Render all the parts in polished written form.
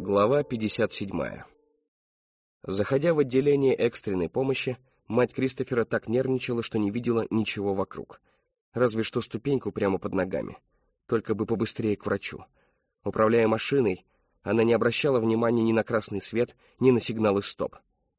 Глава 57. Заходя в отделение экстренной помощи, мать Кристофера так нервничала, что не видела ничего вокруг. Разве что ступеньку прямо под ногами. Только бы побыстрее к врачу. Управляя машиной, она не обращала внимания ни на красный свет, ни на сигналы «стоп».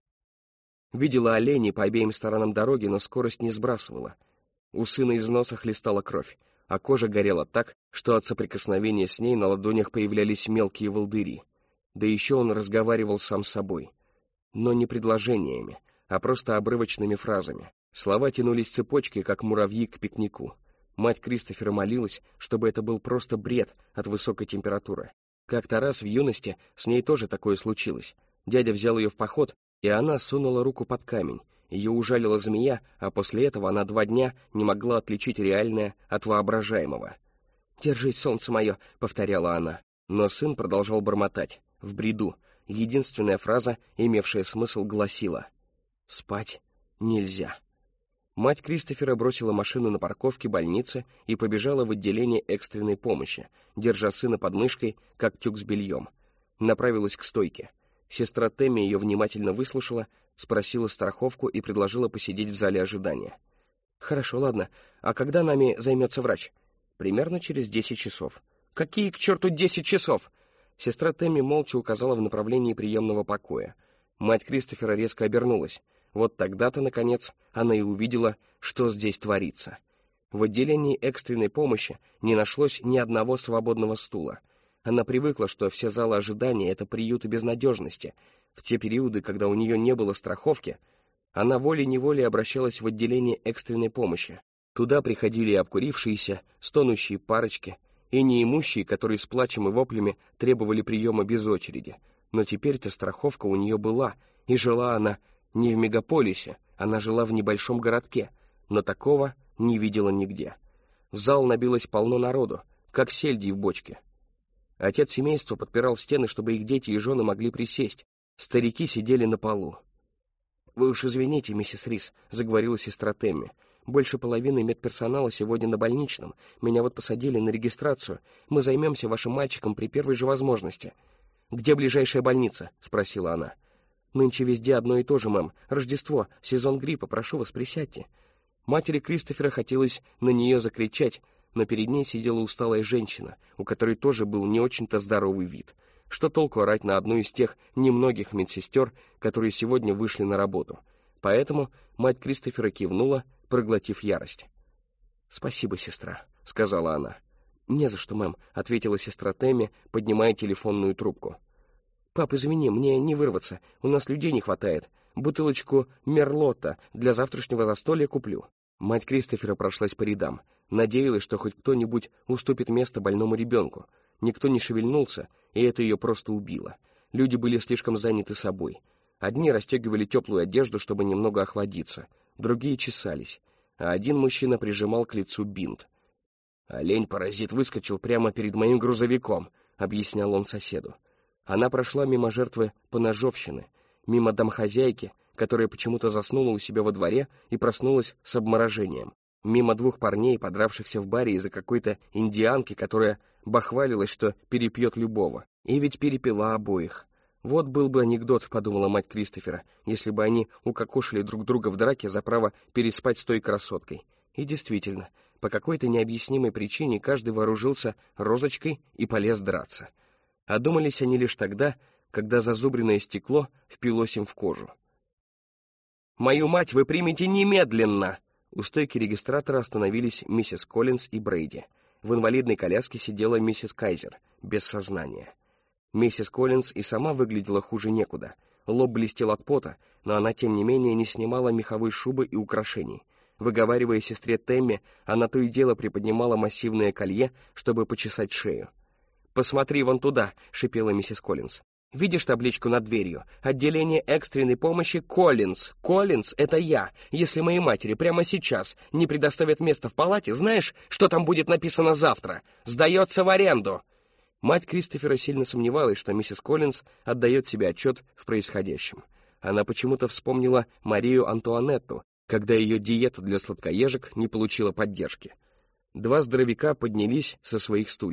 Видела оленей по обеим сторонам дороги, но скорость не сбрасывала. У сына из носа хлестала кровь, а кожа горела так, что от соприкосновения с ней на ладонях появлялись мелкие волдыри. Да еще он разговаривал сам с собой. Но не предложениями, а просто обрывочными фразами. Слова тянулись цепочкой, как муравьи к пикнику. Мать Кристофера молилась, чтобы это был просто бред от высокой температуры. Как-то раз в юности с ней тоже такое случилось. Дядя взял ее в поход, и она сунула руку под камень. Ее ужалила змея, а после этого она 2 дня не могла отличить реальное от воображаемого. «Держись, солнце мое», — повторяла она. Но сын продолжал бормотать. В бреду. Единственная фраза, имевшая смысл, гласила: «Спать нельзя». Мать Кристофера бросила машину на парковке больницы и побежала в отделение экстренной помощи, держа сына под мышкой, как тюк с бельем. Направилась к стойке. Сестра Тэмми ее внимательно выслушала, спросила страховку и предложила посидеть в зале ожидания. «Хорошо, ладно. А когда нами займется врач?» «Примерно через 10 часов». «Какие к черту 10 часов?» Сестра Тэмми молча указала в направлении приемного покоя. Мать Кристофера резко обернулась. Вот тогда-то, наконец, она и увидела, что здесь творится. В отделении экстренной помощи не нашлось ни одного свободного стула. Она привыкла, что все залы ожидания — это приюты безнадежности. В те периоды, когда у нее не было страховки, она волей-неволей обращалась в отделение экстренной помощи. Туда приходили и обкурившиеся, стонущие парочки, и неимущие, которые с плачем и воплями требовали приема без очереди. Но теперь-то страховка у нее была, и жила она не в мегаполисе, она жила в небольшом городке, но такого не видела нигде. В зал набилось полно народу, как сельди в бочке. Отец семейства подпирал стены, чтобы их дети и жены могли присесть. Старики сидели на полу. «Вы уж извините, миссис Рис», — заговорила сестра Тэмми. «Больше половины медперсонала сегодня на больничном. Меня вот посадили на регистрацию. Мы займемся вашим мальчиком при первой же возможности». «Где ближайшая больница?» — спросила она. «Нынче везде одно и то же, мэм. Рождество, сезон гриппа. Прошу вас, присядьте». Матери Кристофера хотелось на нее закричать, но перед ней сидела усталая женщина, у которой тоже был не очень-то здоровый вид. Что толку орать на одну из тех немногих медсестер, которые сегодня вышли на работу? Поэтому мать Кристофера кивнула, проглотив ярость. «Спасибо, сестра», — сказала она. «Не за что, мэм», — ответила сестра Тэмми, поднимая телефонную трубку. «Пап, извини, мне не вырваться, у нас людей не хватает. Бутылочку мерлота для завтрашнего застолья куплю». Мать Кристофера прошлась по рядам. Надеялась, что хоть кто-нибудь уступит место больному ребенку. Никто не шевельнулся, и это ее просто убило. Люди были слишком заняты собой. Одни расстегивали теплую одежду, чтобы немного охладиться, другие чесались, а один мужчина прижимал к лицу бинт. «Олень-паразит выскочил прямо перед моим грузовиком», — объяснял он соседу. Она прошла мимо жертвы поножовщины, мимо домохозяйки, которая почему-то заснула у себя во дворе и проснулась с обморожением, мимо 2 парней, подравшихся в баре из-за какой-то индианки, которая бахвалилась, что перепьет любого. И ведь перепила обоих. Вот был бы анекдот, подумала мать Кристофера, если бы они укокошили друг друга в драке за право переспать с той красоткой. И действительно, по какой-то необъяснимой причине каждый вооружился розочкой и полез драться. Одумались они лишь тогда, когда зазубренное стекло впилось им в кожу. «Мою мать вы примете немедленно!» У стойки регистратора остановились миссис Коллинз и Брейди. В инвалидной коляске сидела миссис Кайзер, без сознания. Миссис Коллинз и сама выглядела хуже некуда. Лоб блестел от пота, но она, тем не менее, не снимала меховой шубы и украшений. Выговаривая сестре Тэмми, она то и дело приподнимала массивное колье, чтобы почесать шею. «Посмотри вон туда!» — шипела миссис Коллинз. «Видишь табличку над дверью? Отделение экстренной помощи Коллинз. Коллинз — это я. Если моей матери прямо сейчас не предоставят место в палате, знаешь, что там будет написано завтра? Сдается в аренду!» Мать Кристофера сильно сомневалась, что миссис Коллинз отдает себе отчет в происходящем. Она почему-то вспомнила Марию Антуанетту, когда ее диета для сладкоежек не получила поддержки. 2 здоровяка поднялись со своих стульев.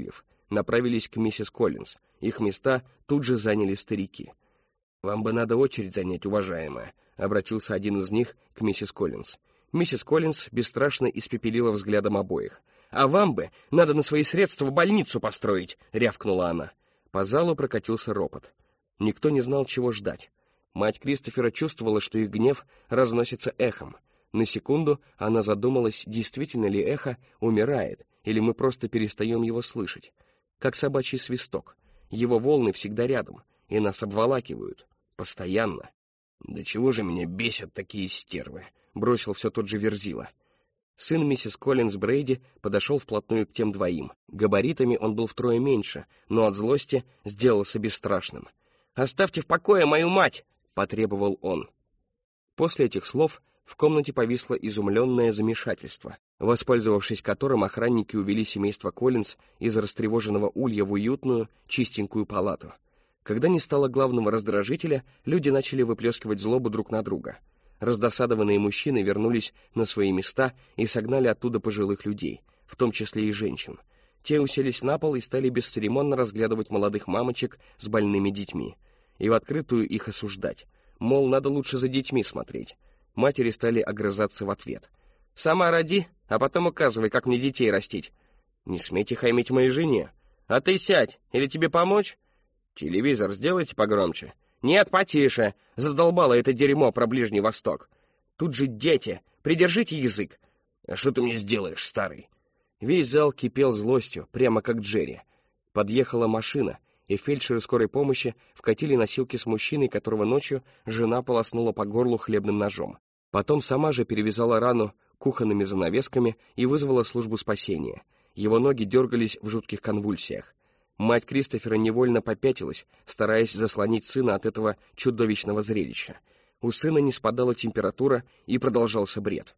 направились к миссис Коллинз. Их места тут же заняли старики. «Вам бы надо очередь занять, уважаемая», — обратился один из них к миссис Коллинз. Миссис Коллинз бесстрашно испепелила взглядом обоих. «А вам бы надо на свои средства больницу построить», — рявкнула она. По залу прокатился ропот. Никто не знал, чего ждать. Мать Кристофера чувствовала, что их гнев разносится эхом. На секунду она задумалась, действительно ли эхо умирает, или мы просто перестаем его слышать. Как собачий свисток. Его волны всегда рядом, и нас обволакивают. Постоянно. «Да чего же меня бесят такие стервы?» — бросил все тот же Верзила. Сын миссис Коллинз Брейди подошел вплотную к тем двоим. Габаритами он был втрое меньше, но от злости сделался бесстрашным. «Оставьте в покое мою мать!» — потребовал он. После этих слов в комнате повисло изумленное замешательство, воспользовавшись которым охранники увели семейство Коллинз из растревоженного улья в уютную, чистенькую палату. Когда не стало главного раздражителя, люди начали выплескивать злобу друг на друга. Раздосадованные мужчины вернулись на свои места и согнали оттуда пожилых людей, в том числе и женщин. Те уселись на пол и стали бесцеремонно разглядывать молодых мамочек с больными детьми и в открытую их осуждать. Мол, надо лучше за детьми смотреть. Матери стали огрызаться в ответ. «Сама роди, а потом указывай, как мне детей растить. Не смейте хамить моей жене. А ты сядь, или тебе помочь? Телевизор сделайте погромче». «Нет, потише! Задолбало это дерьмо про Ближний Восток! Тут же дети! Придержите язык!» «А что ты мне сделаешь, старый?» Весь зал кипел злостью, прямо как Джерри. Подъехала машина, и фельдшеры скорой помощи вкатили носилки с мужчиной, которого ночью жена полоснула по горлу хлебным ножом. Потом сама же перевязала рану кухонными занавесками и вызвала службу спасения. Его ноги дергались в жутких конвульсиях. Мать Кристофера невольно попятилась, стараясь заслонить сына от этого чудовищного зрелища. У сына не спадала температура, и продолжался бред.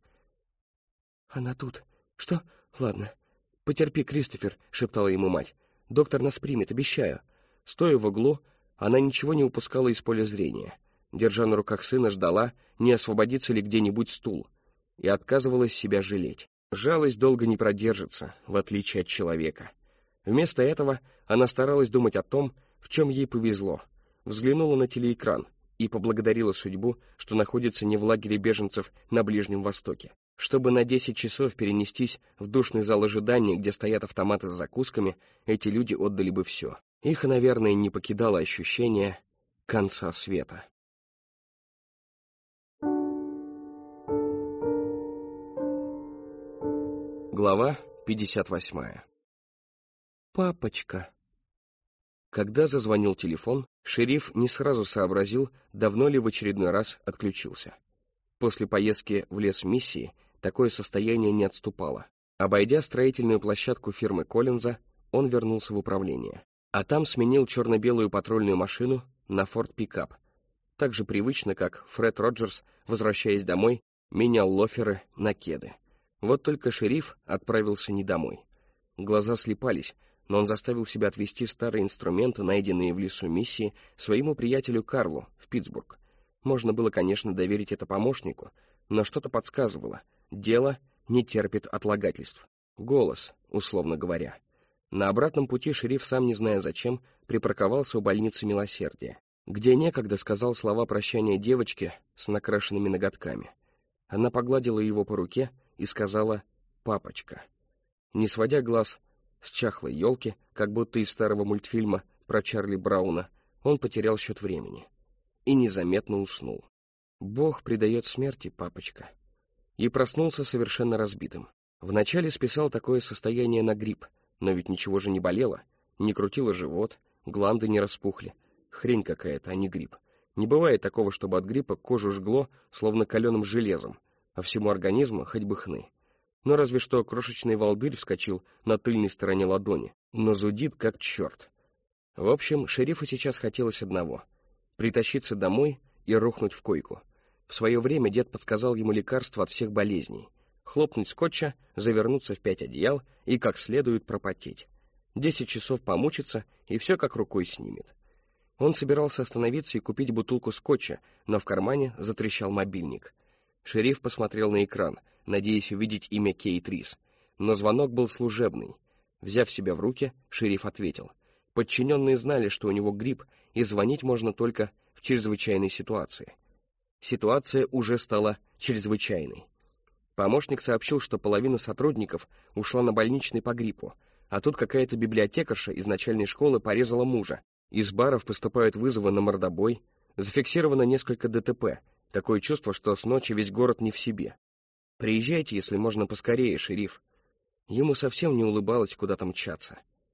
«Она тут. Что? Ладно. Потерпи, Кристофер», — шептала ему мать. «Доктор нас примет, обещаю». Стоя в углу, она ничего не упускала из поля зрения. Держа на руках сына, ждала, не освободится ли где-нибудь стул, и отказывалась себя жалеть. Жалость долго не продержится, в отличие от человека. Вместо этого она старалась думать о том, в чем ей повезло. Взглянула на телеэкран и поблагодарила судьбу, что находится не в лагере беженцев на Ближнем Востоке. Чтобы на 10 часов перенестись в душный зал ожидания, где стоят автоматы с закусками, эти люди отдали бы все. Их, наверное, не покидало ощущение конца света. Глава 58. «Папочка». Когда зазвонил телефон, шериф не сразу сообразил, давно ли в очередной раз отключился. После поездки в лес миссии такое состояние не отступало. Обойдя строительную площадку фирмы Коллинза, он вернулся в управление. А там сменил черно-белую патрульную машину на форд-пикап. Так же привычно, как Фред Роджерс, возвращаясь домой, менял лоферы на кеды. Вот только шериф отправился не домой. Глаза слепались, но он заставил себя отвезти старые инструменты, найденные в лесу миссии, своему приятелю Карлу в Питтсбург. Можно было, конечно, доверить это помощнику, но что-то подсказывало. Дело не терпит отлагательств. Голос, условно говоря. На обратном пути шериф, сам не зная зачем, припарковался у больницы Милосердия, где некогда сказал слова прощания девочке с накрашенными ноготками. Она погладила его по руке и сказала «папочка». Не сводя глаз с чахлой елки, как будто из старого мультфильма про Чарли Брауна, он потерял счет времени и незаметно уснул. «Бог предает смерти, папочка». И проснулся совершенно разбитым. Вначале списал такое состояние на грипп, но ведь ничего же не болело, не крутило живот, гланды не распухли. Хрень какая-то, а не грипп. Не бывает такого, чтобы от гриппа кожу жгло, словно каленым железом, а всему организму хоть бы хны. Но разве что крошечный волдырь вскочил на тыльной стороне ладони, но зудит как черт. В общем, шерифу сейчас хотелось одного — притащиться домой и рухнуть в койку. В свое время дед подсказал ему лекарство от всех болезней. Хлопнуть скотча, завернуться в 5 одеял и как следует пропотеть. 10 часов помучиться, и все как рукой снимет. Он собирался остановиться и купить бутылку скотча, но в кармане затрещал мобильник. Шериф посмотрел на экран, надеясь увидеть имя Кейт Рис, но звонок был служебный. Взяв себя в руки, шериф ответил. Подчиненные знали, что у него грипп, и звонить можно только в чрезвычайной ситуации. Ситуация уже стала чрезвычайной. Помощник сообщил, что половина сотрудников ушла на больничный по гриппу, а тут какая-то библиотекарша из начальной школы порезала мужа. Из баров поступают вызовы на мордобой, зафиксировано несколько ДТП. Такое чувство, что с ночи весь город не в себе. Приезжайте, если можно поскорее, шериф. Ему совсем не улыбалось куда-то мчаться.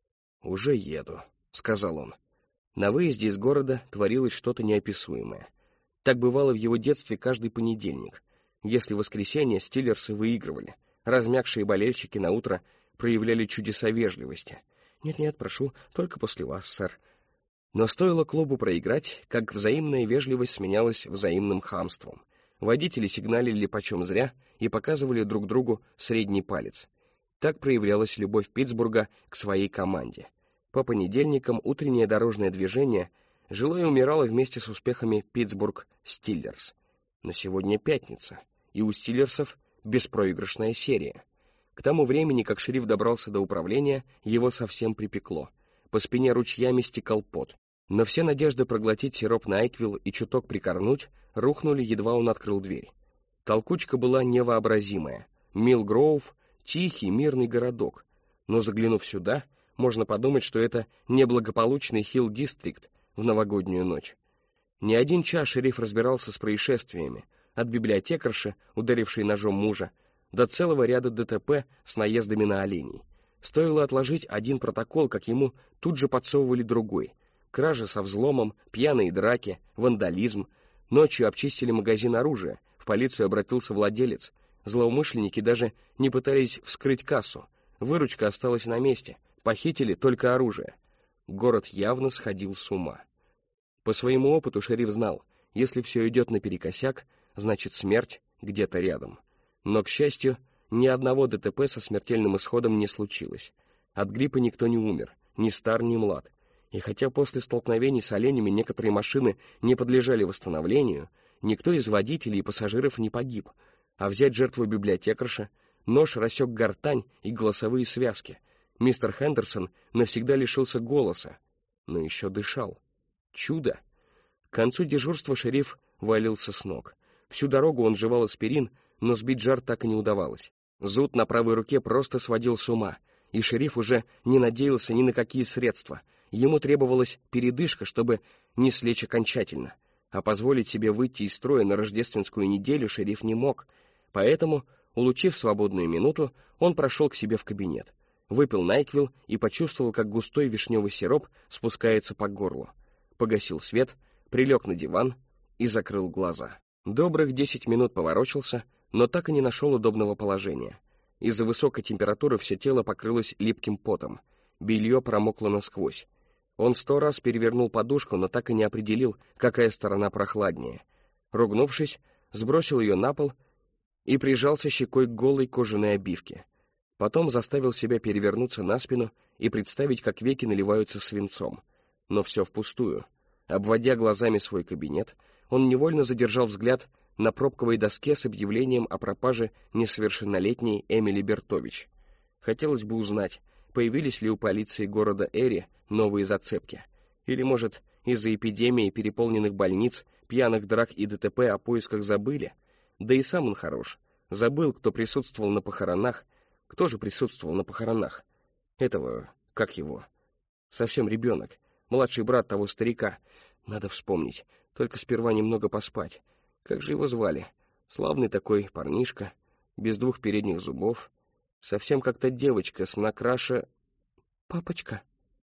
«Уже еду», — сказал он. На выезде из города творилось что-то неописуемое. Так бывало в его детстве каждый понедельник. Если в воскресенье стиллерсы выигрывали, размягшие болельщики наутро проявляли чудеса вежливости. «Нет-нет, прошу, только после вас, сэр». Но стоило клубу проиграть, как взаимная вежливость сменялась взаимным хамством. Водители сигналили почем зря и показывали друг другу средний палец. Так проявлялась любовь Питтсбурга к своей команде. По понедельникам утреннее дорожное движение жило и умирало вместе с успехами Питтсбург Стиллерс. Но сегодня пятница, и у Стиллерсов беспроигрышная серия. К тому времени, как шериф добрался до управления, его совсем припекло. По спине ручьями стекал пот. Но все надежды проглотить сироп Найквилл и чуток прикорнуть рухнули, едва он открыл дверь. Толкучка была невообразимая. Милл-Гроув — тихий, мирный городок. Но заглянув сюда, можно подумать, что это неблагополучный Хилл-Дистрикт в новогоднюю ночь. Не один час шериф разбирался с происшествиями, от библиотекарши, ударившей ножом мужа, до целого ряда ДТП с наездами на оленей. Стоило отложить один протокол, как ему тут же подсовывали другой. Кражи со взломом, пьяные драки, вандализм. Ночью обчистили магазин оружия, в полицию обратился владелец. Злоумышленники даже не пытались вскрыть кассу. Выручка осталась на месте, похитили только оружие. Город явно сходил с ума. По своему опыту шериф знал, если все идет наперекосяк, значит смерть где-то рядом. Но, к счастью, ни одного ДТП со смертельным исходом не случилось. От гриппа никто не умер, ни стар, ни млад. И хотя после столкновений с оленями некоторые машины не подлежали восстановлению, никто из водителей и пассажиров не погиб. А взять жертву библиотекарша, нож рассек гортань и голосовые связки. Мистер Хендерсон навсегда лишился голоса, но еще дышал. Чудо! К концу дежурства шериф валился с ног. Всю дорогу он жевал аспирин, но сбить жар так и не удавалось. Зуд на правой руке просто сводил с ума, и шериф уже не надеялся ни на какие средства. Ему требовалась передышка, чтобы не слечь окончательно. А позволить себе выйти из строя на рождественскую неделю шериф не мог. Поэтому, улучив свободную минуту, он прошел к себе в кабинет. Выпил Найквилл и почувствовал, как густой вишневый сироп спускается по горлу. Погасил свет, прилег на диван и закрыл глаза. Добрых 10 минут поворочился, но так и не нашел удобного положения. Из-за высокой температуры все тело покрылось липким потом. Белье промокло насквозь. Он 100 раз перевернул подушку, но так и не определил, какая сторона прохладнее. Ругнувшись, сбросил ее на пол и прижался щекой к голой кожаной обивке. Потом заставил себя перевернуться на спину и представить, как веки наливаются свинцом. Но все впустую. Обводя глазами свой кабинет, он невольно задержал взгляд на пробковой доске с объявлением о пропаже несовершеннолетней Эмили Бертович. Хотелось бы узнать, появились ли у полиции города Эри новые зацепки. Или, может, из-за эпидемии переполненных больниц, пьяных драк и ДТП о поисках забыли? Да и сам он хорош. Забыл, кто присутствовал на похоронах. Кто же присутствовал на похоронах? Этого, как его? Совсем ребенок. Младший брат того старика. Надо вспомнить. Только сперва немного поспать. Как же его звали? Славный такой парнишка, без 2 передних зубов. Совсем как-то девочка с накраша... Папочка.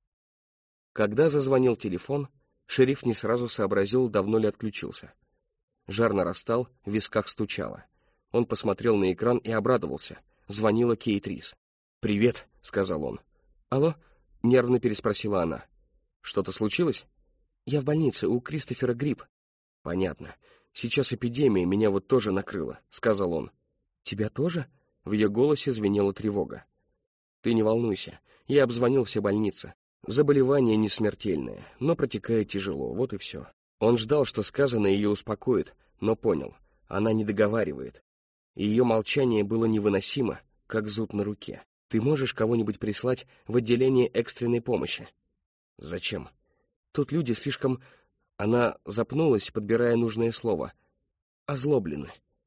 Когда зазвонил телефон, шериф не сразу сообразил, давно ли отключился. Жар нарастал, в висках стучало. Он посмотрел на экран и обрадовался. Звонила Кейт Рис. «Привет», — сказал он. «Алло?» — нервно переспросила она. «Что-то случилось?» «Я в больнице, у Кристофера грипп». «Понятно. Сейчас эпидемия, меня вот тоже накрыла», — сказал он. «Тебя тоже?» — в ее голосе звенела тревога. «Ты не волнуйся. Я обзвонил все больницы. Заболевание не смертельное, но протекает тяжело, вот и все». Он ждал, что сказанное ее успокоит, но понял. Она не договаривает. И ее молчание было невыносимо, как зуд на руке. Ты можешь кого-нибудь прислать в отделение экстренной помощи? Зачем? Тут люди слишком... Она запнулась, подбирая нужное слово. Озлоблены.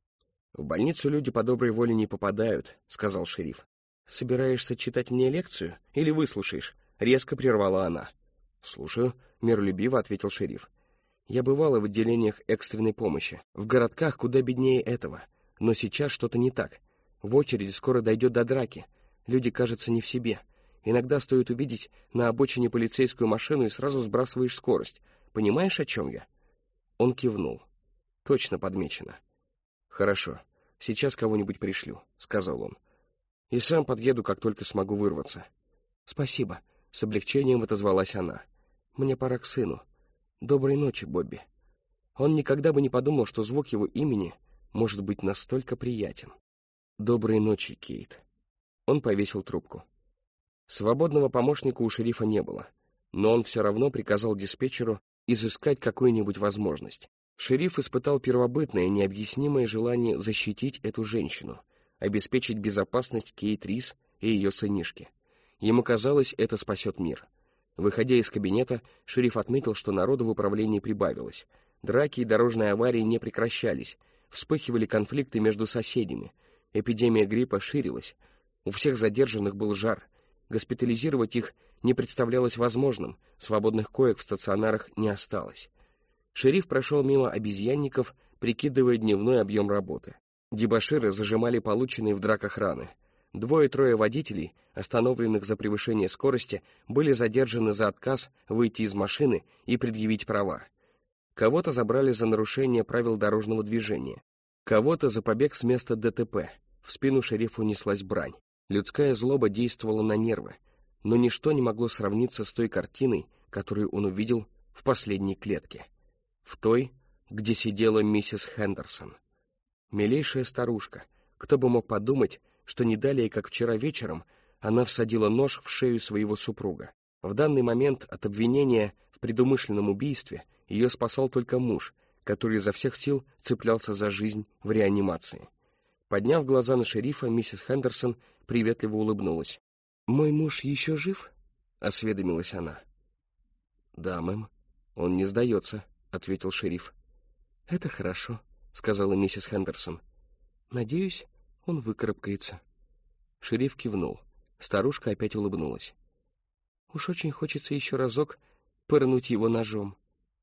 В больницу люди по доброй воле не попадают, сказал шериф. Собираешься читать мне лекцию или выслушаешь? Резко прервала она. Слушаю, миролюбиво ответил шериф. Я бывала в отделениях экстренной помощи, в городках куда беднее этого. Но сейчас что-то не так. В очереди скоро дойдет до драки. Люди, кажется, не в себе. Иногда стоит увидеть на обочине полицейскую машину и сразу сбрасываешь скорость. Понимаешь, о чем я? Он кивнул. Точно подмечено. Хорошо, сейчас кого-нибудь пришлю, сказал он. И сам подъеду, как только смогу вырваться. Спасибо, с облегчением отозвалась она. Мне пора к сыну. Доброй ночи, Бобби. Он никогда бы не подумал, что звук его имени может быть настолько приятен. Доброй ночи, Кейт. Он повесил трубку. Свободного помощника у шерифа не было, но он все равно приказал диспетчеру изыскать какую-нибудь возможность. Шериф испытал первобытное, необъяснимое желание защитить эту женщину, обеспечить безопасность Кейт Рис и ее сынишки. Ему казалось, это спасет мир. Выходя из кабинета, шериф отметил, что народу в управлении прибавилось. Драки и дорожные аварии не прекращались, вспыхивали конфликты между соседями, эпидемия гриппа ширилась, у всех задержанных был жар, госпитализировать их не представлялось возможным, свободных коек в стационарах не осталось. Шериф прошел мимо обезьянников, прикидывая дневной объем работы. Дебоширы зажимали полученные в драках раны. 2-3 водителей, остановленных за превышение скорости, были задержаны за отказ выйти из машины и предъявить права. Кого-то забрали за нарушение правил дорожного движения, кого-то за побег с места ДТП. В спину шерифу неслась брань. Людская злоба действовала на нервы, но ничто не могло сравниться с той картиной, которую он увидел в последней клетке. В той, где сидела миссис Хендерсон. Милейшая старушка, кто бы мог подумать, что не далее, как вчера вечером, она всадила нож в шею своего супруга. В данный момент от обвинения в предумышленном убийстве ее спасал только муж, который изо всех сил цеплялся за жизнь в реанимации. Подняв глаза на шерифа, миссис Хендерсон приветливо улыбнулась. «Мой муж еще жив?» — осведомилась она. «Да, мэм, он не сдается», — ответил шериф. «Это хорошо», — сказала миссис Хендерсон. «Надеюсь, он выкарабкается». Шериф кивнул. Старушка опять улыбнулась. «Уж очень хочется еще разок пырнуть его ножом».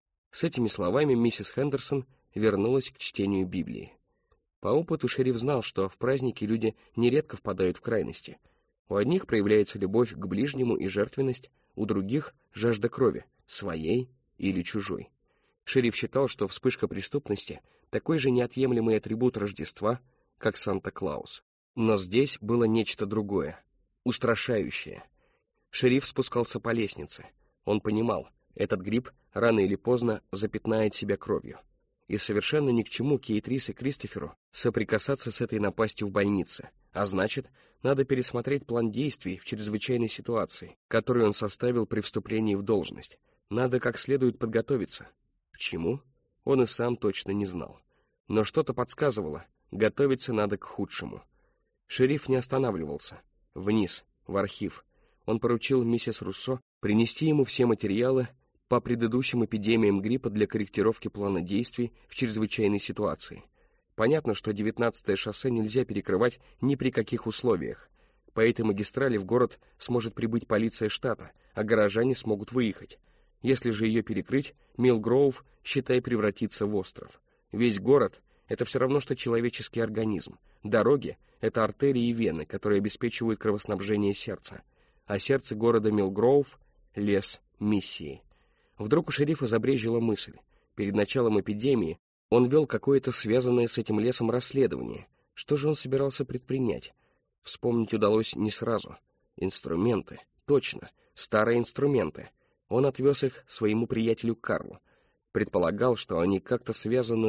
С этими словами миссис Хендерсон вернулась к чтению Библии. По опыту шериф знал, что в праздники люди нередко впадают в крайности. У одних проявляется любовь к ближнему и жертвенность, у других — жажда крови, своей или чужой. Шериф считал, что вспышка преступности — такой же неотъемлемый атрибут Рождества, как Санта-Клаус. Но здесь было нечто другое, устрашающее. Шериф спускался по лестнице. Он понимал, этот гриб рано или поздно запятнает себя кровью. И совершенно ни к чему Кейт Рис и Кристоферу соприкасаться с этой напастью в больнице, а значит, надо пересмотреть план действий в чрезвычайной ситуации, который он составил при вступлении в должность. Надо как следует подготовиться. К чему? Он и сам точно не знал. Но что-то подсказывало, готовиться надо к худшему. Шериф не останавливался. Вниз, в архив. Он поручил миссис Руссо принести ему все материалы по предыдущим эпидемиям гриппа для корректировки плана действий в чрезвычайной ситуации. Понятно, что 19-е шоссе нельзя перекрывать ни при каких условиях. По этой магистрали в город сможет прибыть полиция штата, а горожане смогут выехать. Если же ее перекрыть, Милл-Гроув, считай, превратится в остров. Весь город — это все равно, что человеческий организм. Дороги — это артерии и вены, которые обеспечивают кровоснабжение сердца. А сердце города Милл-Гроув — лес миссии. Вдруг у шерифа забрезжила мысль. Перед началом эпидемии он вел какое-то связанное с этим лесом расследование. Что же он собирался предпринять? Вспомнить удалось не сразу. Инструменты. Точно. Старые инструменты. Он отвез их своему приятелю Карлу. Предполагал, что они как-то связаны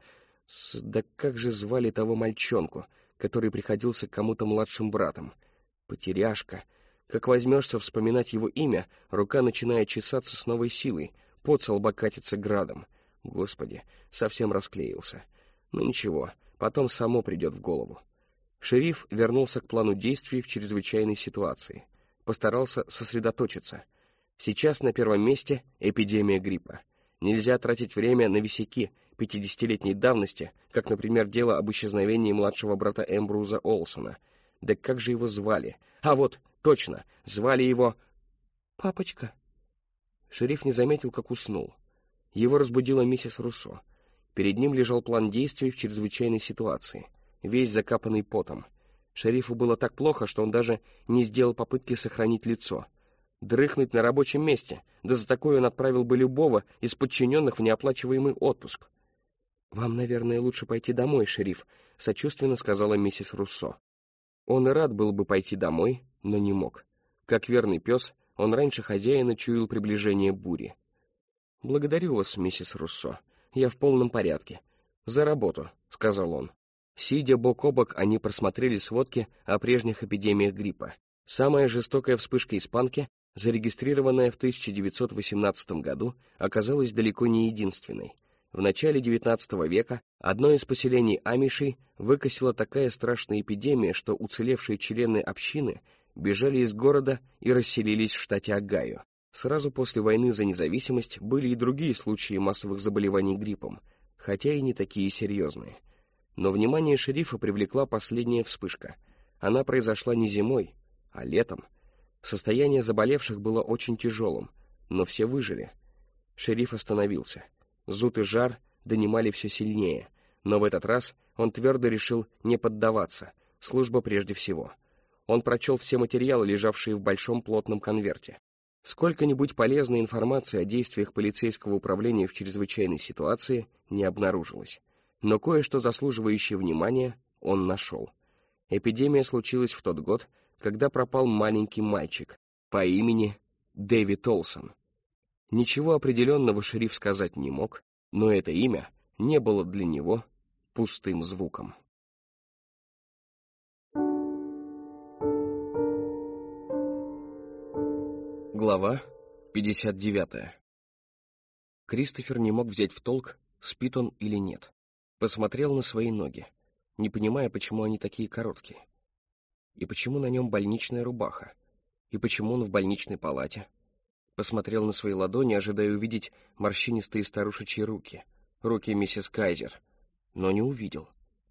Да как же звали того мальчонку, который приходился кому-то младшим братом? Потеряшка. Как возьмешься вспоминать его имя, рука начинает чесаться с новой силой, пот со лба катится градом. Господи, совсем расклеился. Ну ничего, потом само придет в голову. Шериф вернулся к плану действий в чрезвычайной ситуации. Постарался сосредоточиться. Сейчас на первом месте эпидемия гриппа. Нельзя тратить время на висяки 50-летней давности, как, например, дело об исчезновении младшего брата Эмбруза Олсона. Да как же его звали? А вот, точно, звали его... «Папочка». Шериф не заметил, как уснул. Его разбудила миссис Руссо. Перед ним лежал план действий в чрезвычайной ситуации, весь закапанный потом. Шерифу было так плохо, что он даже не сделал попытки сохранить лицо. Дрыхнуть на рабочем месте, да за такое он отправил бы любого из подчиненных в неоплачиваемый отпуск. «Вам, наверное, лучше пойти домой, шериф», — сочувственно сказала миссис Руссо. Он и рад был бы пойти домой, но не мог. Как верный пес, он раньше хозяина чуял приближение бури. «Благодарю вас, миссис Руссо. Я в полном порядке. За работу», — сказал он. Сидя бок о бок, они просмотрели сводки о прежних эпидемиях гриппа. Самая жестокая вспышка испанки, зарегистрированная в 1918 году, оказалась далеко не единственной. В начале XIX века одно из поселений амишей выкосила такая страшная эпидемия, что уцелевшие члены общины бежали из города и расселились в штате Огайо. Сразу после войны за независимость были и другие случаи массовых заболеваний гриппом, хотя и не такие серьезные. Но внимание шерифа привлекла последняя вспышка. Она произошла не зимой, а летом. Состояние заболевших было очень тяжелым, но все выжили. Шериф остановился. Зуд и жар донимали все сильнее, но в этот раз он твердо решил не поддаваться, служба прежде всего. Он прочел все материалы, лежавшие в большом плотном конверте. Сколько-нибудь полезной информации о действиях полицейского управления в чрезвычайной ситуации не обнаружилось. Но кое-что заслуживающее внимания он нашел. Эпидемия случилась в тот год, когда пропал маленький мальчик по имени Дэвид Олсон. Ничего определенного шериф сказать не мог, но это имя не было для него пустым звуком. Глава 59. Кристофер не мог взять в толк, спит он или нет. Посмотрел на свои ноги, не понимая, почему они такие короткие. И почему на нем больничная рубаха? И почему он в больничной палате? Посмотрел на свои ладони, ожидая увидеть морщинистые старушечьи руки, руки миссис Кайзер, но не увидел.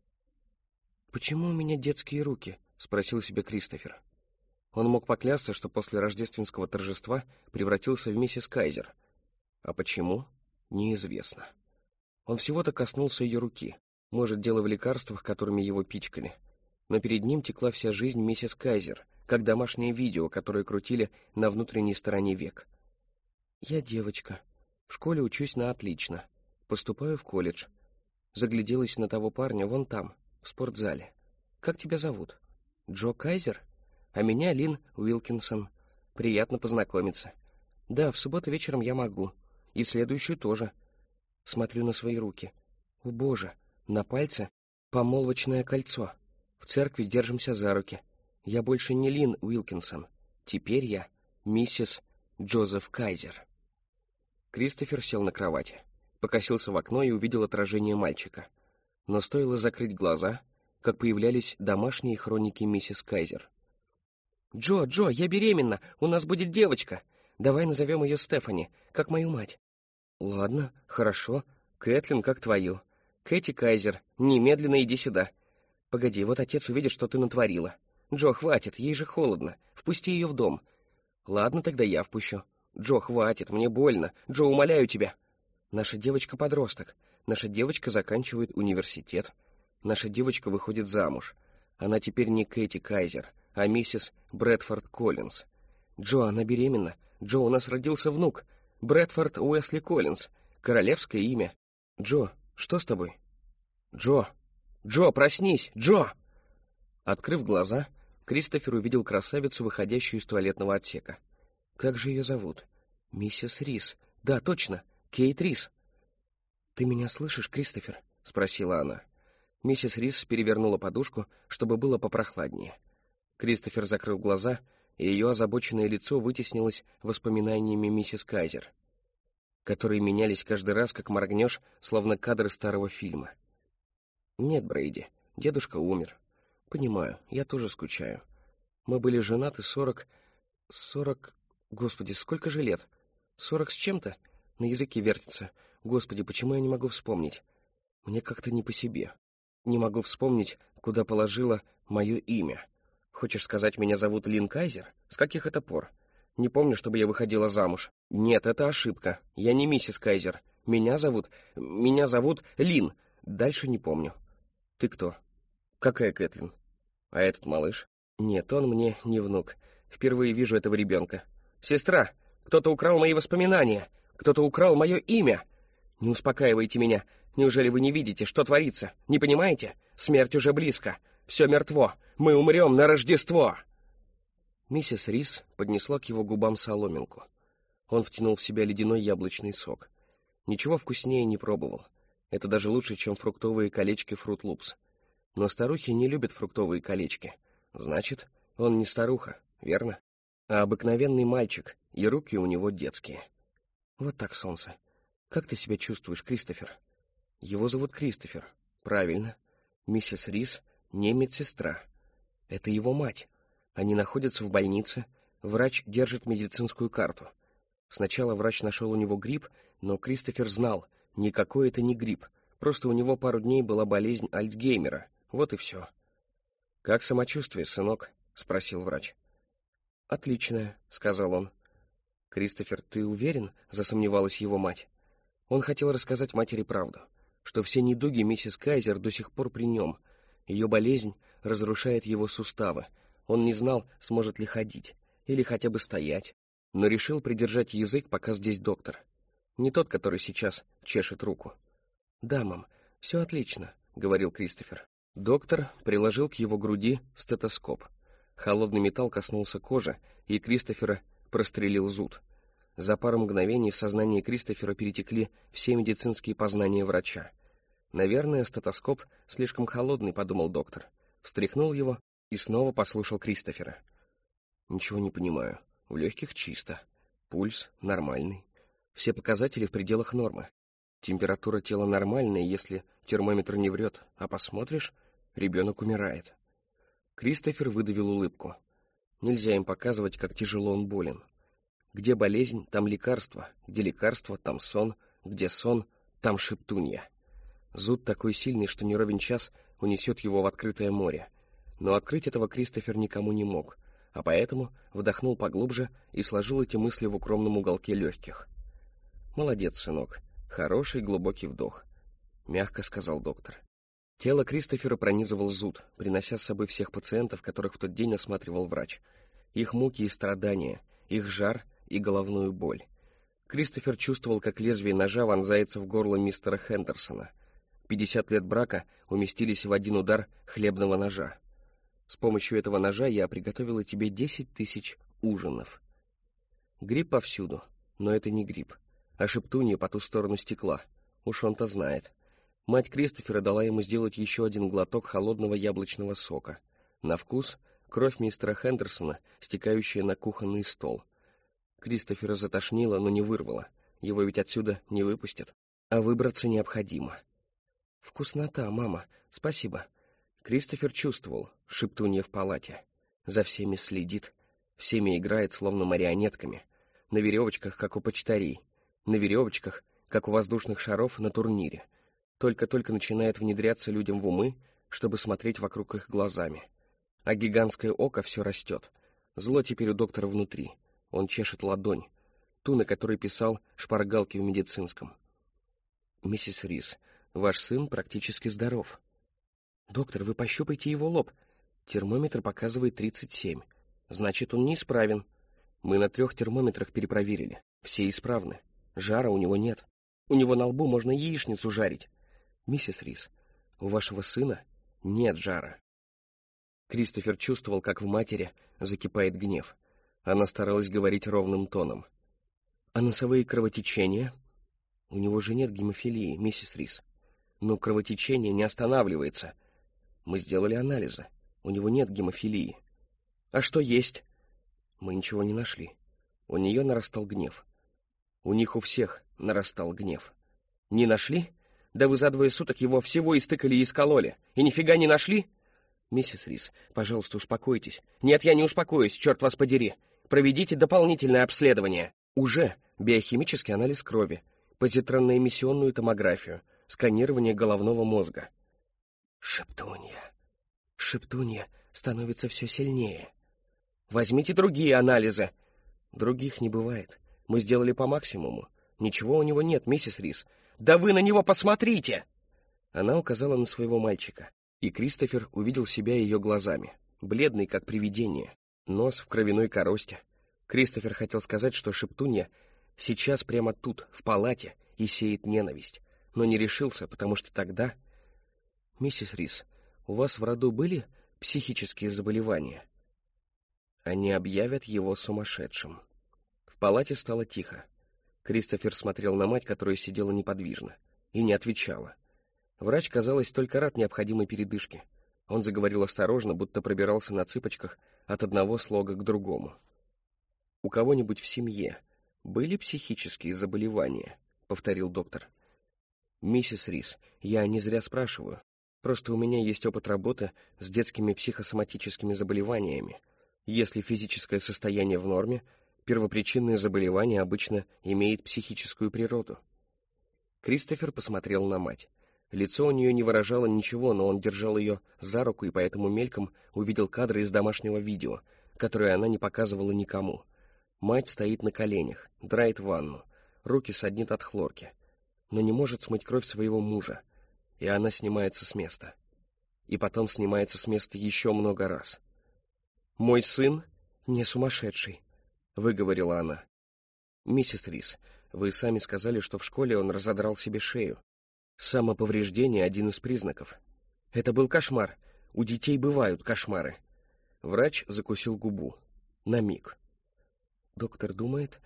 «Почему у меня детские руки?» — спросил себя Кристофер. Он мог поклясться, что после рождественского торжества превратился в миссис Кайзер. А почему? Неизвестно. Он всего-то коснулся ее руки, может, дело в лекарствах, которыми его пичкали. Но перед ним текла вся жизнь миссис Кайзер, как домашнее видео, которое крутили на внутренней стороне век. «Я девочка. В школе учусь на отлично. Поступаю в колледж. Загляделась на того парня вон там, в спортзале. Как тебя зовут? Джо Кайзер? А меня Лин Уилкинсон. Приятно познакомиться. Да, в субботу вечером я могу. И в следующую тоже. Смотрю на свои руки. О, Боже, на пальце помолвочное кольцо. В церкви держимся за руки. Я больше не Лин Уилкинсон. Теперь я миссис Джозеф Кайзер». Кристофер сел на кровати, покосился в окно и увидел отражение мальчика. Но стоило закрыть глаза, как появлялись домашние хроники миссис Кайзер. «Джо, Джо, я беременна! У нас будет девочка! Давай назовем ее Стефани, как мою мать». «Ладно, хорошо. Кэтлин, как твою. Кэти Кайзер, немедленно иди сюда. Погоди, вот отец увидит, что ты натворила. Джо, хватит, ей же холодно. Впусти ее в дом». «Ладно, тогда я впущу». «Джо, хватит, мне больно. Джо, умоляю тебя». «Наша девочка-подросток. Наша девочка заканчивает университет. Наша девочка выходит замуж. Она теперь не Кэти Кайзер, а миссис Брэдфорд Коллинз. Джо, она беременна. Джо, у нас родился внук. Брэдфорд Уэсли Коллинз. Королевское имя. Джо, что с тобой? Джо! Джо, проснись! Джо!» Открыв глаза, Кристофер увидел красавицу, выходящую из туалетного отсека. Как же ее зовут? Миссис Рис. Да, точно, Кейт Рис. «Ты меня слышишь, Кристофер?» — спросила она. Миссис Рис перевернула подушку, чтобы было попрохладнее. Кристофер закрыл глаза, и ее озабоченное лицо вытеснилось воспоминаниями миссис Кайзер, которые менялись каждый раз, как моргнешь, словно кадры старого фильма. «Нет, Брейди, дедушка умер. Понимаю, я тоже скучаю. Мы были женаты 40... Господи, сколько же лет? 40 с чем-то? На языке вертится. Господи, почему я не могу вспомнить? Мне как-то не по себе. Не могу вспомнить, куда положила мое имя. Хочешь сказать, меня зовут Лин Кайзер? С каких это пор? Не помню, чтобы я выходила замуж. Нет, это ошибка. Я не миссис Кайзер. Меня зовут Лин. Дальше не помню. Ты кто? Какая Кэтлин? А этот малыш? Нет, он мне не внук. Впервые вижу этого ребенка. Сестра, кто-то украл мои воспоминания. Кто-то украл мое имя. Не успокаивайте меня. Неужели вы не видите, что творится? Не понимаете? Смерть уже близко. Все мертво. Мы умрем на Рождество. Миссис Рис поднесла к его губам соломинку. Он втянул в себя ледяной яблочный сок. Ничего вкуснее не пробовал. Это даже лучше, чем фруктовые колечки Фрут Лупс. Но старухи не любят фруктовые колечки. Значит, он не старуха, верно? А обыкновенный мальчик, и руки у него детские. Вот так, солнце. Как ты себя чувствуешь, Кристофер? Его зовут Кристофер. Правильно. Миссис Рис не медсестра. Это его мать. Они находятся в больнице. Врач держит медицинскую карту. Сначала врач нашел у него грипп, но Кристофер знал, никакой это не грипп. Просто у него пару дней была болезнь Альцгеймера. Вот и все. «Как самочувствие, сынок?» — спросил врач. «Отличное», — сказал он. «Кристофер, ты уверен?» — засомневалась его мать. Он хотел рассказать матери правду, что все недуги миссис Кайзер до сих пор при нем. Ее болезнь разрушает его суставы. Он не знал, сможет ли ходить, или хотя бы стоять, но решил придержать язык, пока здесь доктор. Не тот, который сейчас чешет руку. «Да, мам, все отлично», — говорил Кристофер. Доктор приложил к его груди стетоскоп. Холодный металл коснулся кожи, и Кристофера прострелил зуд. За пару мгновений в сознании Кристофера перетекли все медицинские познания врача. «Наверное, стетоскоп слишком холодный», — подумал доктор. Встряхнул его и снова послушал Кристофера. «Ничего не понимаю. В легких чисто. Пульс нормальный. Все показатели в пределах нормы. Температура тела нормальная, если термометр не врет, а посмотришь, ребенок умирает». Кристофер выдавил улыбку. Нельзя им показывать, как тяжело он болен. Где болезнь, там лекарство. Где лекарство, там сон. Где сон, там шептунья. Зуд такой сильный, что не ровен час унесет его в открытое море. Но открыть этого Кристофер никому не мог, а поэтому вдохнул поглубже и сложил эти мысли в укромном уголке легких. «Молодец, сынок. Хороший глубокий вдох», — мягко сказал доктор. Тело Кристофера пронизывал зуд, принося с собой всех пациентов, которых в тот день осматривал врач. Их муки и страдания, их жар и головную боль. Кристофер чувствовал, как лезвие ножа вонзается в горло мистера Хендерсона. 50 лет брака уместились в один удар хлебного ножа. С помощью этого ножа я приготовила тебе 10 тысяч ужинов. Грипп повсюду, но это не грипп, а шептунья по ту сторону стекла. Уж он-то знает. Мать Кристофера дала ему сделать еще один глоток холодного яблочного сока. На вкус — кровь мистера Хендерсона, стекающая на кухонный стол. Кристофера затошнило, но не вырвало. Его ведь отсюда не выпустят. А выбраться необходимо. «Вкуснота, мама, спасибо». Кристофер чувствовал, шептунья в палате. За всеми следит, всеми играет, словно марионетками. На веревочках, как у почтарей. На веревочках, как у воздушных шаров на турнире. Только-только начинает внедряться людям в умы, чтобы смотреть вокруг их глазами. А гигантское око все растет. Зло теперь у доктора внутри. Он чешет ладонь, ту, на которой писал шпаргалки в медицинском. «Миссис Рис, ваш сын практически здоров». «Доктор, вы пощупайте его лоб. Термометр показывает 37. Значит, он неисправен. Мы на 3 термометрах перепроверили. Все исправны. Жара у него нет. У него на лбу можно яичницу жарить. Миссис Рис, у вашего сына нет жара». Кристофер чувствовал, как в матери закипает гнев. Она старалась говорить ровным тоном. «А носовые кровотечения?» «У него же нет гемофилии, миссис Рис. Но кровотечение не останавливается. Мы сделали анализы. У него нет гемофилии. А что есть?» «Мы ничего не нашли». У нее нарастал гнев. У них у всех нарастал гнев. «Не нашли? Да вы за 2 суток его всего истыкали и искололи. И нифига не нашли?» Миссис Рис, пожалуйста, успокойтесь. Нет, я не успокоюсь, черт вас подери. Проведите дополнительное обследование. Уже биохимический анализ крови, позитронно-эмиссионную томографию, сканирование головного мозга. Шептунья. Шептунья становится все сильнее. Возьмите другие анализы. Других не бывает. Мы сделали по максимуму. Ничего у него нет, миссис Рис. Да вы на него посмотрите! Она указала на своего мальчика, и Кристофер увидел себя ее глазами, бледный, как привидение, нос в кровяной коросте. Кристофер хотел сказать, что шептунья сейчас прямо тут, в палате, и сеет ненависть, но не решился, потому что тогда... Миссис Рис, у вас в роду были психические заболевания? Они объявят его сумасшедшим. В палате стало тихо. Кристофер смотрел на мать, которая сидела неподвижно, и не отвечала. Врач, казалось, только рад необходимой передышке. Он заговорил осторожно, будто пробирался на цыпочках от одного слога к другому. «У кого-нибудь в семье были психические заболевания?» — повторил доктор. «Миссис Рис, я не зря спрашиваю. Просто у меня есть опыт работы с детскими психосоматическими заболеваниями. Если физическое состояние в норме, первопричинное заболевание обычно имеет психическую природу». Кристофер посмотрел на мать. Лицо у нее не выражало ничего, но он держал ее за руку и поэтому мельком увидел кадры из домашнего видео, которые она не показывала никому. Мать стоит на коленях, драет ванну, руки саднит от хлорки, но не может смыть кровь своего мужа, и она снимается с места. И потом снимается с места еще много раз. «Мой сын не сумасшедший», — выговорила она. «Миссис Рис, вы сами сказали, что в школе он разодрал себе шею. Самоповреждение — один из признаков. Это был кошмар. У детей бывают кошмары». Врач закусил губу. На миг. Доктор думает,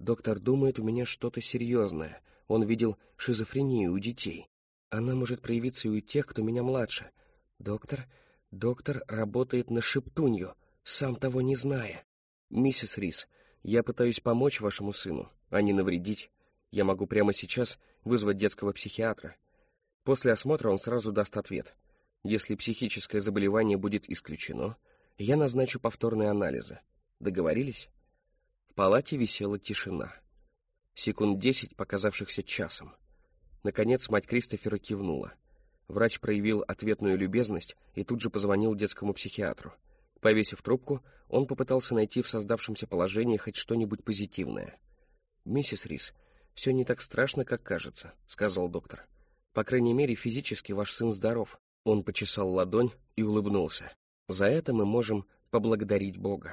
у меня что-то серьезное. Он видел шизофрению у детей. Она может проявиться и у тех, кто меня младше. Доктор работает на шептунью, сам того не зная. Миссис Рис, я пытаюсь помочь вашему сыну, а не навредить. Я могу прямо сейчас вызвать детского психиатра. После осмотра он сразу даст ответ. Если психическое заболевание будет исключено, я назначу повторные анализы. Договорились? В палате висела тишина. Секунд 10, показавшихся часом. Наконец мать Кристофера кивнула. Врач проявил ответную любезность и тут же позвонил детскому психиатру. Повесив трубку, он попытался найти в создавшемся положении хоть что-нибудь позитивное. «Миссис Рис, все не так страшно, как кажется», — сказал доктор. «По крайней мере, физически ваш сын здоров». Он почесал ладонь и улыбнулся. «За это мы можем поблагодарить Бога».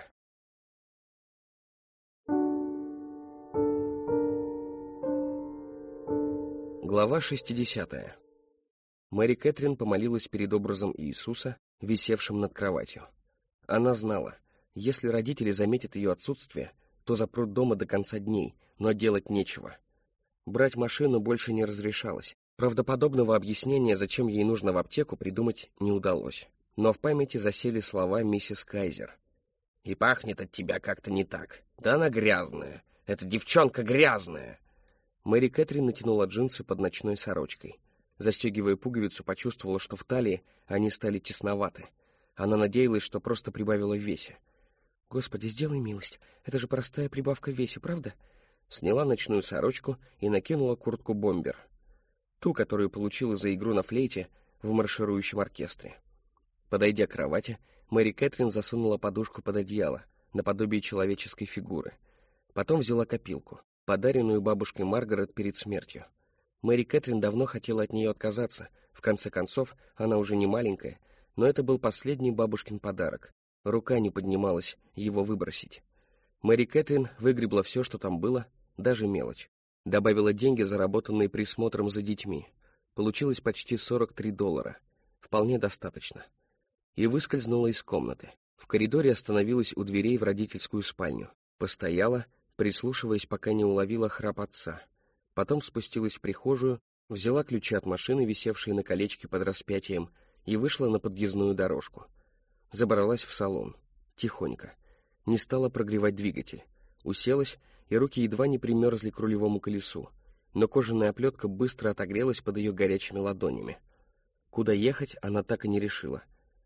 Глава 60. Мэри Кэтрин помолилась перед образом Иисуса, висевшим над кроватью. Она знала, если родители заметят ее отсутствие, то запрут дома до конца дней, но делать нечего. Брать машину больше не разрешалось. Правдоподобного объяснения, зачем ей нужно в аптеку, придумать не удалось. Но в памяти засели слова миссис Кайзер. «И пахнет от тебя как-то не так. Да она грязная. Эта девчонка грязная!» Мэри Кэтрин натянула джинсы под ночной сорочкой. Застегивая пуговицу, почувствовала, что в талии они стали тесноваты. Она надеялась, что просто прибавила в весе. «Господи, сделай милость, это же простая прибавка в весе, правда?» Сняла ночную сорочку и накинула куртку-бомбер. Ту, которую получила за игру на флейте в марширующем оркестре. Подойдя к кровати, Мэри Кэтрин засунула подушку под одеяло, наподобие человеческой фигуры. Потом взяла копилку, подаренную бабушкой Маргарет перед смертью. Мэри Кэтрин давно хотела от нее отказаться. В конце концов, она уже не маленькая, но это был последний бабушкин подарок. Рука не поднималась его выбросить. Мэри Кэтрин выгребла все, что там было, даже мелочь. Добавила деньги, заработанные присмотром за детьми. Получилось почти $43. Вполне достаточно. И выскользнула из комнаты. В коридоре остановилась у дверей в родительскую спальню. Постояла, прислушиваясь, пока не уловила храп отца. Потом спустилась в прихожую, взяла ключи от машины, висевшие на колечке под распятием, и вышла на подъездную дорожку. Забралась в салон. Тихонько. Не стала прогревать двигатель. Уселась, и руки едва не примерзли к рулевому колесу, но кожаная оплетка быстро отогрелась под ее горячими ладонями. Куда ехать, она так и не решила.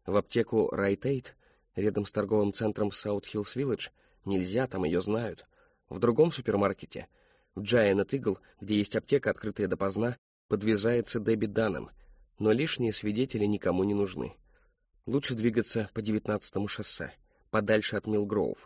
В аптеку Rite Aid, рядом с торговым центром Саут-Хиллз-Виллидж, нельзя, там ее знают. В другом супермаркете, в Giant Eagle, где есть аптека, открытая допоздна, подвязается Дебби Данном, но лишние свидетели никому не нужны. Лучше двигаться по 19-му шоссе, подальше от Милгроув.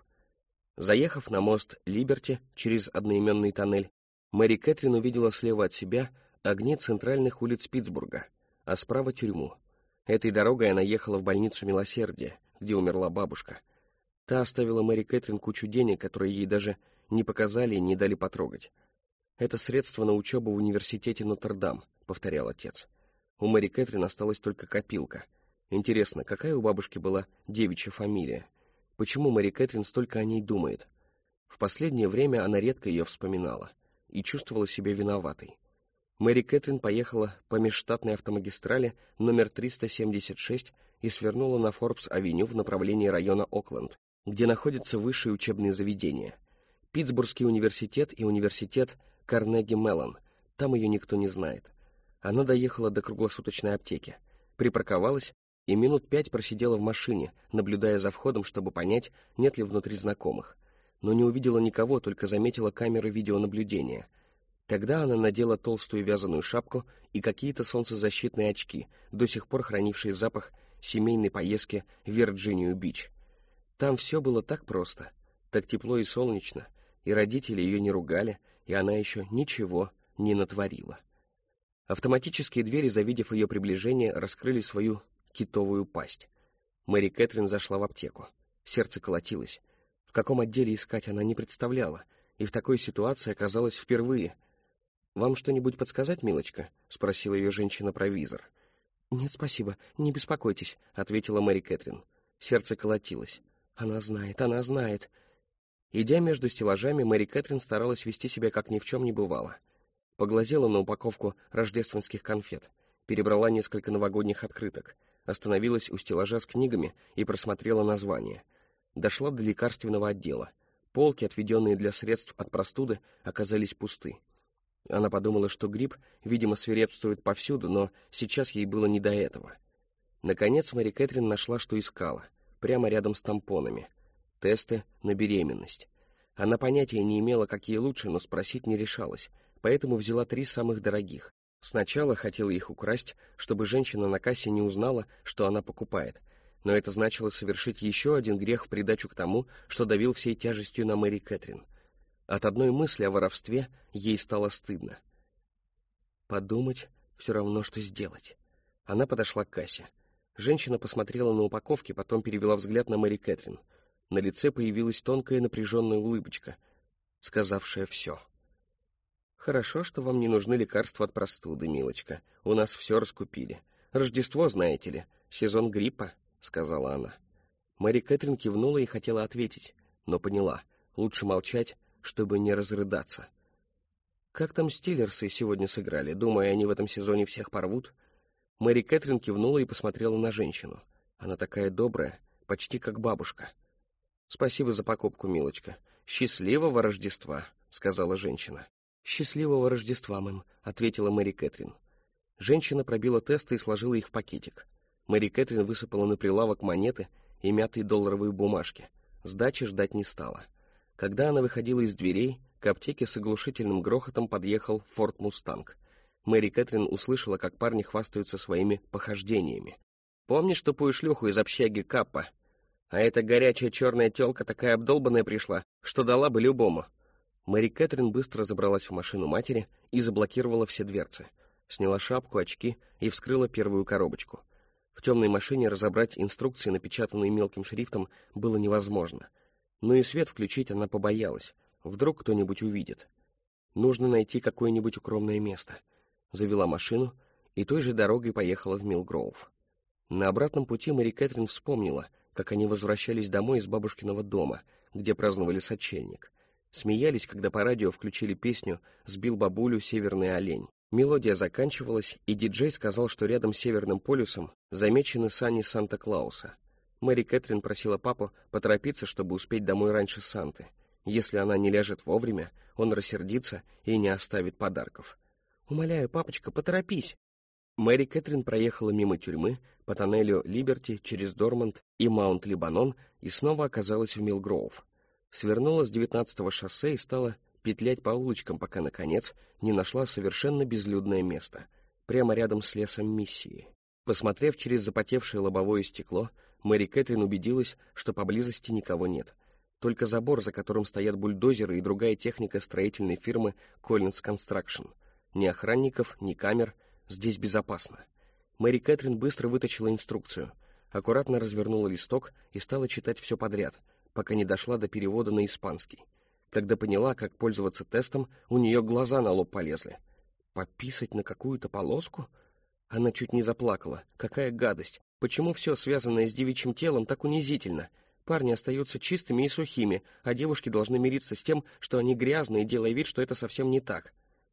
Заехав на мост Либерти через одноименный тоннель, Мэри Кэтрин увидела слева от себя огни центральных улиц Питтсбурга, а справа тюрьму. Этой дорогой она ехала в больницу Милосердия, где умерла бабушка. Та оставила Мэри Кэтрин кучу денег, которые ей даже не показали и не дали потрогать. «Это средство на учебу в университете Нотр-Дам», — повторял отец. У Мэри Кэтрин осталась только копилка. Интересно, какая у бабушки была девичья фамилия? Почему Мэри Кэтрин столько о ней думает? В последнее время она редко ее вспоминала и чувствовала себя виноватой. Мэри Кэтрин поехала по межштатной автомагистрали номер 376 и свернула на Форбс-авеню в направлении района Окленд, где находятся высшие учебные заведения. Питтсбургский университет и университет Карнеги-Меллон. Там ее никто не знает. Она доехала до круглосуточной аптеки, припарковалась и минут 5 просидела в машине, наблюдая за входом, чтобы понять, нет ли внутри знакомых. Но не увидела никого, только заметила камеры видеонаблюдения. Тогда она надела толстую вязаную шапку и какие-то солнцезащитные очки, до сих пор хранившие запах семейной поездки в Вирджинию-Бич. Там все было так просто, так тепло и солнечно, и родители ее не ругали, и она еще ничего не натворила. Автоматические двери, завидев ее приближение, раскрыли свою китовую пасть. Мэри Кэтрин зашла в аптеку. Сердце колотилось. В каком отделе искать она не представляла, и в такой ситуации оказалась впервые. «Вам что-нибудь подсказать, милочка?» — спросила ее женщина-провизор. «Нет, спасибо, не беспокойтесь», — ответила Мэри Кэтрин. Сердце колотилось. «Она знает, она знает». Идя между стеллажами, Мэри Кэтрин старалась вести себя, как ни в чем не бывало. Поглазела на упаковку рождественских конфет, перебрала несколько новогодних открыток, остановилась у стеллажа с книгами и просмотрела названия. Дошла до лекарственного отдела. Полки, отведенные для средств от простуды, оказались пусты. Она подумала, что грипп, видимо, свирепствует повсюду, но сейчас ей было не до этого. Наконец Мэри Кэтрин нашла, что искала, прямо рядом с тампонами. Тесты на беременность. Она понятия не имела, какие лучше, но спросить не решалась, поэтому взяла 3 самых дорогих. Сначала хотела их украсть, чтобы женщина на кассе не узнала, что она покупает, но это значило совершить еще один грех в придачу к тому, что давил всей тяжестью на Мэри Кэтрин. От одной мысли о воровстве ей стало стыдно. Подумать все равно, что сделать. Она подошла к кассе. Женщина посмотрела на упаковки, потом перевела взгляд на Мэри Кэтрин. На лице появилась тонкая напряженная улыбочка, сказавшая все. «Хорошо, что вам не нужны лекарства от простуды, милочка. У нас все раскупили. Рождество, знаете ли, сезон гриппа», — сказала она. Мэри Кэтрин кивнула и хотела ответить, но поняла, лучше молчать, чтобы не разрыдаться. «Как там Стиллерсы сегодня сыграли? Думаю, они в этом сезоне всех порвут?» Мэри Кэтрин кивнула и посмотрела на женщину. Она такая добрая, почти как бабушка. «Спасибо за покупку, милочка. Счастливого Рождества», — сказала женщина. «Счастливого Рождества, мэм», — ответила Мэри Кэтрин. Женщина пробила тесты и сложила их в пакетик. Мэри Кэтрин высыпала на прилавок монеты и мятые долларовые бумажки. Сдачи ждать не стала. Когда она выходила из дверей, к аптеке с оглушительным грохотом подъехал Форд Мустанг. Мэри Кэтрин услышала, как парни хвастаются своими похождениями. «Помнишь тупую шлюху из общаги Каппа? А эта горячая черная тёлка такая обдолбанная пришла, что дала бы любому». Мэри Кэтрин быстро забралась в машину матери и заблокировала все дверцы. Сняла шапку, очки и вскрыла первую коробочку. В темной машине разобрать инструкции, напечатанные мелким шрифтом, было невозможно. Но и свет включить она побоялась. Вдруг кто-нибудь увидит. Нужно найти какое-нибудь укромное место. Завела машину и той же дорогой поехала в Милгроув. На обратном пути Мэри Кэтрин вспомнила, как они возвращались домой из бабушкиного дома, где праздновали сочельник. Смеялись, когда по радио включили песню «Сбил бабулю северный олень». Мелодия заканчивалась, и диджей сказал, что рядом с Северным полюсом замечены сани Санта-Клауса. Мэри Кэтрин просила папу поторопиться, чтобы успеть домой раньше Санты. Если она не ляжет вовремя, он рассердится и не оставит подарков. «Умоляю, папочка, поторопись!» Мэри Кэтрин проехала мимо тюрьмы, по тоннелю Либерти, через Дормонд и Маунт-Либанон и снова оказалась в Милгроув. Свернула с 19-го шоссе и стала петлять по улочкам, пока, наконец, не нашла совершенно безлюдное место, прямо рядом с лесом Миссии. Посмотрев через запотевшее лобовое стекло, Мэри Кэтрин убедилась, что поблизости никого нет. Только забор, за которым стоят бульдозеры и другая техника строительной фирмы Collins Construction. Ни охранников, ни камер. Здесь безопасно. Мэри Кэтрин быстро вытащила инструкцию, аккуратно развернула листок и стала читать все подряд, пока не дошла до перевода на испанский. Когда поняла, как пользоваться тестом, у нее глаза на лоб полезли. Пописать на какую-то полоску? Она чуть не заплакала. Какая гадость! Почему все, связанное с девичьим телом, так унизительно? Парни остаются чистыми и сухими, а девушки должны мириться с тем, что они грязные, делая вид, что это совсем не так.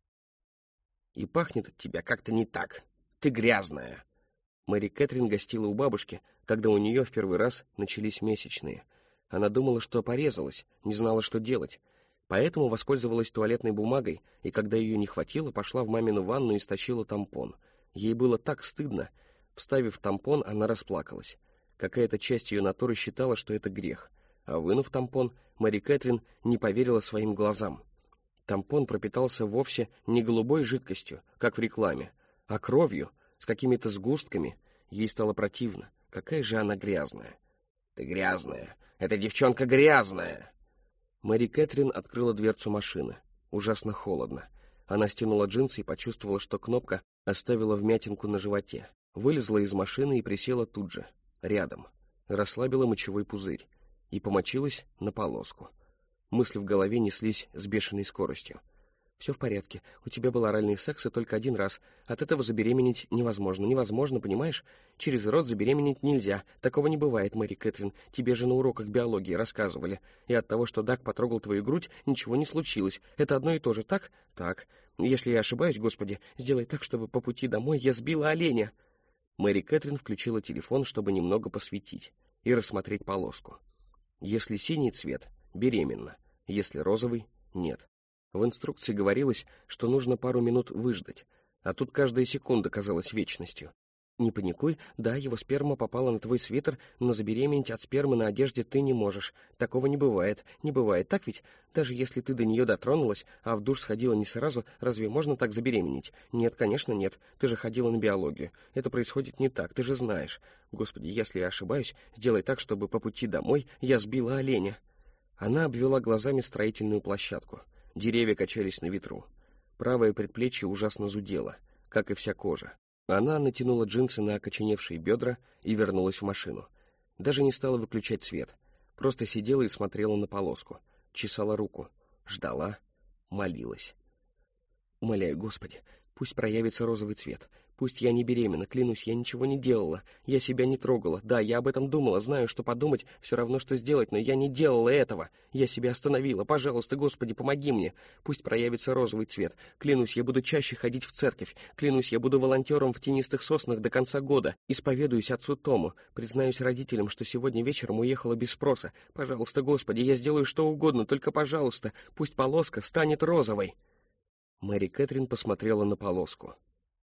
И пахнет от тебя как-то не так. Ты грязная. Мэри Кэтрин гостила у бабушки, когда у нее в первый раз начались месячные. Она думала, что порезалась, не знала, что делать. Поэтому воспользовалась туалетной бумагой, и когда ее не хватило, пошла в мамину ванну и стащила тампон. Ей было так стыдно. Вставив тампон, она расплакалась. Какая-то часть ее натуры считала, что это грех. А вынув тампон, Мэри Кэтрин не поверила своим глазам. Тампон пропитался вовсе не голубой жидкостью, как в рекламе, а кровью, с какими-то сгустками. Ей стало противно. Какая же она грязная. «Ты грязная! Эта девчонка грязная!» Мэри Кэтрин открыла дверцу машины. Ужасно холодно. Она стянула джинсы и почувствовала, что кнопка оставила вмятинку на животе. Вылезла из машины и присела тут же, рядом. Расслабила мочевой пузырь и помочилась на полоску. Мысли в голове неслись с бешеной скоростью. «Все в порядке. У тебя был оральный секс и только один раз. От этого забеременеть невозможно. Невозможно, понимаешь? Через рот забеременеть нельзя. Такого не бывает, Мэри Кэтрин. Тебе же на уроках биологии рассказывали. И от того, что Даг потрогал твою грудь, ничего не случилось. Это одно и то же, так? Так. Если я ошибаюсь, Господи, сделай так, чтобы по пути домой я сбила оленя». Мэри Кэтрин включила телефон, чтобы немного посветить и рассмотреть полоску. Если синий цвет — беременна. Если розовый — нет. В инструкции говорилось, что нужно пару минут выждать, а тут каждая секунда казалась вечностью. Не паникуй, да, его сперма попала на твой свитер, но забеременеть от спермы на одежде ты не можешь. Такого не бывает, так ведь? Даже если ты до нее дотронулась, а в душ сходила не сразу, разве можно так забеременеть? Нет, конечно, нет. Ты же ходила на биологию. Это происходит не так, ты же знаешь. Господи, если я ошибаюсь, сделай так, чтобы по пути домой я сбила оленя. Она обвела глазами строительную площадку. Деревья качались на ветру. Правое предплечье ужасно зудело, как и вся кожа. Она натянула джинсы на окоченевшие бедра и вернулась в машину. Даже не стала выключать свет. Просто сидела и смотрела на полоску. Чесала руку. Ждала. Молилась. «Умоляю, Господи, пусть проявится розовый цвет. Пусть я не беременна, клянусь, я ничего не делала. Я себя не трогала. Да, я об этом думала, знаю, что подумать все равно, что сделать, но я не делала этого. Я себя остановила. Пожалуйста, Господи, помоги мне. Пусть проявится розовый цвет. Клянусь, я буду чаще ходить в церковь. Клянусь, я буду волонтером в тенистых соснах до конца года. Исповедуюсь отцу Тому. Признаюсь родителям, что сегодня вечером уехала без спроса. Пожалуйста, Господи, я сделаю что угодно, только, пожалуйста, пусть полоска станет розовой». Мэри Кэтрин посмотрела на полоску.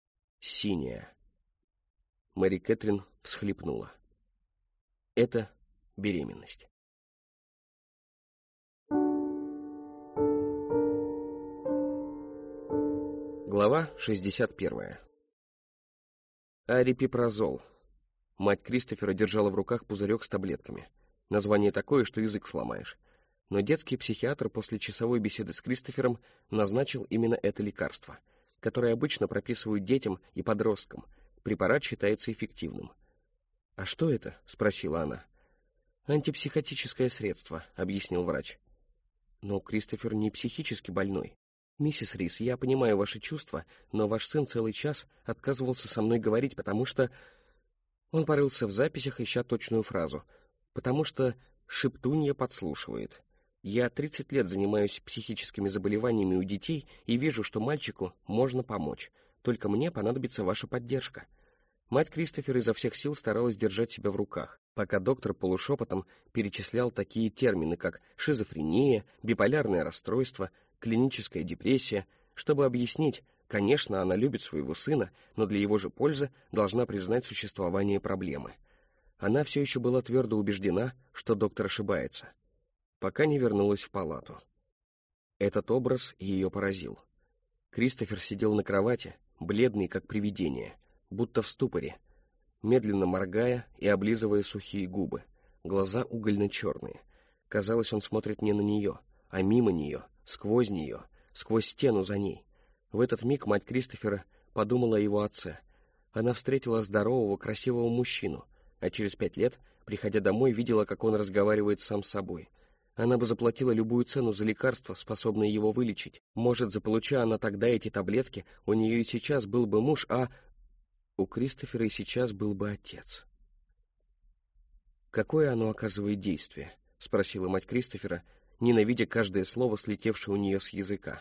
Синяя. Мэри Кэтрин всхлипнула. Это беременность. Глава 61. Арипипрозол. Мать Кристофера держала в руках пузырек с таблетками. Название такое, что язык сломаешь. Но детский психиатр после часовой беседы с Кристофером назначил именно это лекарство, которое обычно прописывают детям и подросткам. Препарат считается эффективным. «А что это?» — спросила она. «Антипсихотическое средство», — объяснил врач. «Но Кристофер не психически больной. Миссис Рис, я понимаю ваши чувства, но ваш сын целый час отказывался со мной говорить, потому что...» Он порылся в записях, ища точную фразу. «Потому что шептунья подслушивает. Я 30 лет занимаюсь психическими заболеваниями у детей и вижу, что мальчику можно помочь. Только мне понадобится ваша поддержка». Мать Кристофера изо всех сил старалась держать себя в руках, пока доктор полушепотом перечислял такие термины, как шизофрения, биполярное расстройство, клиническая депрессия, чтобы объяснить, Конечно, она любит своего сына, но для его же пользы должна признать существование проблемы. Она все еще была твердо убеждена, что доктор ошибается, пока не вернулась в палату. Этот образ ее поразил. Кристофер сидел на кровати, бледный, как привидение, будто в ступоре, медленно моргая и облизывая сухие губы, глаза угольно-черные. Казалось, он смотрит не на нее, а мимо нее, сквозь стену за ней. В этот миг мать Кристофера подумала о его отце. Она встретила здорового, красивого мужчину, а через 5 лет, приходя домой, видела, как он разговаривает сам с собой. Она бы заплатила любую цену за лекарство, способное его вылечить. Может, заполуча она тогда эти таблетки, у нее и сейчас был бы муж, а у Кристофера и сейчас был бы отец. «Какое оно оказывает действие?» — спросила мать Кристофера, ненавидя каждое слово, слетевшее у нее с языка.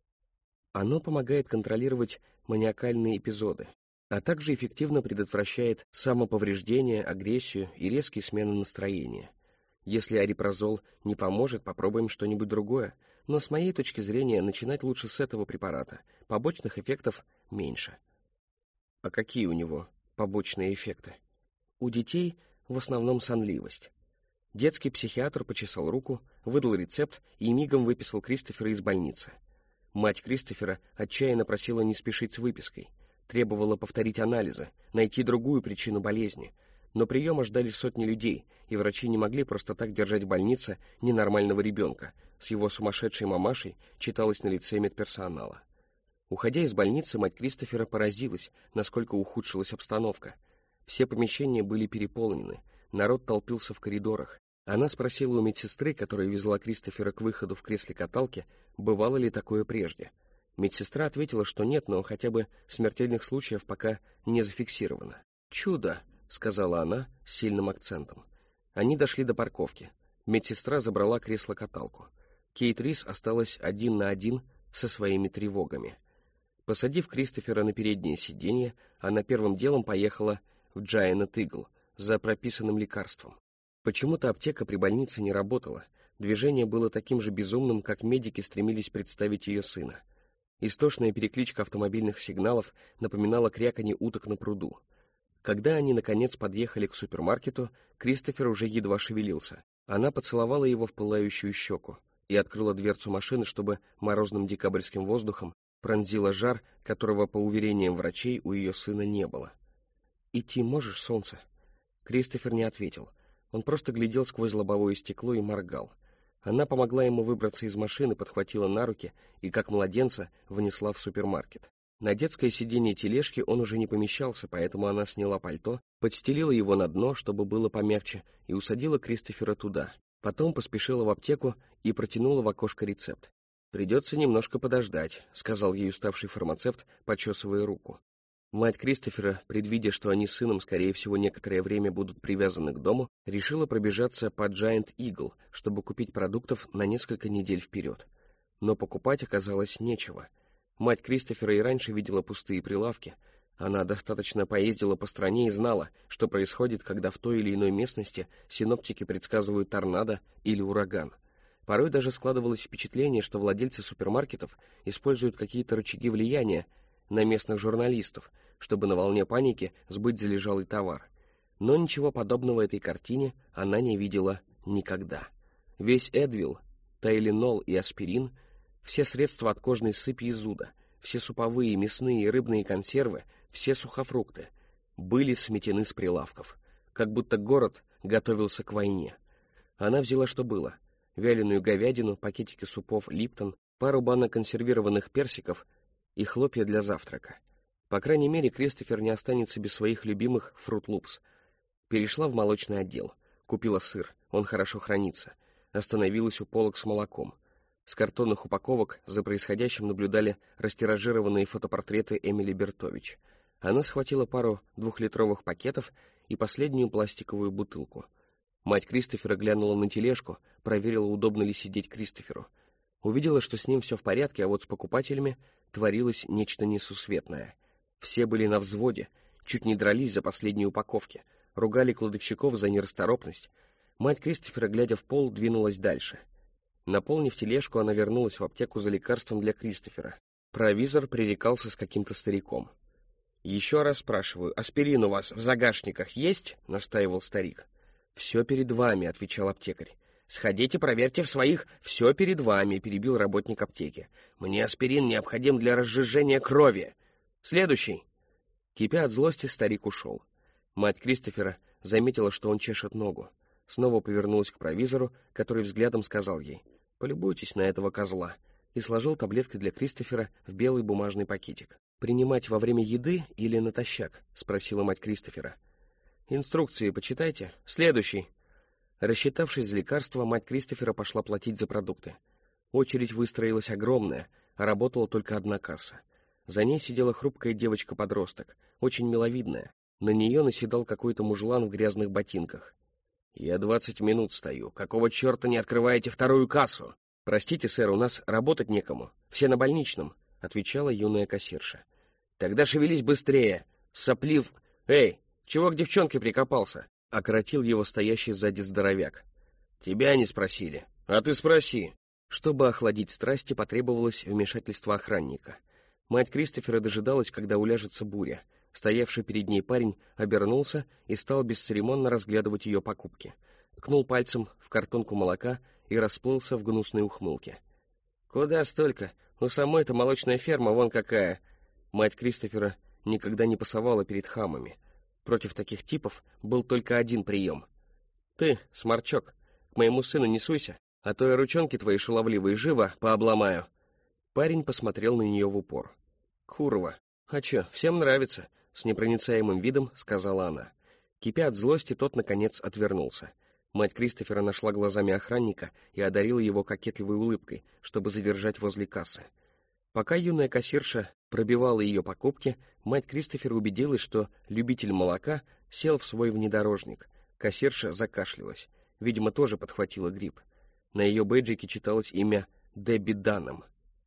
«Оно помогает контролировать маниакальные эпизоды, а также эффективно предотвращает самоповреждение, агрессию и резкие смены настроения. Если арипразол не поможет, попробуем что-нибудь другое, но с моей точки зрения начинать лучше с этого препарата. Побочных эффектов меньше». «А какие у него побочные эффекты?» «У детей в основном сонливость». Детский психиатр почесал руку, выдал рецепт и мигом выписал Кристофера из больницы. Мать Кристофера отчаянно просила не спешить с выпиской, требовала повторить анализы, найти другую причину болезни, но приема ждали сотни людей, и врачи не могли просто так держать в больнице ненормального ребенка. С его сумасшедшей мамашей читалось на лице медперсонала. Уходя из больницы, мать Кристофера поразилась, насколько ухудшилась обстановка. Все помещения были переполнены, народ толпился в коридорах. Она спросила у медсестры, которая везла Кристофера к выходу в кресле-каталке, бывало ли такое прежде. Медсестра ответила, что нет, но хотя бы смертельных случаев пока не зафиксировано. «Чудо», — сказала она с сильным акцентом. Они дошли до парковки. Медсестра забрала кресло-каталку. Кейт Рис осталась 1 на 1 со своими тревогами. Посадив Кристофера на переднее сиденье, она первым делом поехала в Giant Eagle за прописанным лекарством. Почему-то аптека при больнице не работала, движение было таким же безумным, как медики стремились представить ее сына. Истошная перекличка автомобильных сигналов напоминала кряканье уток на пруду. Когда они, наконец, подъехали к супермаркету, Кристофер уже едва шевелился. Она поцеловала его в пылающую щеку и открыла дверцу машины, чтобы морозным декабрьским воздухом пронзила жар, которого, по уверениям врачей, у ее сына не было. «Идти можешь, солнце?» Кристофер не ответил. Он просто глядел сквозь лобовое стекло и моргал. Она помогла ему выбраться из машины, подхватила на руки и, как младенца, внесла в супермаркет. На детское сиденье тележки он уже не помещался, поэтому она сняла пальто, подстелила его на дно, чтобы было помягче, и усадила Кристофера туда. Потом поспешила в аптеку и протянула в окошко рецепт. «Придется немножко подождать», — сказал ей уставший фармацевт, почесывая руку. Мать Кристофера, предвидя, что они с сыном, скорее всего, некоторое время будут привязаны к дому, решила пробежаться по Giant Eagle, чтобы купить продуктов на несколько недель вперед. Но покупать оказалось нечего. Мать Кристофера и раньше видела пустые прилавки. Она достаточно поездила по стране и знала, что происходит, когда в той или иной местности синоптики предсказывают торнадо или ураган. Порой даже складывалось впечатление, что владельцы супермаркетов используют какие-то рычаги влияния на местных журналистов, чтобы на волне паники сбыть залежалый товар. Но ничего подобного этой картине она не видела никогда. Весь Эдвил, Тайленол и аспирин, все средства от кожной сыпи и зуда, все суповые, мясные и рыбные консервы, все сухофрукты были сметены с прилавков, как будто город готовился к войне. Она взяла, что было: вяленую говядину, пакетики супов Липтон, пару банок консервированных персиков и хлопья для завтрака. По крайней мере, Кристофер не останется без своих любимых Fruit Loops. Перешла в молочный отдел, купила сыр, он хорошо хранится. Остановилась у полок с молоком. С картонных упаковок за происходящим наблюдали растиражированные фотопортреты Эмили Бертович. Она схватила пару 2-литровых пакетов и последнюю пластиковую бутылку. Мать Кристофера глянула на тележку, проверила, удобно ли сидеть Кристоферу. Увидела, что с ним все в порядке, а вот с покупателями творилось нечто несусветное. Все были на взводе, чуть не дрались за последние упаковки, ругали кладовщиков за нерасторопность. Мать Кристофера, глядя в пол, двинулась дальше. Наполнив тележку, она вернулась в аптеку за лекарством для Кристофера. Провизор пререкался с каким-то стариком. «Еще раз спрашиваю, аспирин у вас в загашниках есть?» — настаивал старик. «Все перед вами», — отвечал аптекарь. «Сходите, проверьте в своих...» «Все перед вами», — перебил работник аптеки. «Мне аспирин необходим для разжижения крови. Следующий». Кипя от злости, старик ушел. Мать Кристофера заметила, что он чешет ногу. Снова повернулась к провизору, который взглядом сказал ей: «Полюбуйтесь на этого козла», и сложил таблетки для Кристофера в белый бумажный пакетик. «Принимать во время еды или натощак?» — спросила мать Кристофера. «Инструкции почитайте. Следующий». Рассчитавшись за лекарство, мать Кристофера пошла платить за продукты. Очередь выстроилась огромная, а работала только одна касса. За ней сидела хрупкая девочка-подросток, очень миловидная. На нее наседал какой-то мужлан в грязных ботинках. «Я 20 минут стою. Какого черта не открываете вторую кассу?» «Простите, сэр, у нас работать некому. Все на больничном», — отвечала юная кассирша. «Тогда шевелись быстрее, соплив... Эй, чего к девчонке прикопался?» — окоротил его стоящий сзади здоровяк. «Тебя не спросили. А ты спроси». Чтобы охладить страсти, потребовалось вмешательство охранника. Мать Кристофера дожидалась, когда уляжется буря. Стоявший перед ней парень обернулся и стал бесцеремонно разглядывать ее покупки. Ткнул пальцем в картонку молока и расплылся в гнусной ухмылке. «Куда столько? У самой-то молочная ферма вон какая!» Мать Кристофера никогда не пасовала перед хамами. Против таких типов был только один прием. «Ты, сморчок, к моему сыну не суйся, а то я ручонки твои шаловливые живо пообломаю». Парень посмотрел на нее в упор. «Курва, а чё, всем нравится?» — с непроницаемым видом сказала она. Кипя от злости, тот, наконец, отвернулся. Мать Кристофера нашла глазами охранника и одарила его кокетливой улыбкой, чтобы задержать возле кассы. Пока юная кассирша пробивала ее покупки, мать Кристофера убедилась, что любитель молока сел в свой внедорожник. Кассирша закашлялась. Видимо, тоже подхватила грипп. На ее бейджике читалось имя Дебби Данном.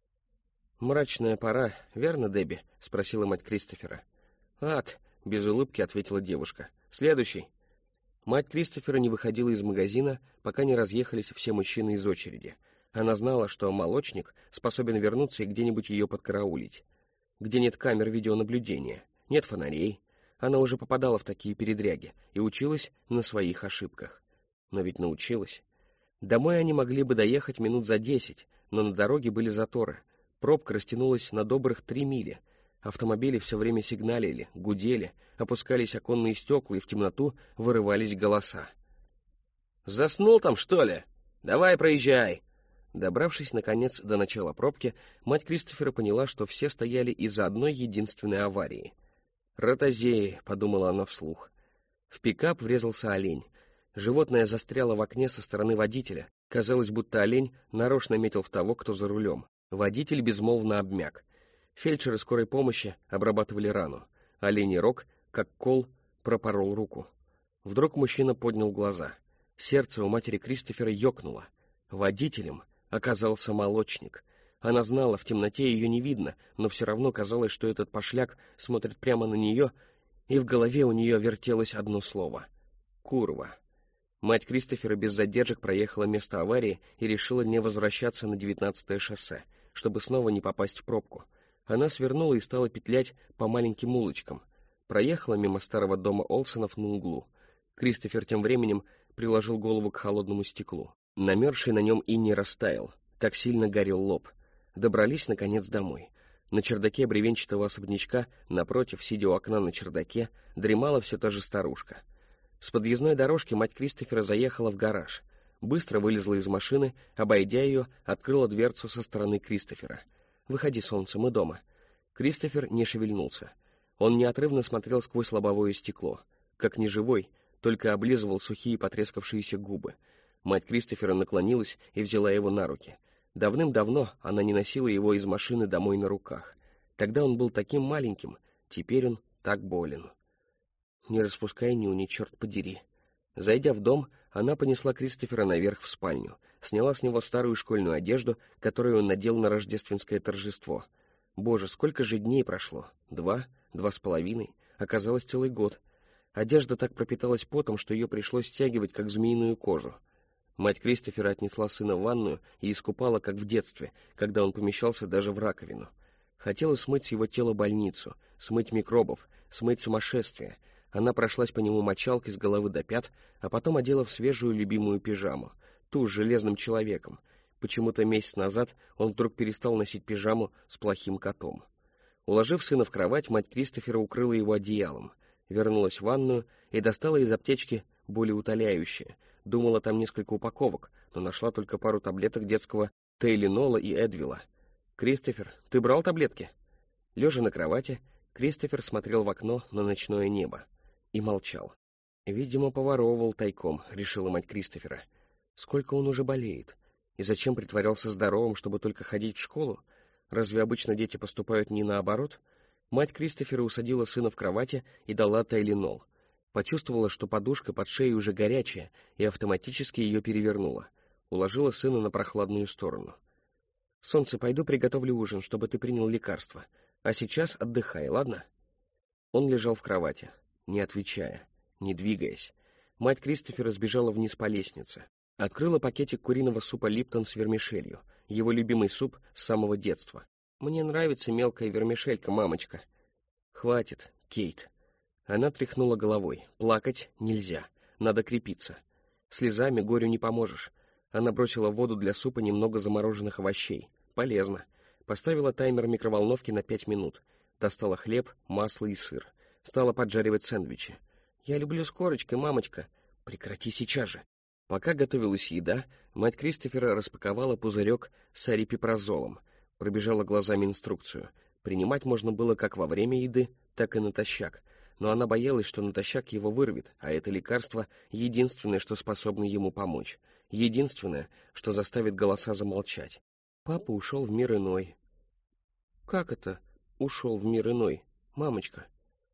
«Мрачная пора, верно, Дебби?» — спросила мать Кристофера. «Ад!» — без улыбки ответила девушка. «Следующий». Мать Кристофера не выходила из магазина, пока не разъехались все мужчины из очереди. Она знала, что молочник способен вернуться и где-нибудь ее подкараулить. Где нет камер видеонаблюдения, нет фонарей. Она уже попадала в такие передряги и училась на своих ошибках. Но ведь научилась. Домой они могли бы доехать минут за 10, но на дороге были заторы. Пробка растянулась на добрых 3 мили. Автомобили все время сигналили, гудели, опускались оконные стекла, и в темноту вырывались голоса. «Заснул там, что ли? Давай, проезжай!» Добравшись, наконец, до начала пробки, мать Кристофера поняла, что все стояли из-за одной единственной аварии. «Ротозеи», — подумала она вслух. В пикап врезался олень. Животное застряло в окне со стороны водителя. Казалось, будто олень нарочно метил в того, кто за рулем. Водитель безмолвно обмяк. Фельдшеры скорой помощи обрабатывали рану. Оленей рог, как кол, пропорол руку. Вдруг мужчина поднял глаза. Сердце у матери Кристофера ёкнуло. Водителем оказался молочник. Она знала, в темноте ее не видно, но все равно казалось, что этот пошляк смотрит прямо на нее, и в голове у нее вертелось одно слово — «Курва». Мать Кристофера без задержек проехала место аварии и решила не возвращаться на 19-е шоссе, чтобы снова не попасть в пробку. Она свернула и стала петлять по маленьким улочкам. Проехала мимо старого дома Олсонов на углу. Кристофер тем временем приложил голову к холодному стеклу. Намерзший на нем иней растаял, так сильно горел лоб. Добрались, наконец, домой. На чердаке бревенчатого особнячка, напротив, сидя у окна на чердаке, дремала все та же старушка. С подъездной дорожки мать Кристофера заехала в гараж. Быстро вылезла из машины, обойдя ее, открыла дверцу со стороны Кристофера. «Выходи, солнце, мы дома». Кристофер не шевельнулся. Он неотрывно смотрел сквозь лобовое стекло. Как неживой, только облизывал сухие потрескавшиеся губы. Мать Кристофера наклонилась и взяла его на руки. Давным-давно она не носила его из машины домой на руках. Тогда он был таким маленьким, теперь он так болен. «Не распускай нюни, черт подери». Зайдя в дом, она понесла Кристофера наверх в спальню, сняла с него старую школьную одежду, которую он надел на рождественское торжество. Боже, сколько же дней прошло? 2, 2,5, оказалось целый год. Одежда так пропиталась потом, что ее пришлось стягивать, как змеиную кожу. Мать Кристофера отнесла сына в ванную и искупала, как в детстве, когда он помещался даже в раковину. Хотела смыть с его тела больницу, смыть микробов, смыть сумасшествие. Она прошлась по нему мочалкой с головы до пят, а потом одела в свежую любимую пижаму, ту с железным человеком. Почему-то месяц назад он вдруг перестал носить пижаму с плохим котом. Уложив сына в кровать, мать Кристофера укрыла его одеялом, вернулась в ванную и достала из аптечки болеутоляющее. Думала, там несколько упаковок, но нашла только пару таблеток детского Тейленола и Эдвила. «Кристофер, ты брал таблетки?» Лежа на кровати, Кристофер смотрел в окно на ночное небо и молчал. «Видимо, поворовывал тайком», — решила мать Кристофера. «Сколько он уже болеет? И зачем притворялся здоровым, чтобы только ходить в школу? Разве обычно дети поступают не наоборот?» Мать Кристофера усадила сына в кровати и дала Тайленол. Почувствовала, что подушка под шеей уже горячая, и автоматически ее перевернула. Уложила сына на прохладную сторону. «Солнце, пойду приготовлю ужин, чтобы ты принял лекарство. А сейчас отдыхай, ладно?» Он лежал в кровати, не отвечая, не двигаясь. Мать Кристофера сбежала вниз по лестнице. Открыла пакетик куриного супа «Липтон» с вермишелью, его любимый суп с самого детства. «Мне нравится мелкая вермишелька, мамочка». «Хватит, Кейт». Она тряхнула головой. «Плакать нельзя, надо крепиться. Слезами горю не поможешь». Она бросила в воду для супа немного замороженных овощей. Полезно. Поставила таймер микроволновки на 5 минут. Достала хлеб, масло и сыр. Стала поджаривать сэндвичи. «Я люблю с корочкой, мамочка». «Прекрати сейчас же». Пока готовилась еда, мать Кристофера распаковала пузырек с арипипразолом. Пробежала глазами инструкцию. Принимать можно было как во время еды, так и натощак. Но она боялась, что натощак его вырвет, а это лекарство — единственное, что способно ему помочь. Единственное, что заставит голоса замолчать. Папа ушел в мир иной. «Как это ушел в мир иной, мамочка?»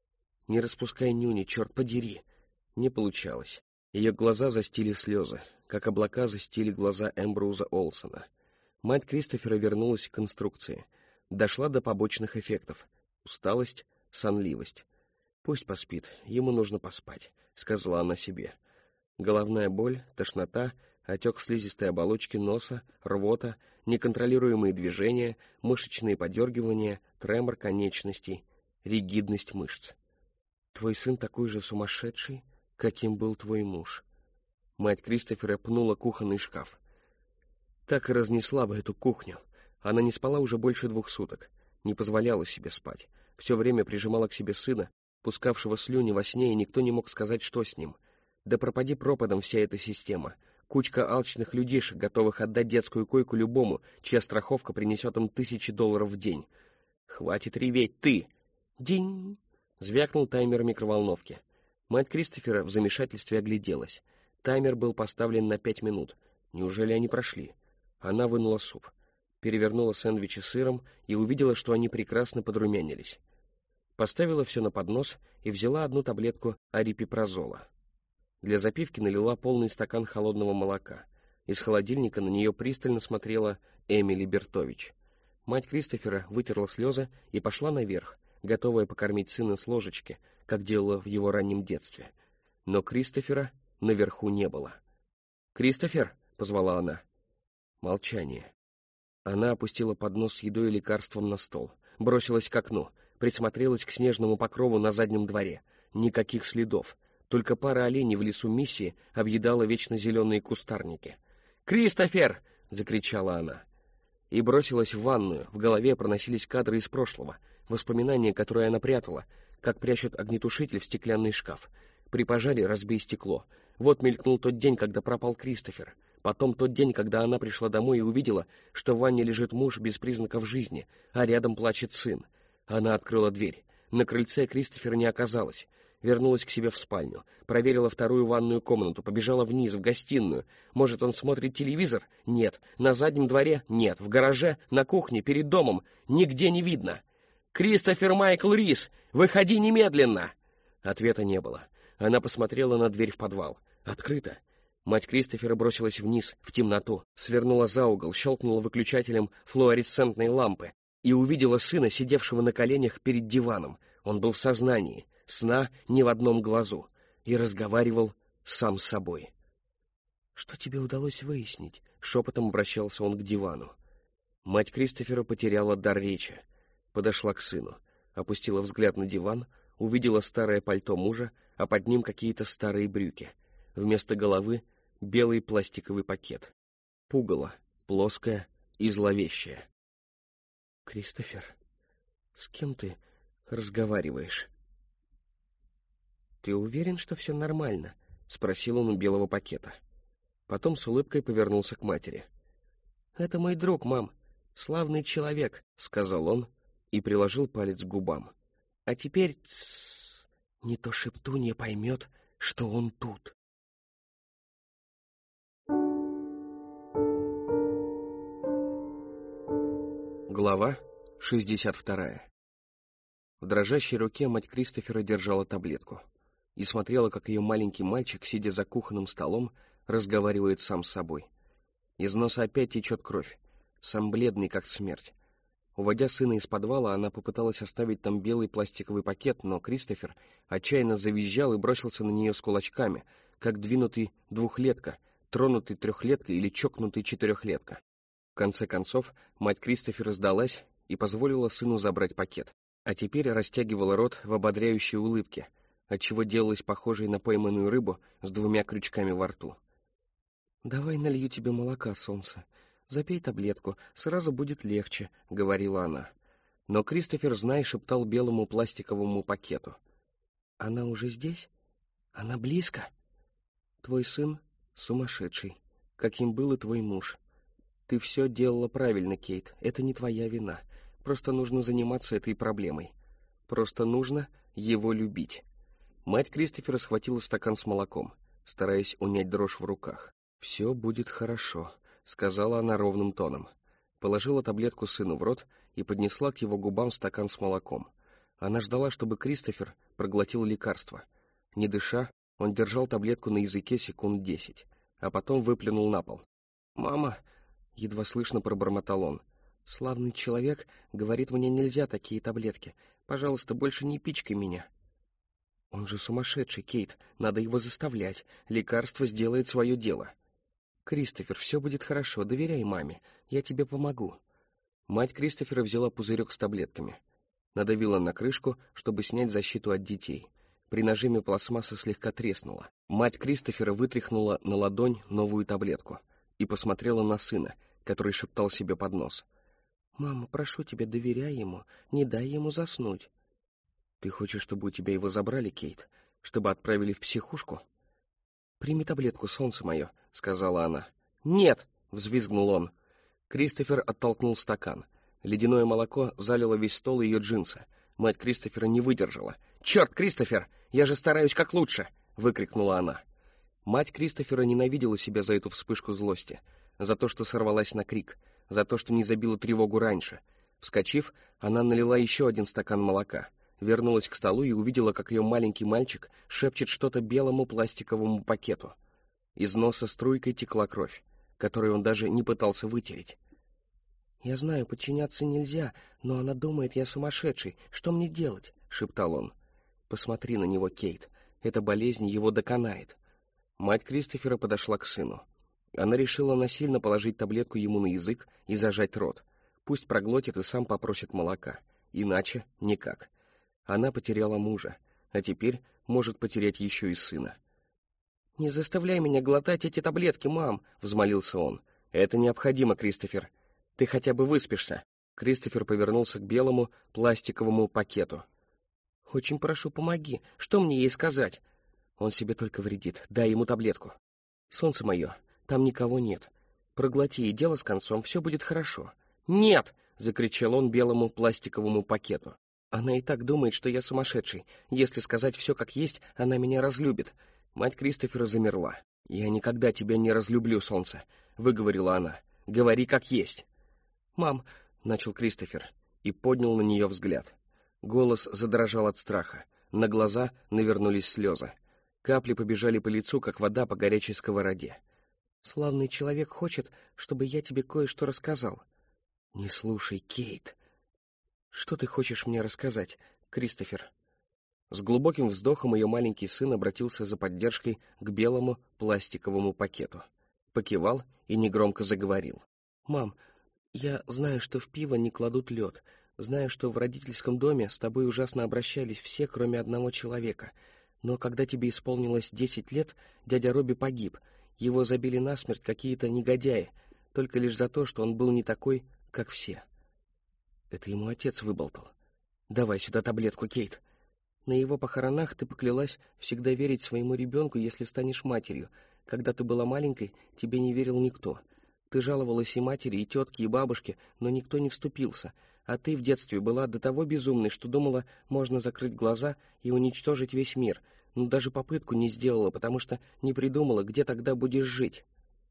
«Не распускай нюни, черт подери!» Не получалось. Ее глаза застили слезы, как облака застили глаза Эмброуза Олсона. Мать Кристофера вернулась к инструкции. Дошла до побочных эффектов. Усталость, сонливость. «Пусть поспит, ему нужно поспать», — сказала она себе. Головная боль, тошнота, отек слизистой оболочки носа, рвота, неконтролируемые движения, мышечные подергивания, тремор конечностей, ригидность мышц. «Твой сын такой же сумасшедший, каким был твой муж». Мать Кристофера пнула кухонный шкаф. Так и разнесла бы эту кухню. Она не спала уже больше 2 суток, не позволяла себе спать, все время прижимала к себе сына, пускавшего слюни во сне, и никто не мог сказать, что с ним. Да пропади пропадом вся эта система. Кучка алчных людишек, готовых отдать детскую койку любому, чья страховка принесет им $1000 в день. «Хватит реветь, ты!» «Динь!» — звякнул таймер микроволновки. Мать Кристофера в замешательстве огляделась. Таймер был поставлен на 5 минут. Неужели они прошли? Она вынула суп, перевернула сэндвичи сыром и увидела, что они прекрасно подрумянились. Поставила все на поднос и взяла 1 таблетку арипипразола. Для запивки налила полный стакан холодного молока. Из холодильника на нее пристально смотрела Эмили Бертович. Мать Кристофера вытерла слезы и пошла наверх, готовая покормить сына с ложечки, как делала в его раннем детстве. Но Кристофера наверху не было. «Кристофер!» — позвала она. Молчание. Она опустила поднос с едой и лекарством на стол, бросилась к окну, присмотрелась к снежному покрову на заднем дворе. Никаких следов. Только пара оленей в лесу Миссии объедала вечно зеленые кустарники. «Кристофер!» — закричала она. И бросилась в ванную. В голове проносились кадры из прошлого, воспоминания, которые она прятала, как прячут огнетушитель в стеклянный шкаф. При пожаре разбей стекло. Вот мелькнул тот день, когда пропал Кристофер. Потом тот день, когда она пришла домой и увидела, что в ванне лежит муж без признаков жизни, а рядом плачет сын. Она открыла дверь. На крыльце Кристофера не оказалось. Вернулась к себе в спальню, проверила 2-ю ванную комнату, побежала вниз, в гостиную. Может, он смотрит телевизор? Нет. На заднем дворе? Нет. В гараже? На кухне? Перед домом? Нигде не видно. «Кристофер Майкл Рис! Выходи немедленно!» Ответа не было. Она посмотрела на дверь в подвал. Открыто. Мать Кристофера бросилась вниз, в темноту, свернула за угол, щелкнула выключателем флуоресцентной лампы и увидела сына, сидевшего на коленях перед диваном. Он был в сознании, сна ни в одном глазу, и разговаривал сам с собой. «Что тебе удалось выяснить?» — шепотом обращался он к дивану. Мать Кристофера потеряла дар речи. Подошла к сыну, опустила взгляд на диван, увидела старое пальто мужа, а под ним какие-то старые брюки. Вместо головы белый пластиковый пакет. Пугало, плоское и зловещее. «Кристофер, с кем ты разговариваешь?» «Ты уверен, что все нормально?» — спросил он у белого пакета. Потом с улыбкой повернулся к матери. «Это мой друг, мам. Славный человек», — сказал он и приложил палец к губам. «А теперь, тссс, не то шептунья поймет, что он тут». Глава 62. В дрожащей руке мать Кристофера держала таблетку и смотрела, как ее маленький мальчик, сидя за кухонным столом, разговаривает сам с собой. Из носа опять течет кровь, сам бледный, как смерть. Уводя сына из подвала, она попыталась оставить там белый пластиковый пакет, но Кристофер отчаянно завизжал и бросился на нее с кулачками, как двинутый двухлетка, тронутый трехлетка или чокнутый четырехлетка. В конце концов, мать Кристофера сдалась и позволила сыну забрать пакет, а теперь растягивала рот в ободряющей улыбке, отчего делалась похожей на пойманную рыбу с 2 крючками во рту. «Давай налью тебе молока, солнце. Запей таблетку, сразу будет легче», — говорила она. Но Кристофер, зная, шептал белому пластиковому пакету. «Она уже здесь? Она близко? Твой сын сумасшедший, каким был и твой муж. Ты все делала правильно, Кейт, это не твоя вина. Просто нужно заниматься этой проблемой. Просто нужно его любить». Мать Кристофера схватила стакан с молоком, стараясь унять дрожь в руках. «Все будет хорошо», — сказала она ровным тоном. Положила таблетку сыну в рот и поднесла к его губам стакан с молоком. Она ждала, чтобы Кристофер проглотил лекарство. Не дыша, он держал таблетку на языке секунд 10, а потом выплюнул на пол. «Мама!» — едва слышно пробормотал он. «Славный человек говорит, мне нельзя такие таблетки. Пожалуйста, больше не пичкай меня». «Он же сумасшедший, Кейт. Надо его заставлять. Лекарство сделает свое дело». «Кристофер, все будет хорошо. Доверяй маме. Я тебе помогу». Мать Кристофера взяла пузырек с таблетками. Надавила на крышку, чтобы снять защиту от детей. При нажиме пластмасса слегка треснула. Мать Кристофера вытряхнула на ладонь новую таблетку и посмотрела на сына, который шептал себе под нос. «Мама, прошу тебя, доверяй ему. Не дай ему заснуть». «Ты хочешь, чтобы у тебя его забрали, Кейт? Чтобы отправили в психушку?» «Прими таблетку, солнце мое», — сказала она. «Нет!» — взвизгнул он. Кристофер оттолкнул стакан. Ледяное молоко залило весь стол ее джинсы. Мать Кристофера не выдержала. «Черт, Кристофер! Я же стараюсь как лучше!» — выкрикнула она. Мать Кристофера ненавидела себя за эту вспышку злости, за то, что сорвалась на крик, за то, что не забила тревогу раньше. Вскочив, она налила еще один стакан молока. Вернулась к столу и увидела, как ее маленький мальчик шепчет что-то белому пластиковому пакету. Из носа струйкой текла кровь, которую он даже не пытался вытереть. «Я знаю, подчиняться нельзя, но она думает, я сумасшедший. Что мне делать?» — шептал он. «Посмотри на него, Кейт. Эта болезнь его доконает». Мать Кристофера подошла к сыну. Она решила насильно положить таблетку ему на язык и зажать рот. Пусть проглотит и сам попросит молока. Иначе никак. Она потеряла мужа, а теперь может потерять еще и сына. «Не заставляй меня глотать эти таблетки, мам!» — взмолился он. «Это необходимо, Кристофер. Ты хотя бы выспишься». Кристофер повернулся к белому пластиковому пакету. «Очень прошу, помоги. Что мне ей сказать?» «Он себе только вредит. Дай ему таблетку». «Солнце мое, там никого нет. Проглоти, и дело с концом, все будет хорошо». «Нет!» — закричал он белому пластиковому пакету. «Она и так думает, что я сумасшедший. Если сказать все как есть, она меня разлюбит». Мать Кристофера замерла. «Я никогда тебя не разлюблю, солнце», — выговорила она. «Говори как есть». «Мам», — начал Кристофер и поднял на нее взгляд. Голос задрожал от страха. На глаза навернулись слезы. Капли побежали по лицу, как вода по горячей сковороде. «Славный человек хочет, чтобы я тебе кое-что рассказал». «Не слушай, Кейт». «Что ты хочешь мне рассказать, Кристофер?» С глубоким вздохом ее маленький сын обратился за поддержкой к белому пластиковому пакету. Покивал и негромко заговорил. «Мам, я знаю, что в пиво не кладут лед, Знаю, что в родительском доме с тобой ужасно обращались все, кроме одного человека. Но когда тебе исполнилось 10 лет, дядя Робби погиб. Его забили насмерть какие-то негодяи, только лишь за то, что он был не такой, как все. Это ему отец выболтал. Давай сюда таблетку, Кейт. На его похоронах ты поклялась всегда верить своему ребенку, если станешь матерью. Когда ты была маленькой, тебе не верил никто. Ты жаловалась и матери, и тетке, и бабушке, но никто не вступился. А ты в детстве была до того безумной, что думала, можно закрыть глаза и уничтожить весь мир, но даже попытку не сделала, потому что не придумала, где тогда будешь жить.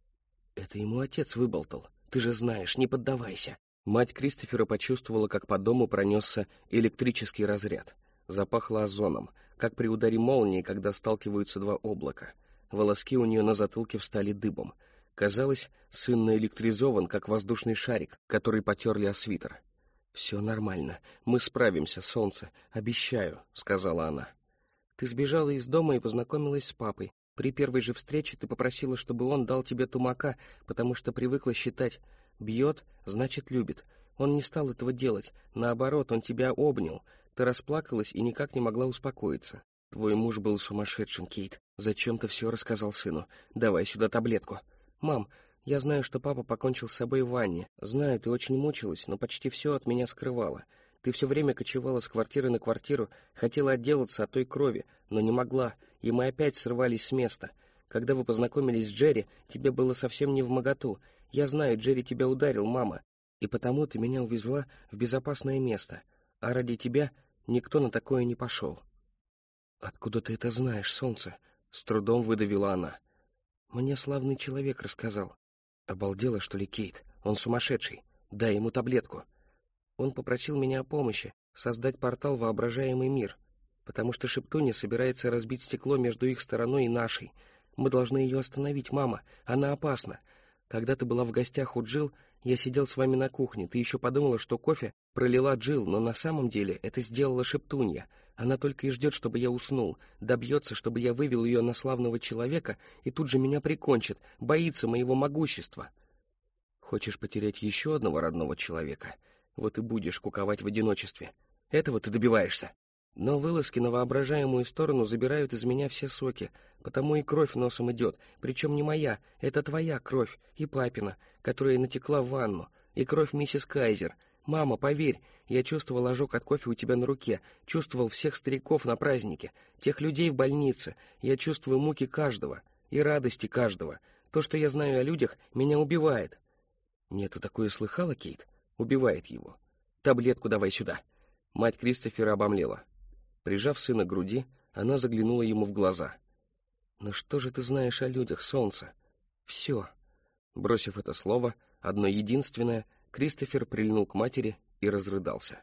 Это ему отец выболтал. Ты же знаешь, не поддавайся. Мать Кристофера почувствовала, как по дому пронесся электрический разряд. Запахло озоном, как при ударе молнии, когда сталкиваются два облака. Волоски у нее на затылке встали дыбом. Казалось, сын наэлектризован, как воздушный шарик, который потерли о свитер. «Все нормально, мы справимся, солнце, обещаю», — сказала она. «Ты сбежала из дома и познакомилась с папой. При первой же встрече ты попросила, чтобы он дал тебе тумака, потому что привыкла считать: бьет, значит любит. Он не стал этого делать, наоборот, он тебя обнял. Ты расплакалась и никак не могла успокоиться. Твой муж был сумасшедшим, Кейт. Зачем ты все рассказал сыну? Давай сюда таблетку. Мам, я знаю, что папа покончил с собой в ванне. Знаю, ты очень мучилась, но почти все от меня скрывала. Ты все время кочевала с квартиры на квартиру, хотела отделаться от той крови, но не могла, и мы опять срывались с места. Когда вы познакомились с Джерри, тебе было совсем не вмоготу. Я знаю, Джерри тебя ударил, мама, и потому ты меня увезла в безопасное место. А ради тебя никто на такое не пошел». «Откуда ты это знаешь, солнце?» — с трудом выдавила она. «Мне славный человек рассказал». «Обалдела, что ли, Кейт? Он сумасшедший. Дай ему таблетку». «Он попросил меня о помощи, создать портал в воображаемый мир, потому что Шептунья собирается разбить стекло между их стороной и нашей. Мы должны ее остановить, мама. Она опасна. Когда ты была в гостях у Джилл, я сидел с вами на кухне. Ты еще подумала, что кофе пролила Джилл, но на самом деле это сделала Шептунья. Она только и ждет, чтобы я уснул, добьется, чтобы я вывел ее на славного человека, и тут же меня прикончит, боится моего могущества». «Хочешь потерять еще одного родного человека? Вот и будешь куковать в одиночестве. Этого ты добиваешься. Но вылазки на воображаемую сторону забирают из меня все соки, потому и кровь носом идет, причем не моя, это твоя кровь, и папина, которая натекла в ванну, и кровь миссис Кайзер. Мама, поверь, я чувствовал ожог от кофе у тебя на руке, чувствовал всех стариков на празднике, тех людей в больнице, я чувствую муки каждого и радости каждого. То, что я знаю о людях, меня убивает». «Нет, ты такое слыхала, Кейт? Убивает его. Таблетку давай сюда». Мать Кристофера обомлела. Прижав сына к груди, она заглянула ему в глаза. «Ну что же ты знаешь о людях, солнце?» «Все». Бросив это слово, одно единственное, Кристофер прильнул к матери и разрыдался.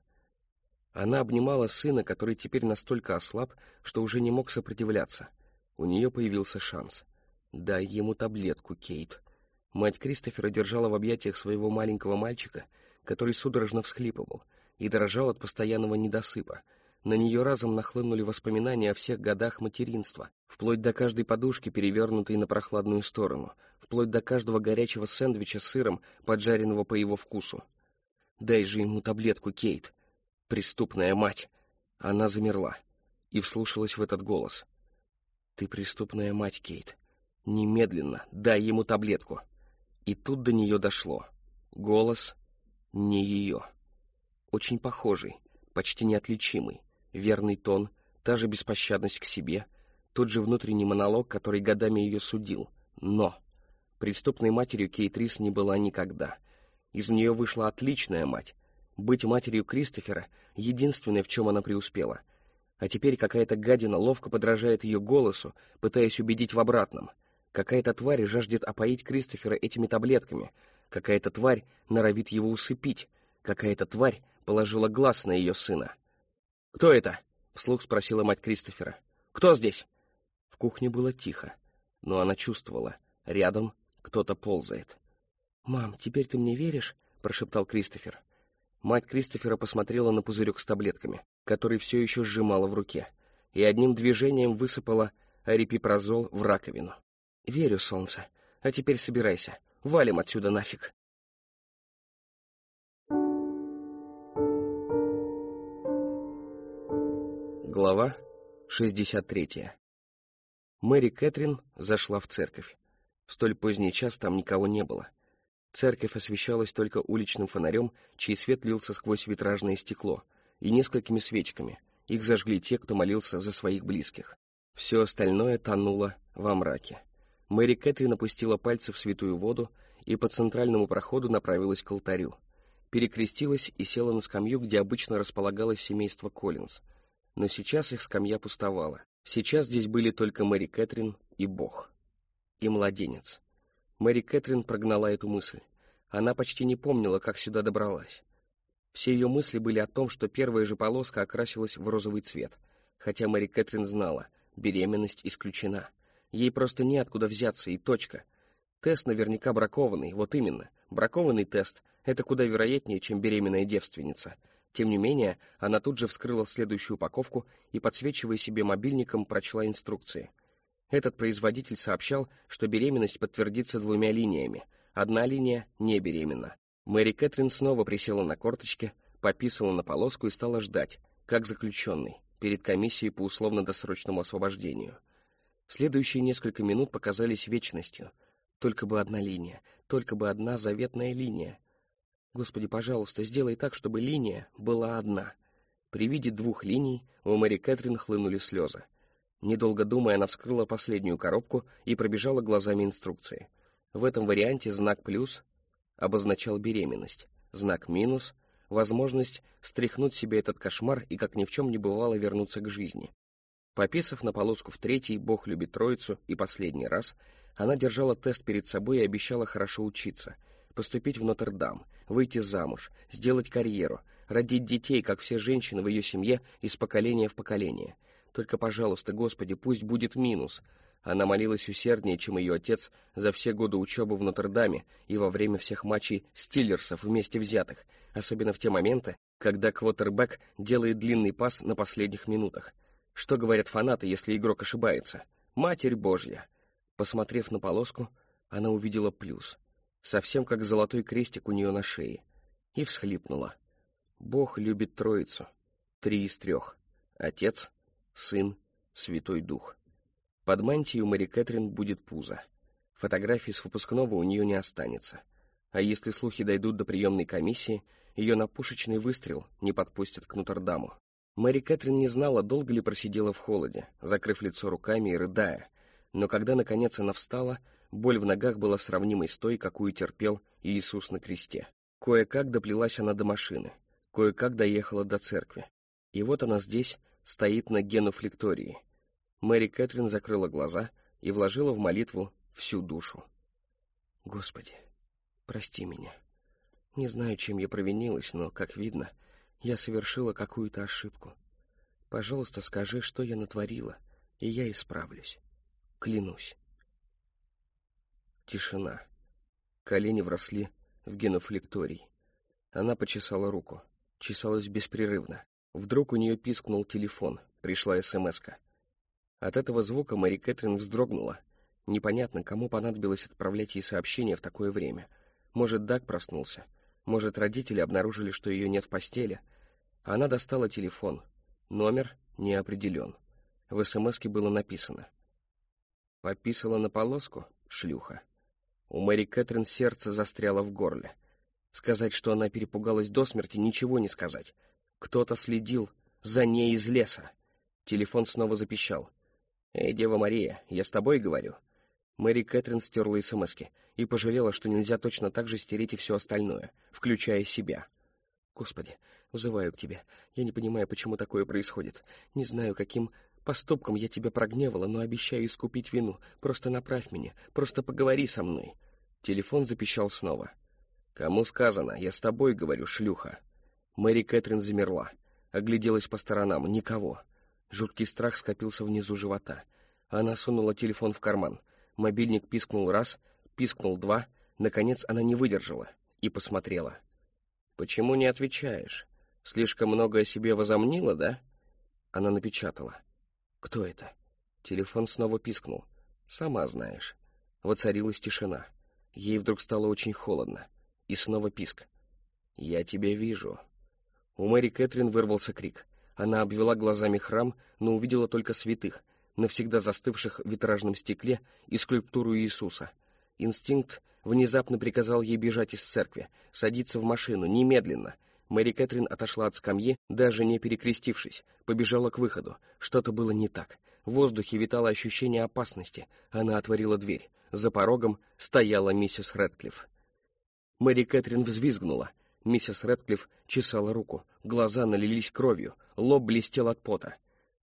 Она обнимала сына, который теперь настолько ослаб, что уже не мог сопротивляться. У нее появился шанс. «Дай ему таблетку, Кейт». Мать Кристофера держала в объятиях своего маленького мальчика, который судорожно всхлипывал и дрожал от постоянного недосыпа. На нее разом нахлынули воспоминания о всех годах материнства, вплоть до каждой подушки, перевернутой на прохладную сторону, вплоть до каждого горячего сэндвича с сыром, поджаренного по его вкусу. «Дай же ему таблетку, Кейт!» «Преступная мать!» Она замерла и вслушалась в этот голос. «Ты преступная мать, Кейт. Немедленно дай ему таблетку!» И тут до нее дошло. Голос не ее. Очень похожий, почти неотличимый. Верный тон, та же беспощадность к себе, тот же внутренний монолог, который годами ее судил. Но преступной матерью Кейт Рис не была никогда. Из нее вышла отличная мать. Быть матерью Кристофера — единственное, в чем она преуспела. А теперь какая-то гадина ловко подражает ее голосу, пытаясь убедить в обратном. Какая-то тварь жаждет опоить Кристофера этими таблетками. Какая-то тварь норовит его усыпить. Какая-то тварь положила глаз на ее сына. «Кто это?» — вслух спросила мать Кристофера. «Кто здесь?» В кухне было тихо, но она чувствовала. Рядом кто-то ползает. «Мам, теперь ты мне веришь?» — прошептал Кристофер. Мать Кристофера посмотрела на пузырек с таблетками, который все еще сжимала в руке, и одним движением высыпала арипипрозол в раковину. «Верю, солнце. А теперь собирайся. Валим отсюда нафиг». Глава 63. Мэри Кэтрин зашла в церковь. В столь поздний час там никого не было. Церковь освещалась только уличным фонарем, чей свет лился сквозь витражное стекло, и несколькими свечками. Их зажгли те, кто молился за своих близких. Все остальное тонуло во мраке. Мэри Кэтрин опустила пальцы в святую воду и по центральному проходу направилась к алтарю. Перекрестилась и села на скамью, где обычно располагалось семейство Коллинз. Но сейчас их скамья пустовала. Сейчас здесь были только Мэри Кэтрин и Бог. И младенец. Мэри Кэтрин прогнала эту мысль. Она почти не помнила, как сюда добралась. Все ее мысли были о том, что первая же полоска окрасилась в розовый цвет. Хотя Мэри Кэтрин знала, беременность исключена. Ей просто неоткуда взяться, и точка. Тест наверняка бракованный, вот именно. Бракованный тест — это куда вероятнее, чем беременная девственница. Тем не менее, она тут же вскрыла следующую упаковку и, подсвечивая себе мобильником, прочла инструкции. Этот производитель сообщал, что беременность подтвердится 2 линиями. Одна линия не беременна. Мэри Кэтрин снова присела на корточки, пописала на полоску и стала ждать, как заключенный, перед комиссией по условно-досрочному освобождению. Следующие несколько минут показались вечностью. Только бы одна линия, только бы одна заветная линия. Господи, пожалуйста, сделай так, чтобы линия была одна. При виде 2 линий у Мэри Кэтрин хлынули слезы. Недолго думая, она вскрыла последнюю коробку и пробежала глазами инструкции. В этом варианте знак «плюс» обозначал беременность, знак «минус» — возможность стряхнуть себе этот кошмар и, как ни в чем не бывало, вернуться к жизни. Пописав на полоску в 3-й «Бог любит Троицу» и последний раз, она держала тест перед собой и обещала хорошо учиться, поступить в Нотр-Дам, выйти замуж, сделать карьеру, родить детей, как все женщины в ее семье, из поколения в поколение. Только, пожалуйста, Господи, пусть будет минус. Она молилась усерднее, чем ее отец за все годы учебы в Нотр-Даме и во время всех матчей Стиллерсов вместе взятых, особенно в те моменты, когда квотербэк делает длинный пас на последних минутах. Что говорят фанаты, если игрок ошибается? Матерь Божья! Посмотрев на полоску, она увидела плюс, совсем как золотой крестик у нее на шее, и всхлипнула. Бог любит Троицу. 3 из 3. Отец, Сын, Святой Дух. Под мантией у Мэри Кэтрин будет пузо. Фотографии с выпускного у нее не останется. А если слухи дойдут до приемной комиссии, ее на пушечный выстрел не подпустят к Нотр-Даму. Мэри Кэтрин не знала, долго ли просидела в холоде, закрыв лицо руками и рыдая. Но когда, наконец, она встала, боль в ногах была сравнимой с той, какую терпел Иисус на кресте. Кое-как доплелась она до машины, кое-как доехала до церкви. И вот она здесь стоит на генофлектории. Мэри Кэтрин закрыла глаза и вложила в молитву всю душу. Господи, прости меня. Не знаю, чем я провинилась, но, как видно, я совершила какую-то ошибку. Пожалуйста, скажи, что я натворила, и я исправлюсь. Клянусь. Тишина. Колени вросли в генофлекторий. Она почесала руку. Чесалась беспрерывно. Вдруг у нее пискнул телефон. Пришла смс-ка. От этого звука Мэри Кэтрин вздрогнула. Непонятно, кому понадобилось отправлять ей сообщение в такое время. Может, Даг проснулся. Может, родители обнаружили, что ее нет в постели. Она достала телефон. Номер не определен. В смс-ке было написано: «Пописала на полоску, шлюха». У Мэри Кэтрин сердце застряло в горле. Сказать, что она перепугалась до смерти, ничего не сказать. Кто-то следил за ней из леса. Телефон снова запищал. «Эй, Дева Мария, я с тобой говорю». Мэри Кэтрин стерла смс-ки и пожалела, что нельзя точно так же стереть и все остальное, включая себя. «Господи, взываю к тебе. Я не понимаю, почему такое происходит. Не знаю, каким поступком я тебя прогневала, но обещаю искупить вину. Просто направь меня, просто поговори со мной». Телефон запищал снова. «Кому сказано? Я с тобой говорю, шлюха». Мэри Кэтрин замерла, огляделась по сторонам. Никого. Жуткий страх скопился внизу живота. Она сунула телефон в карман. Мобильник пискнул раз, пискнул 2. Наконец она не выдержала и посмотрела. «Почему не отвечаешь? Слишком много о себе возомнила, да?» Она напечатала. «Кто это?» Телефон снова пискнул. «Сама знаешь». Воцарилась тишина. Ей вдруг стало очень холодно. И снова писк. «Я тебя вижу». У Мэри Кэтрин вырвался крик. Она обвела глазами храм, но увидела только святых, навсегда застывших в витражном стекле, и скульптуру Иисуса. Инстинкт внезапно приказал ей бежать из церкви, садиться в машину, немедленно. Мэри Кэтрин отошла от скамьи, даже не перекрестившись, побежала к выходу. Что-то было не так. В воздухе витало ощущение опасности. Она отворила дверь. За порогом стояла миссис Рэдклифф. Мэри Кэтрин взвизгнула. Миссис Рэдклифф чесала руку. Глаза налились кровью, лоб блестел от пота.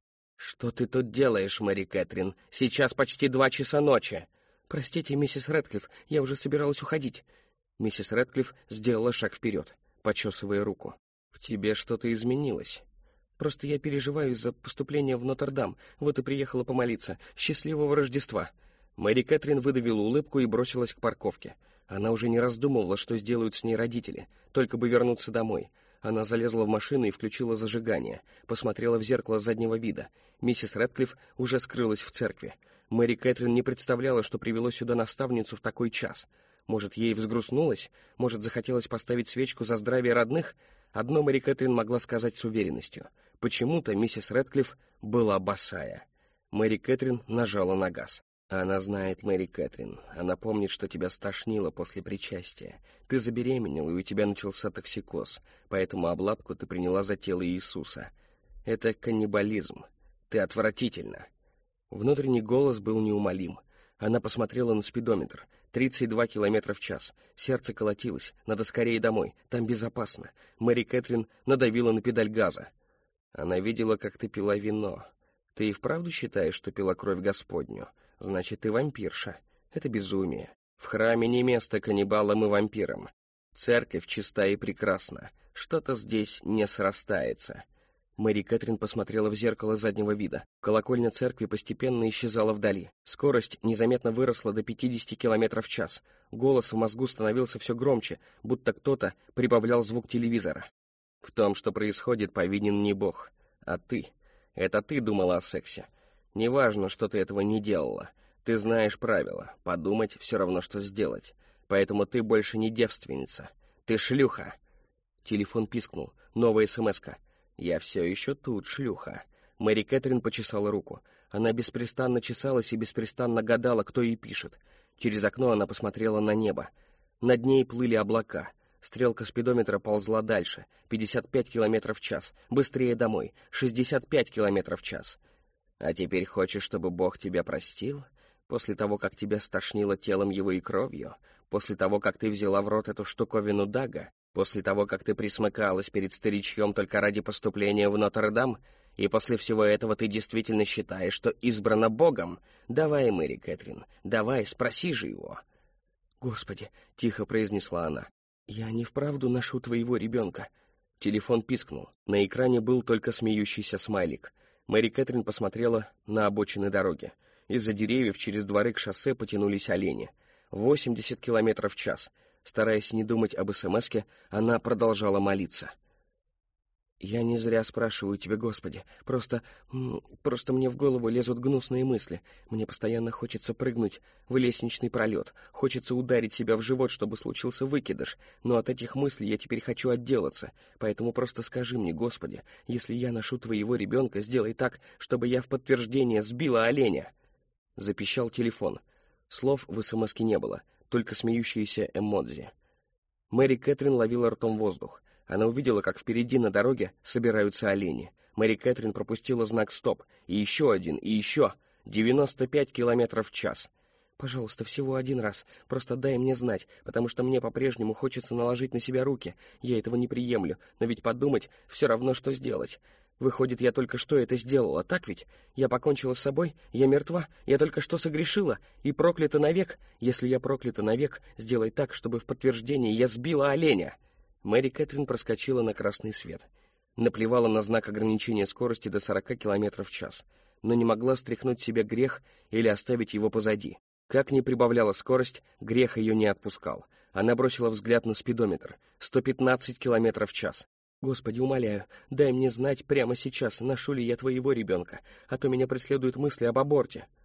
«Что ты тут делаешь, Мэри Кэтрин? Сейчас почти 2 часа ночи!» «Простите, миссис Рэдклифф, я уже собиралась уходить». Миссис Рэдклифф сделала шаг вперед, почесывая руку. «В тебе что-то изменилось. Просто я переживаю из-за поступления в Нотр-Дам, вот и приехала помолиться. Счастливого Рождества!» Мэри Кэтрин выдавила улыбку и бросилась к парковке. Она уже не раздумывала, что сделают с ней родители, только бы вернуться домой. Она залезла в машину и включила зажигание, посмотрела в зеркало заднего вида. Миссис Рэдклифф уже скрылась в церкви. Мэри Кэтрин не представляла, что привело сюда наставницу в такой час. Может, ей взгрустнулось? Может, захотелось поставить свечку за здравие родных? Одно Мэри Кэтрин могла сказать с уверенностью. Почему-то миссис Рэдклифф была босая. Мэри Кэтрин нажала на газ. Она знает, Мэри Кэтрин. Она помнит, что тебя стошнило после причастия. Ты забеременела, и у тебя начался токсикоз, поэтому обладку ты приняла за тело Иисуса. Это каннибализм. Ты отвратительна. Внутренний голос был неумолим. Она посмотрела на спидометр. 32 километра в час. Сердце колотилось. Надо скорее домой. Там безопасно. Мэри Кэтрин надавила на педаль газа. Она видела, как ты пила вино. Ты и вправду считаешь, что пила кровь Господню? Значит, ты вампирша. Это безумие. В храме не место каннибалам и вампирам. Церковь чиста и прекрасна. Что-то здесь не срастается. Мэри Кэтрин посмотрела в зеркало заднего вида. Колокольня церкви постепенно исчезала вдали. Скорость незаметно выросла до 50 км в час. Голос в мозгу становился все громче, будто кто-то прибавлял звук телевизора. В том, что происходит, повинен не Бог, а ты. Это ты думала о сексе. Неважно, что ты этого не делала. Ты знаешь правила. Подумать все равно, что сделать. Поэтому ты больше не девственница. Ты шлюха. Телефон пискнул. Новая смс-ка. «Я все еще тут, шлюха». Мэри Кэтрин почесала руку. Она беспрестанно чесалась и беспрестанно гадала, кто ей пишет. Через окно она посмотрела на небо. Над ней плыли облака. Стрелка спидометра ползла дальше. 55 км в час. Быстрее домой. 65 км в час. А теперь хочешь, чтобы Бог тебя простил? После того, как тебя стошнило телом его и кровью? После того, как ты взяла в рот эту штуковину Дага? После того, как ты присмыкалась перед старичьем только ради поступления в Нотр-Дам? И после всего этого ты действительно считаешь, что избрана Богом? Давай, Мэри Кэтрин, давай, спроси же его. «Господи», — тихо произнесла она, — «я не вправду ношу твоего ребенка». Телефон пискнул. На экране был только смеющийся смайлик. Мэри Кэтрин посмотрела на обочины дороги. Из-за деревьев через дворы к шоссе потянулись олени. 80 км в час. Стараясь не думать об СМСке, она продолжала молиться. «Я не зря спрашиваю тебя, Господи. Просто мне в голову лезут гнусные мысли. Мне постоянно хочется прыгнуть в лестничный пролет. Хочется ударить себя в живот, чтобы случился выкидыш. Но от этих мыслей я теперь хочу отделаться. Поэтому просто скажи мне, Господи, если я ношу твоего ребенка, сделай так, чтобы я в подтверждение сбила оленя». Запищал телефон. Слов в СМСке не было, только смеющиеся эмодзи. Мэри Кэтрин ловила ртом воздух. Она увидела, как впереди на дороге собираются олени. Мэри Кэтрин пропустила знак «Стоп». И еще один, и еще. 95 км в час. «Пожалуйста, всего один раз. Просто дай мне знать, потому что мне по-прежнему хочется наложить на себя руки. Я этого не приемлю, но ведь подумать все равно, что сделать. Выходит, я только что это сделала, так ведь? Я покончила с собой, я мертва, я только что согрешила и проклята навек. Если я проклята навек, сделай так, чтобы в подтверждение я сбила оленя». Мэри Кэтрин проскочила на красный свет. Наплевала на знак ограничения скорости до 40 км в час, но не могла стряхнуть себе грех или оставить его позади. Как ни прибавляла скорость, грех ее не отпускал. Она бросила взгляд на спидометр. 115 км в час. «Господи, умоляю, дай мне знать прямо сейчас, ношу ли я твоего ребенка, а то меня преследуют мысли об аборте».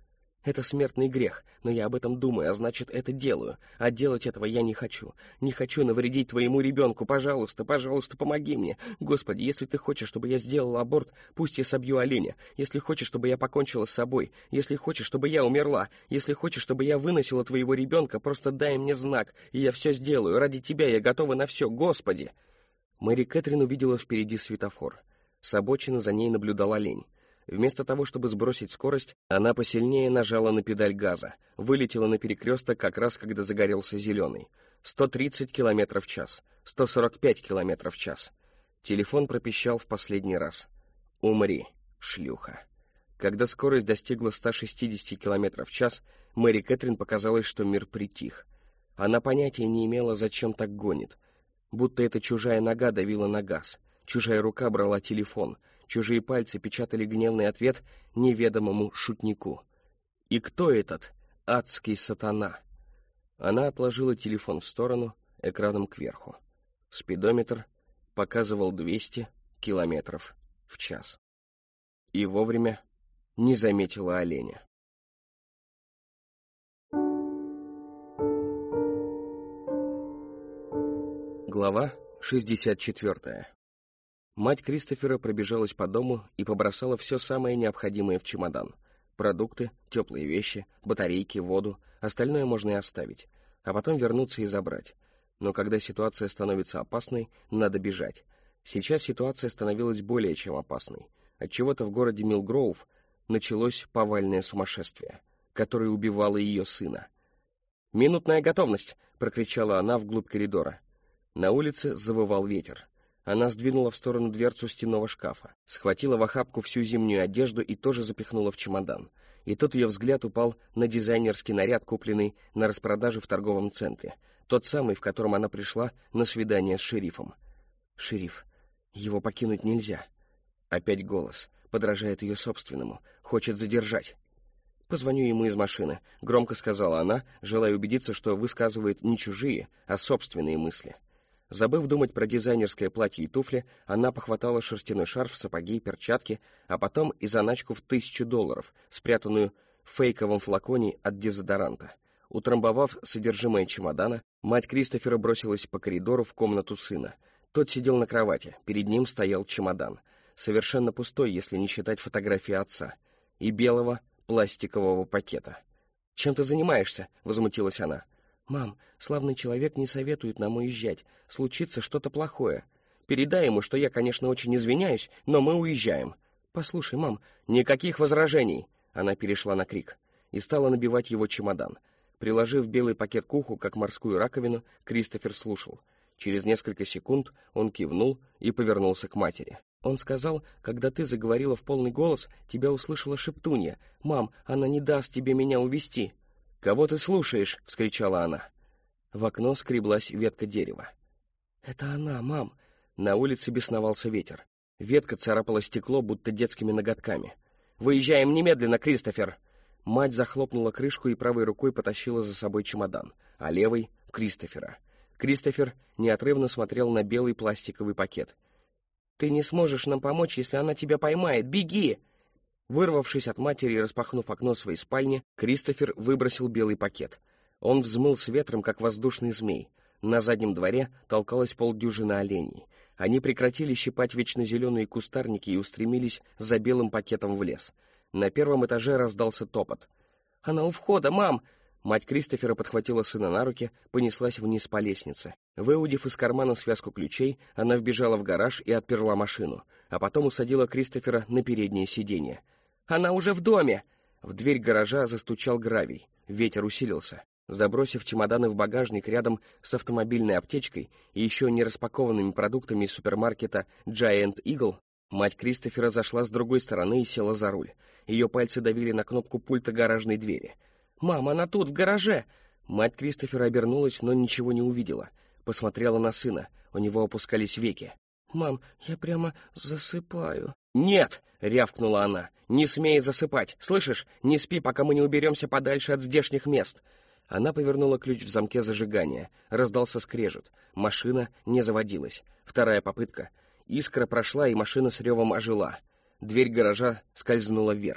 Это смертный грех, но я об этом думаю, а значит, это делаю. А делать этого я не хочу. Не хочу навредить твоему ребенку. Пожалуйста, пожалуйста, помоги мне. Господи, если ты хочешь, чтобы я сделала аборт, пусть я собью оленя. Если хочешь, чтобы я покончила с собой. Если хочешь, чтобы я умерла. Если хочешь, чтобы я выносила твоего ребенка, просто дай мне знак, и я все сделаю. Ради тебя я готова на все, Господи!» Мэри Кэтрин увидела впереди светофор. С обочины за ней наблюдал олень. Вместо того, чтобы сбросить скорость, она посильнее нажала на педаль газа, вылетела на перекресток как раз, когда загорелся зеленый. 130 км в час, 145 км в час. Телефон пропищал в последний раз. «Умри, шлюха». Когда скорость достигла 160 км в час, Мэри Кэтрин показалось, что мир притих. Она понятия не имела, зачем так гонит. Будто эта чужая нога давила на газ, чужая рука брала телефон, чужие пальцы печатали гневный ответ неведомому шутнику. И кто этот адский сатана? Она отложила телефон в сторону, экраном кверху. Спидометр показывал 200 километров в час. И вовремя не заметила оленя. Глава 64. Мать Кристофера пробежалась по дому и побросала все самое необходимое в чемодан. Продукты, теплые вещи, батарейки, воду, остальное можно и оставить, а потом вернуться и забрать. Но когда ситуация становится опасной, надо бежать. Сейчас ситуация становилась более чем опасной. Отчего-то в городе Милгроув началось повальное сумасшествие, которое убивало ее сына. «Минутная готовность!» — прокричала она вглубь коридора. На улице завывал ветер. Она сдвинула в сторону дверцу стенного шкафа, схватила в охапку всю зимнюю одежду и тоже запихнула в чемодан. И тут ее взгляд упал на дизайнерский наряд, купленный на распродаже в торговом центре. Тот самый, в котором она пришла на свидание с шерифом. «Шериф, его покинуть нельзя». Опять голос, подражает ее собственному, хочет задержать. «Позвоню ему из машины», — громко сказала она, желая убедиться, что высказывает не чужие, а собственные мысли. Забыв думать про дизайнерское платье и туфли, она похватала шерстяной шарф, сапоги и перчатки, а потом и заначку в $1000, спрятанную в фейковом флаконе от дезодоранта. Утрамбовав содержимое чемодана, мать Кристофера бросилась по коридору в комнату сына. Тот сидел на кровати, перед ним стоял чемодан. Совершенно пустой, если не считать фотографии отца. И белого пластикового пакета. «Чем ты занимаешься?» — возмутилась она. «Мам, славный человек не советует нам уезжать. Случится что-то плохое. Передай ему, что я, конечно, очень извиняюсь, но мы уезжаем». «Послушай, мам...» «Никаких возражений!» Она перешла на крик и стала набивать его чемодан. Приложив белый пакет к уху, как морскую раковину, Кристофер слушал. Через несколько секунд он кивнул и повернулся к матери. «Он сказал, когда ты заговорила в полный голос, тебя услышала шептунья. Мам, она не даст тебе меня увезти». «Кого ты слушаешь?» — вскричала она. В окно скреблась ветка дерева. «Это она, мам!» На улице бесновался ветер. Ветка царапала стекло, будто детскими ноготками. «Выезжаем немедленно, Кристофер!» Мать захлопнула крышку и правой рукой потащила за собой чемодан, а левой — Кристофера. Кристофер неотрывно смотрел на белый пластиковый пакет. «Ты не сможешь нам помочь, если она тебя поймает! Беги!» Вырвавшись от матери и распахнув окно своей спальни, Кристофер выбросил белый пакет. Он взмыл с ветром, как воздушный змей. На заднем дворе толкалось полдюжины оленей. Они прекратили щипать вечно зеленые кустарники и устремились за белым пакетом в лес. На первом этаже раздался топот. «Она у входа, мам!» Мать Кристофера подхватила сына на руки, понеслась вниз по лестнице. Выудив из кармана связку ключей, она вбежала в гараж и отперла машину, а потом усадила Кристофера на переднее сиденье. «Она уже в доме!» В дверь гаража застучал гравий. Ветер усилился. Забросив чемоданы в багажник рядом с автомобильной аптечкой и еще не распакованными продуктами из супермаркета Giant Eagle, мать Кристофера зашла с другой стороны и села за руль. Ее пальцы давили на кнопку пульта гаражной двери. «Мам, она тут, в гараже!» Мать Кристофера обернулась, но ничего не увидела. Посмотрела на сына. У него опускались веки. «Мам, я прямо засыпаю». «Нет!» — рявкнула она. «Не смей засыпать! Слышишь? Не спи, пока мы не уберемся подальше от здешних мест!» Она повернула ключ в замке зажигания. Раздался скрежет. Машина не заводилась. Вторая попытка. Искра прошла, и машина с ревом ожила. Дверь гаража скользнула вверх.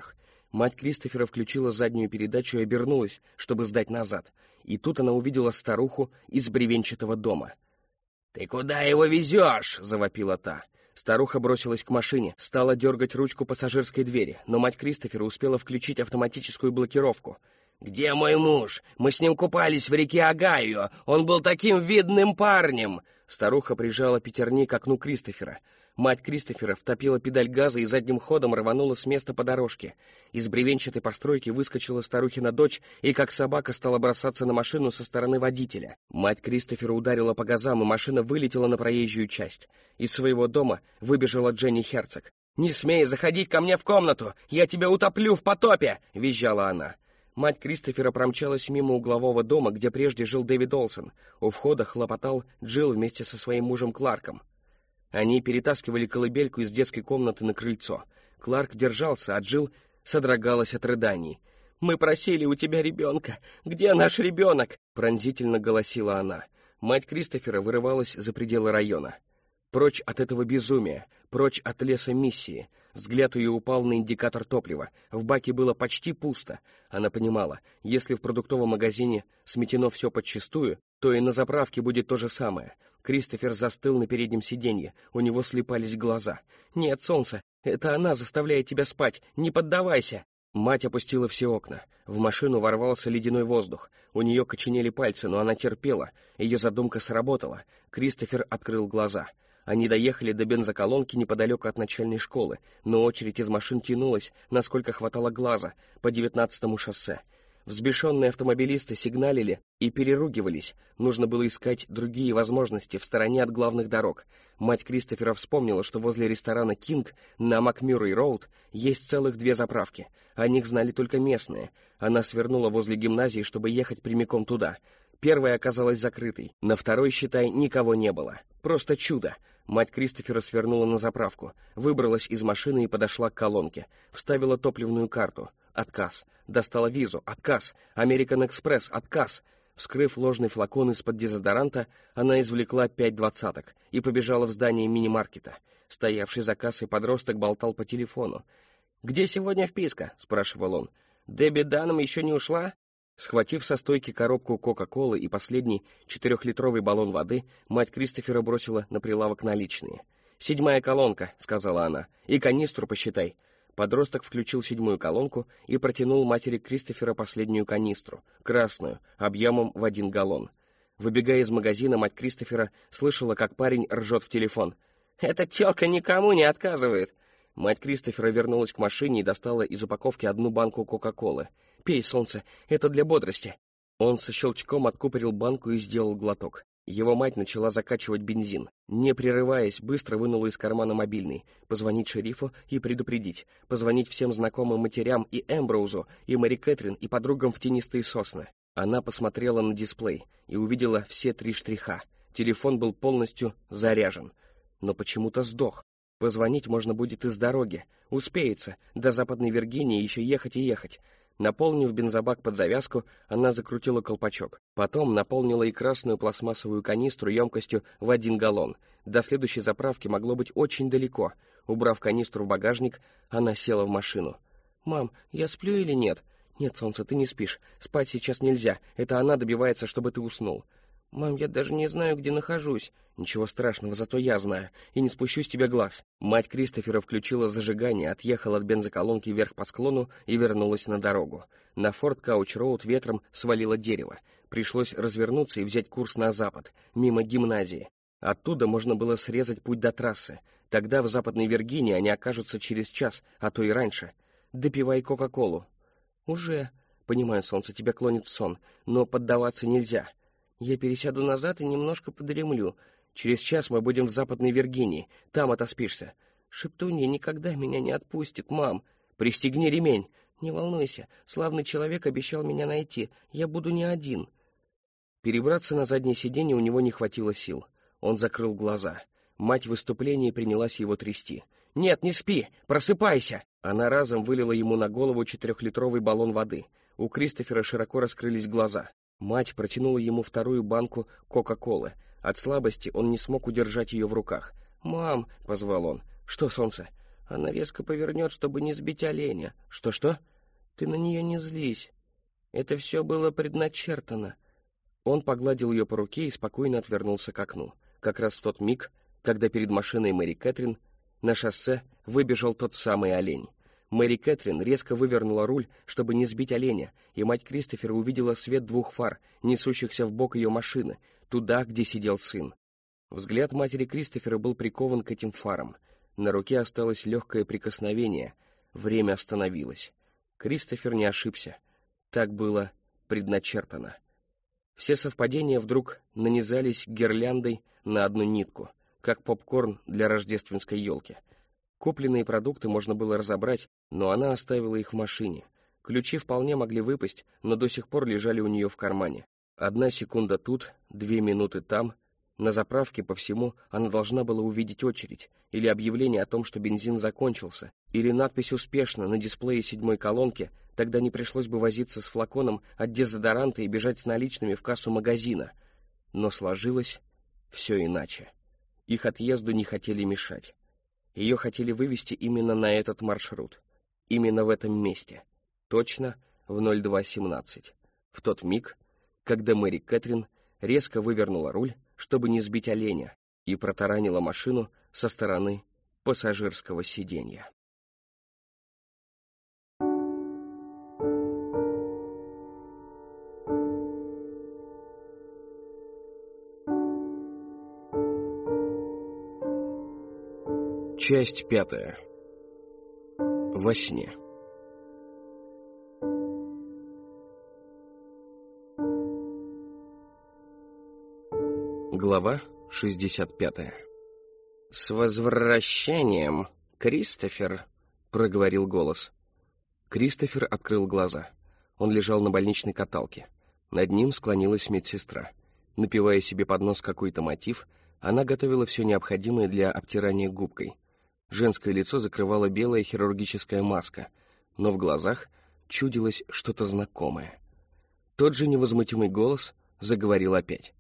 Мать Кристофера включила заднюю передачу и обернулась, чтобы сдать назад. И тут она увидела старуху из бревенчатого дома. «Ты куда его везешь?» — завопила та. Старуха бросилась к машине, стала дергать ручку пассажирской двери, но мать Кристофера успела включить автоматическую блокировку. «Где мой муж? Мы с ним купались в реке Огайо. Он был таким видным парнем!» Старуха прижала пятерни к окну Кристофера. Мать Кристофера втопила педаль газа и задним ходом рванула с места по дорожке. Из бревенчатой постройки выскочила старухина дочь и, как собака, стала бросаться на машину со стороны водителя. Мать Кристофера ударила по газам, и машина вылетела на проезжую часть. Из своего дома выбежала Дженни Херцог. «Не смей заходить ко мне в комнату! Я тебя утоплю в потопе!» — визжала она. Мать Кристофера промчалась мимо углового дома, где прежде жил Дэвид Олсен. У входа хлопотал Джилл вместе со своим мужем Кларком. Они перетаскивали колыбельку из детской комнаты на крыльцо. Кларк держался, а Джилл содрогалась от рыданий. «Мы просили у тебя ребенка! Где наш ребенок?» — пронзительно голосила она. Мать Кристофера вырывалась за пределы района. Прочь от этого безумия, прочь от леса миссии. Взгляд ее упал на индикатор топлива. В баке было почти пусто. Она понимала, если в продуктовом магазине сметено все подчистую, то и на заправке будет то же самое. Кристофер застыл на переднем сиденье, у него слипались глаза. «Нет, солнце, это она заставляет тебя спать, не поддавайся!» Мать опустила все окна. В машину ворвался ледяной воздух. У нее коченели пальцы, но она терпела. Ее задумка сработала. Кристофер открыл глаза. Они доехали до бензоколонки неподалеку от начальной школы, но очередь из машин тянулась, насколько хватало глаза, по 19-му шоссе. Взбешенные автомобилисты сигналили и переругивались. Нужно было искать другие возможности в стороне от главных дорог. Мать Кристофера вспомнила, что возле ресторана «Кинг» на Макмюррей-роуд есть целых 2 заправки. О них знали только местные. Она свернула возле гимназии, чтобы ехать прямиком туда. Первая оказалась закрытой, на второй, считай, никого не было. Просто чудо! Мать Кристофера свернула на заправку, выбралась из машины и подошла к колонке. Вставила топливную карту. Отказ. Достала визу. Отказ. American Express. Отказ. Вскрыв ложный флакон из-под дезодоранта, она извлекла 5 двадцаток и побежала в здание мини-маркета. Стоявший за кассой подросток болтал по телефону. «Где сегодня вписка?» — спрашивал он. «Дебби Данном еще не ушла?» Схватив со стойки коробку Кока-Колы и последний 4-литровый баллон воды, мать Кристофера бросила на прилавок наличные. «7-я колонка», — сказала она, — «и канистру посчитай». Подросток включил 7-ю колонку и протянул матери Кристофера последнюю канистру, красную, объемом в 1 галлон. Выбегая из магазина, мать Кристофера слышала, как парень ржет в телефон. «Эта тёлка никому не отказывает!» Мать Кристофера вернулась к машине и достала из упаковки 1 банку Кока-Колы. «Пей, солнце, это для бодрости». Он со щелчком откупорил банку и сделал глоток. Его мать начала закачивать бензин. Не прерываясь, быстро вынула из кармана мобильный. Позвонить шерифу и предупредить. Позвонить всем знакомым матерям и Эмброузу, и Мэри Кэтрин, и подругам в тенистые сосны. Она посмотрела на дисплей и увидела все 3 штриха. Телефон был полностью заряжен. Но почему-то сдох. Позвонить можно будет из дороги. Успеется. До Западной Виргинии еще ехать и ехать. Наполнив бензобак под завязку, она закрутила колпачок. Потом наполнила и красную пластмассовую канистру емкостью в 1 галлон. До следующей заправки могло быть очень далеко. Убрав канистру в багажник, она села в машину. «Мам, я сплю или нет?» «Нет, солнце, ты не спишь. Спать сейчас нельзя. Это она добивается, чтобы ты уснул». «Мам, я даже не знаю, где нахожусь». «Ничего страшного, зато я знаю, и не спущу с тебя глаз». Мать Кристофера включила зажигание, отъехала от бензоколонки вверх по склону и вернулась на дорогу. На Форт Кауч-роуд ветром свалило дерево. Пришлось развернуться и взять курс на запад, мимо гимназии. Оттуда можно было срезать путь до трассы. Тогда в Западной Виргинии они окажутся через час, а то и раньше. «Допивай Кока-Колу». «Уже. Понимаю, солнце, тебя клонит в сон, но поддаваться нельзя». «Я пересяду назад и немножко подремлю. Через час мы будем в Западной Виргинии. Там отоспишься». «Шептунья никогда меня не отпустит, мам». «Пристегни ремень». «Не волнуйся. Славный человек обещал меня найти. Я буду не один». Перебраться на заднее сиденье у него не хватило сил. Он закрыл глаза. Мать в выступлении принялась его трясти. «Нет, не спи! Просыпайся!» Она разом вылила ему на голову 4-литровый баллон воды. У Кристофера широко раскрылись глаза. Мать протянула ему 2-ю банку Кока-Колы. От слабости он не смог удержать ее в руках. «Мам!» — позвал он. «Что, солнце?» «Она резко повернет, чтобы не сбить оленя». «Что-что?» Ты на нее не злись. Это все было предначертано. Он погладил ее по руке и спокойно отвернулся к окну. Как раз в тот миг, когда перед машиной Мэри Кэтрин на шоссе выбежал тот самый олень. Мэри Кэтрин резко вывернула руль, чтобы не сбить оленя, и мать Кристофера увидела свет 2 фар, несущихся в бок ее машины, туда, где сидел сын. Взгляд матери Кристофера был прикован к этим фарам. На руке осталось легкое прикосновение. Время остановилось. Кристофер не ошибся. Так было предначертано. Все совпадения вдруг нанизались гирляндой на одну нитку, как попкорн для рождественской елки. Купленные продукты можно было разобрать, но она оставила их в машине. Ключи вполне могли выпасть, но до сих пор лежали у нее в кармане. 1 секунда тут, 2 минуты там. На заправке по всему она должна была увидеть очередь, или объявление о том, что бензин закончился, или надпись «Успешно» на дисплее 7-й колонки, тогда не пришлось бы возиться с флаконом от дезодоранта и бежать с наличными в кассу магазина. Но сложилось все иначе. Их отъезду не хотели мешать. Ее хотели вывести именно на этот маршрут, именно в этом месте, точно в 02:17, в тот миг, когда Мэри Кэтрин резко вывернула руль, чтобы не сбить оленя, и протаранила машину со стороны пассажирского сиденья. Часть 5. Во сне. Глава 65. «С возвращением, Кристофер!» — проговорил голос. Кристофер открыл глаза. Он лежал на больничной каталке. Над ним склонилась медсестра. Напевая себе под нос какой-то мотив, она готовила все необходимое для обтирания губкой. Женское лицо закрывала белая хирургическая маска, но в глазах чудилось что-то знакомое. Тот же невозмутимый голос заговорил опять.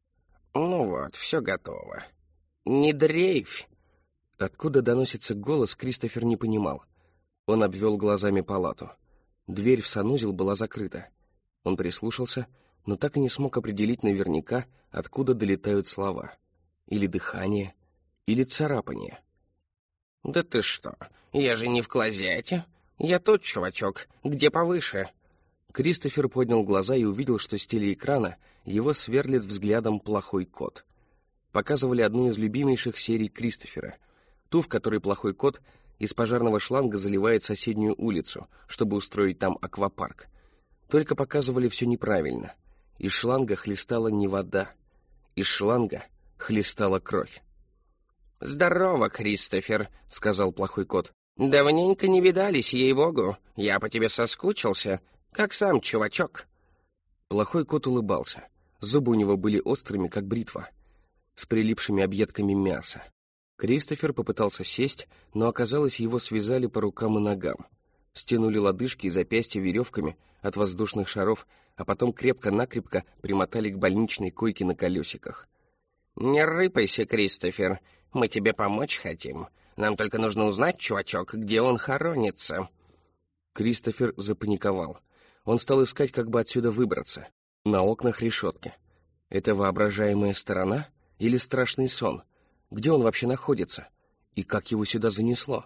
«Ну вот, все готово. Не дрейфь!» Откуда доносится голос, Кристофер не понимал. Он обвел глазами палату. Дверь в санузел была закрыта. Он прислушался, но так и не смог определить наверняка, откуда долетают слова. Или дыхание, или царапание. «Да ты что, я же не в клозете. Я тут, чувачок, где повыше?» Кристофер поднял глаза и увидел, что с телеэкрана его сверлит взглядом плохой кот. Показывали одну из любимейших серий Кристофера, ту, в которой плохой кот из пожарного шланга заливает соседнюю улицу, чтобы устроить там аквапарк. Только показывали все неправильно. Из шланга хлестала не вода, из шланга хлестала кровь. «Здорово, Кристофер», — сказал плохой кот. «Давненько не видались, ей-богу. Я по тебе соскучился. Как сам, чувачок?» Плохой кот улыбался. Зубы у него были острыми, как бритва, с прилипшими объедками мяса. Кристофер попытался сесть, но оказалось, его связали по рукам и ногам. Стянули лодыжки и запястья веревками от воздушных шаров, а потом крепко-накрепко примотали к больничной койке на колесиках. «Не рыпайся, Кристофер. Мы тебе помочь хотим. Нам только нужно узнать, чувачок, где он хоронится». Кристофер запаниковал. Он стал искать, как бы отсюда выбраться. На окнах решетки. Это воображаемая сторона или страшный сон? Где он вообще находится? И как его сюда занесло?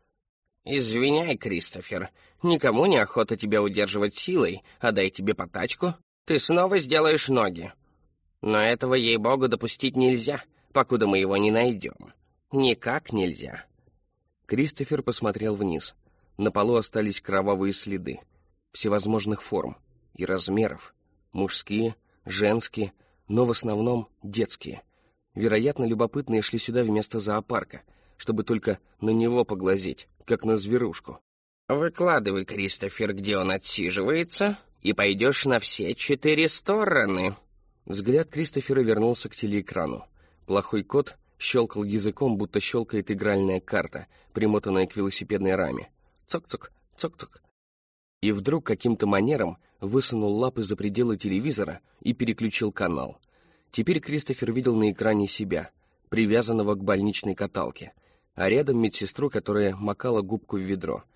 «Извиняй, Кристофер, никому не охота тебя удерживать силой, а дай тебе по тачку, ты снова сделаешь ноги. Но этого, ей-богу, допустить нельзя, покуда мы его не найдем. Никак нельзя». Кристофер посмотрел вниз. На полу остались кровавые следы, всевозможных форм и размеров. Мужские, женские, но в основном детские. Вероятно, любопытные шли сюда вместо зоопарка, чтобы только на него поглазеть, как на зверушку. «Выкладывай, Кристофер, где он отсиживается, и пойдешь на все 4 стороны». Взгляд Кристофера вернулся к телеэкрану. Плохой кот щелкал языком, будто щелкает игральная карта, примотанная к велосипедной раме. Цок-цок, цок-цок. И вдруг каким-то манером высунул лапы за пределы телевизора и переключил канал. Теперь Кристофер видел на экране себя, привязанного к больничной каталке, а рядом медсестру, которая макала губку в ведро.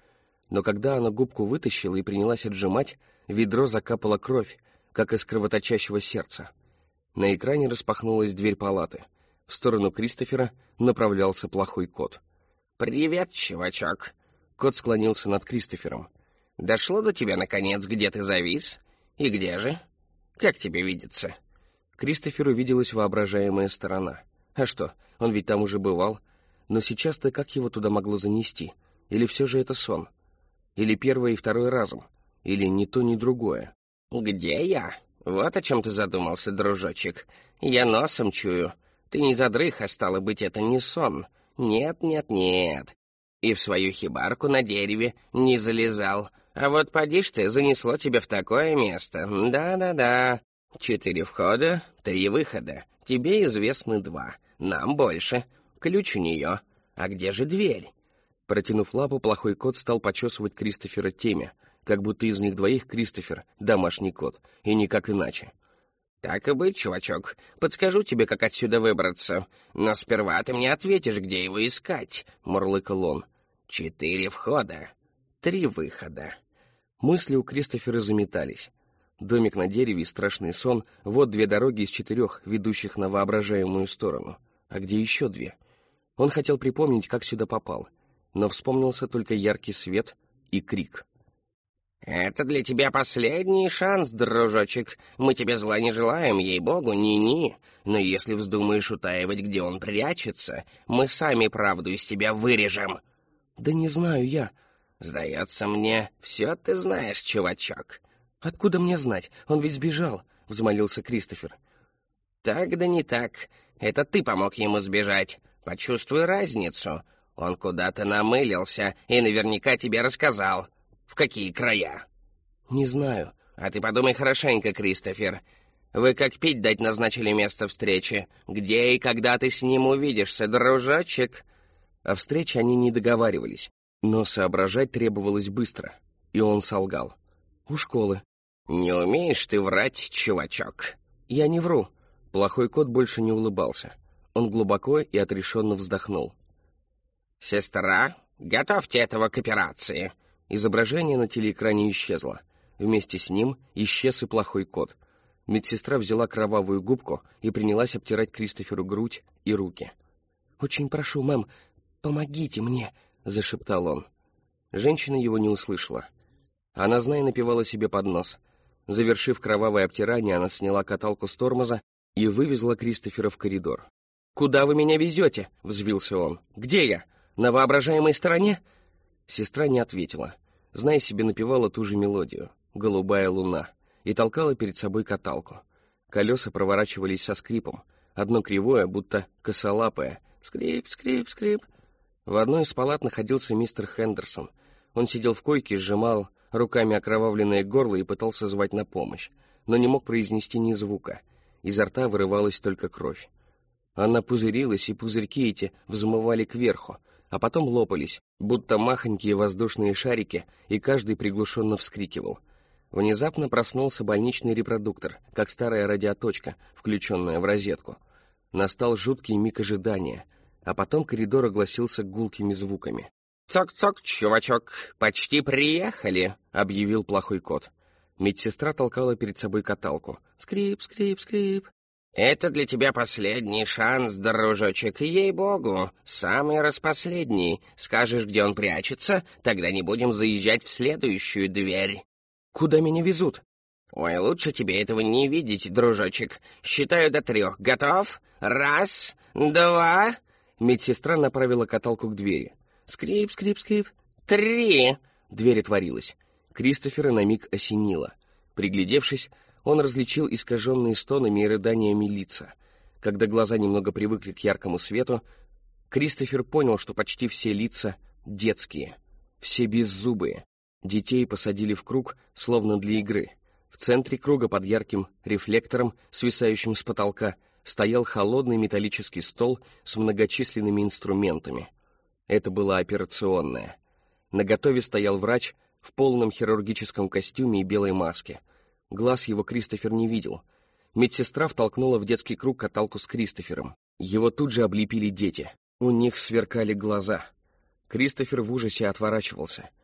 Но когда она губку вытащила и принялась отжимать, ведро закапала кровь, как из кровоточащего сердца. На экране распахнулась дверь палаты. В сторону Кристофера направлялся плохой кот. «Привет, чувачок!» Кот склонился над Кристофером. «Дошло до тебя, наконец, где ты завис? И где же? Как тебе видится?» Кристоферу виделась воображаемая сторона. А что, он ведь там уже бывал. Но сейчас-то как его туда могло занести? Или все же это сон? Или первое и второе разом? Или ни то, ни другое? «Где я? Вот о чем ты задумался, дружочек. Я носом чую. Ты не задрых, а стало быть, это не сон. Нет, нет, нет. И в свою хибарку на дереве не залезал. А вот поди ж ты, занесло тебя в такое место. Да-да-да. 4 входа, 3 выхода. Тебе известны 2. Нам больше. Ключ у нее. А где же дверь?» Протянув лапу, плохой кот стал почесывать Кристофера темя, как будто из них двоих Кристофер — домашний кот, и никак иначе. «Так и быть, чувачок, подскажу тебе, как отсюда выбраться. Но сперва ты мне ответишь, где его искать», — мурлыкал он. 4 входа, 3 выхода». Мысли у Кристофера заметались. Домик на дереве и страшный сон — вот 2 дороги из 4, ведущих на воображаемую сторону. А где еще 2? Он хотел припомнить, как сюда попал, но вспомнился только яркий свет и крик. «Это для тебя последний шанс, дружочек. Мы тебе зла не желаем, ей-богу, ни-ни. Но если вздумаешь утаивать, где он прячется, мы сами правду из тебя вырежем». «Да не знаю я». «Сдается мне, все ты знаешь, чувачок». «Откуда мне знать? Он ведь сбежал», — взмолился Кристофер. «Так да не так. Это ты помог ему сбежать. Почувствуй разницу. Он куда-то намылился и наверняка тебе рассказал. В какие края?» «Не знаю». «А ты подумай хорошенько, Кристофер. Вы как пить дать назначили место встречи. Где и когда ты с ним увидишься, дружочек?» О встрече они не договаривались, но соображать требовалось быстро, и он солгал. «У школы». «Не умеешь ты врать, чувачок». «Я не вру». Плохой кот больше не улыбался. Он глубоко и отрешенно вздохнул. «Сестра, готовьте этого к операции». Изображение на телеэкране исчезло. Вместе с ним исчез и плохой кот. Медсестра взяла кровавую губку и принялась обтирать Кристоферу грудь и руки. «Очень прошу, мэм, помогите мне», — зашептал он. Женщина его не услышала. Она, зная, напевала себе под нос. Завершив кровавое обтирание, она сняла каталку с тормоза и вывезла Кристофера в коридор. «Куда вы меня везете?» — взвился он. «Где я? На воображаемой стороне?» Сестра не ответила. Зная себе, напевала ту же мелодию «Голубая луна» и толкала перед собой каталку. Колеса проворачивались со скрипом. Одно кривое, будто косолапое. Скрип, скрип, скрип. В одной из палат находился мистер Хендерсон. Он сидел в койке, сжимал руками окровавленное горло и пытался звать на помощь, но не мог произнести ни звука. Изо рта вырывалась только кровь. Она пузырилась, и пузырьки эти взмывали кверху, а потом лопались, будто махонькие воздушные шарики, и каждый приглушенно вскрикивал. Внезапно проснулся больничный репродуктор, как старая радиоточка, включенная в розетку. Настал жуткий миг ожидания, а потом коридор огласился гулкими звуками. «Цок-цок, чувачок, почти приехали», — объявил плохой кот. Медсестра толкала перед собой каталку. «Скрип, скрип, скрип». «Это для тебя последний шанс, дружочек, ей-богу, самый распоследний. Скажешь, где он прячется, тогда не будем заезжать в следующую дверь». «Куда меня везут?» «Ой, лучше тебе этого не видеть, дружочек. Считаю до 3. Готов? 1, 2...» Медсестра направила каталку к двери. «Скрип, скрип, скрип». 3. Дверь отворилась. Кристофера на миг осенило. Приглядевшись, он различил искаженные стонами и рыданиями лица. Когда глаза немного привыкли к яркому свету, Кристофер понял, что почти все лица детские, все беззубые. Детей посадили в круг, словно для игры. В центре круга под ярким рефлектором, свисающим с потолка, стоял холодный металлический стол с многочисленными инструментами. Это была операционная. Наготове стоял врач в полном хирургическом костюме и белой маске. Глаз его Кристофер не видел. Медсестра втолкнула в детский круг каталку с Кристофером. Его тут же облепили дети. У них сверкали глаза. Кристофер в ужасе отворачивался.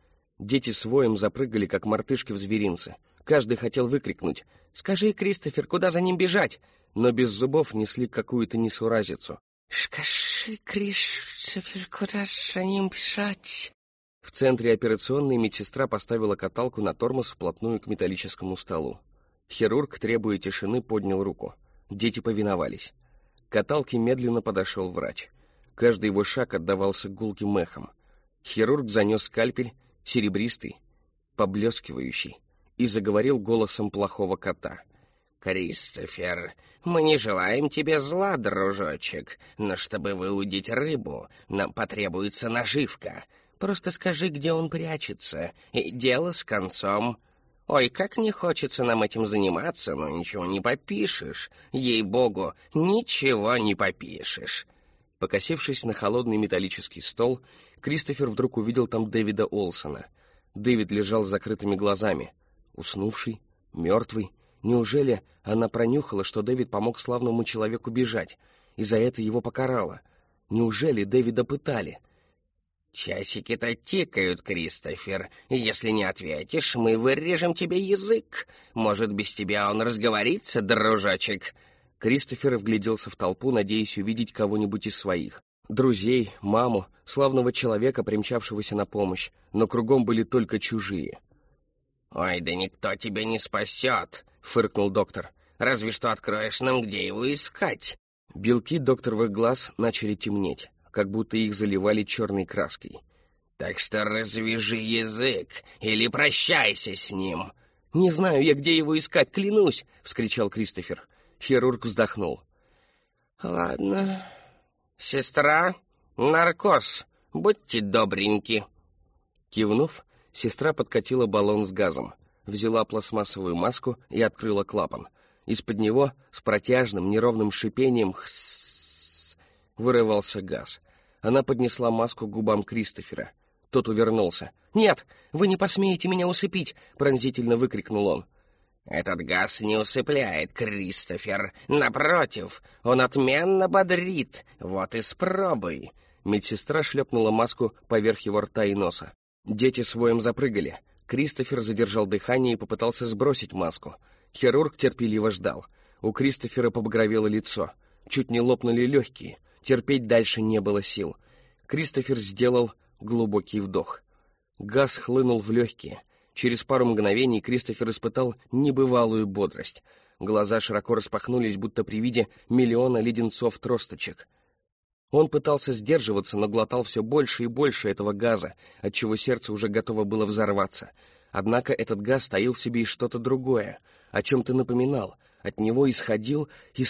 Дети с воем запрыгали, как мартышки в зверинце. Каждый хотел выкрикнуть: «Скажи, Кристофер, куда за ним бежать?» Но без зубов несли какую-то несуразицу. «Скажи, Кристофер, куда за ним бежать?» В центре операционной медсестра поставила каталку на тормоз вплотную к металлическому столу. Хирург, требуя тишины, поднял руку. Дети повиновались. К каталке медленно подошел врач. Каждый его шаг отдавался гулким эхом. Хирург занес скальпель, серебристый, поблескивающий, и заговорил голосом плохого кота. «Кристофер, мы не желаем тебе зла, дружочек, но чтобы выудить рыбу, нам потребуется наживка. Просто скажи, где он прячется, и дело с концом. Ой, как не хочется нам этим заниматься, но ничего не попишешь. Ей-богу, ничего не попишешь». Покосившись на холодный металлический стол, Кристофер вдруг увидел там Дэвида Олсона. Дэвид лежал с закрытыми глазами, уснувший, мертвый. Неужели она пронюхала, что Дэвид помог славному человеку бежать, и за это его покарала? Неужели Дэвида пытали? «Часики-то тикают, Кристофер. Если не ответишь, мы вырежем тебе язык. Может, без тебя он разговорится, дружочек?» Кристофер вгляделся в толпу, надеясь увидеть кого-нибудь из своих. Друзей, маму, славного человека, примчавшегося на помощь, но кругом были только чужие. «Ой, да никто тебя не спасет», — фыркнул доктор. «Разве что откроешь нам, где его искать». Белки докторовых глаз начали темнеть, как будто их заливали черной краской. «Так что развяжи язык или прощайся с ним». «Не знаю я, где его искать, клянусь!» — вскричал Кристофер. Хирург вздохнул. «Ладно. Сестра, наркоз, будьте добреньки». Кивнув, сестра подкатила баллон с газом, взяла пластмассовую маску и открыла клапан. Из-под него с протяжным неровным шипением вырывался газ. Она поднесла маску к губам Кристофера. Тот увернулся. «Нет, вы не посмеете меня усыпить!» — пронзительно выкрикнул он. «Этот газ не усыпляет, Кристофер. Напротив, он отменно бодрит. Вот и спробуй». Медсестра шлепнула маску поверх его рта и носа. Дети с воем запрыгали. Кристофер задержал дыхание и попытался сбросить маску. Хирург терпеливо ждал. У Кристофера побагровело лицо. Чуть не лопнули легкие. Терпеть дальше не было сил. Кристофер сделал глубокий вдох. Газ хлынул в легкие. Через пару мгновений Кристофер испытал небывалую бодрость. Глаза широко распахнулись, будто при виде миллиона леденцов-тросточек. Он пытался сдерживаться, но глотал все больше и больше этого газа, отчего сердце уже готово было взорваться. Однако этот газ таил в себе и что-то другое, о чем-то напоминал. От него исходил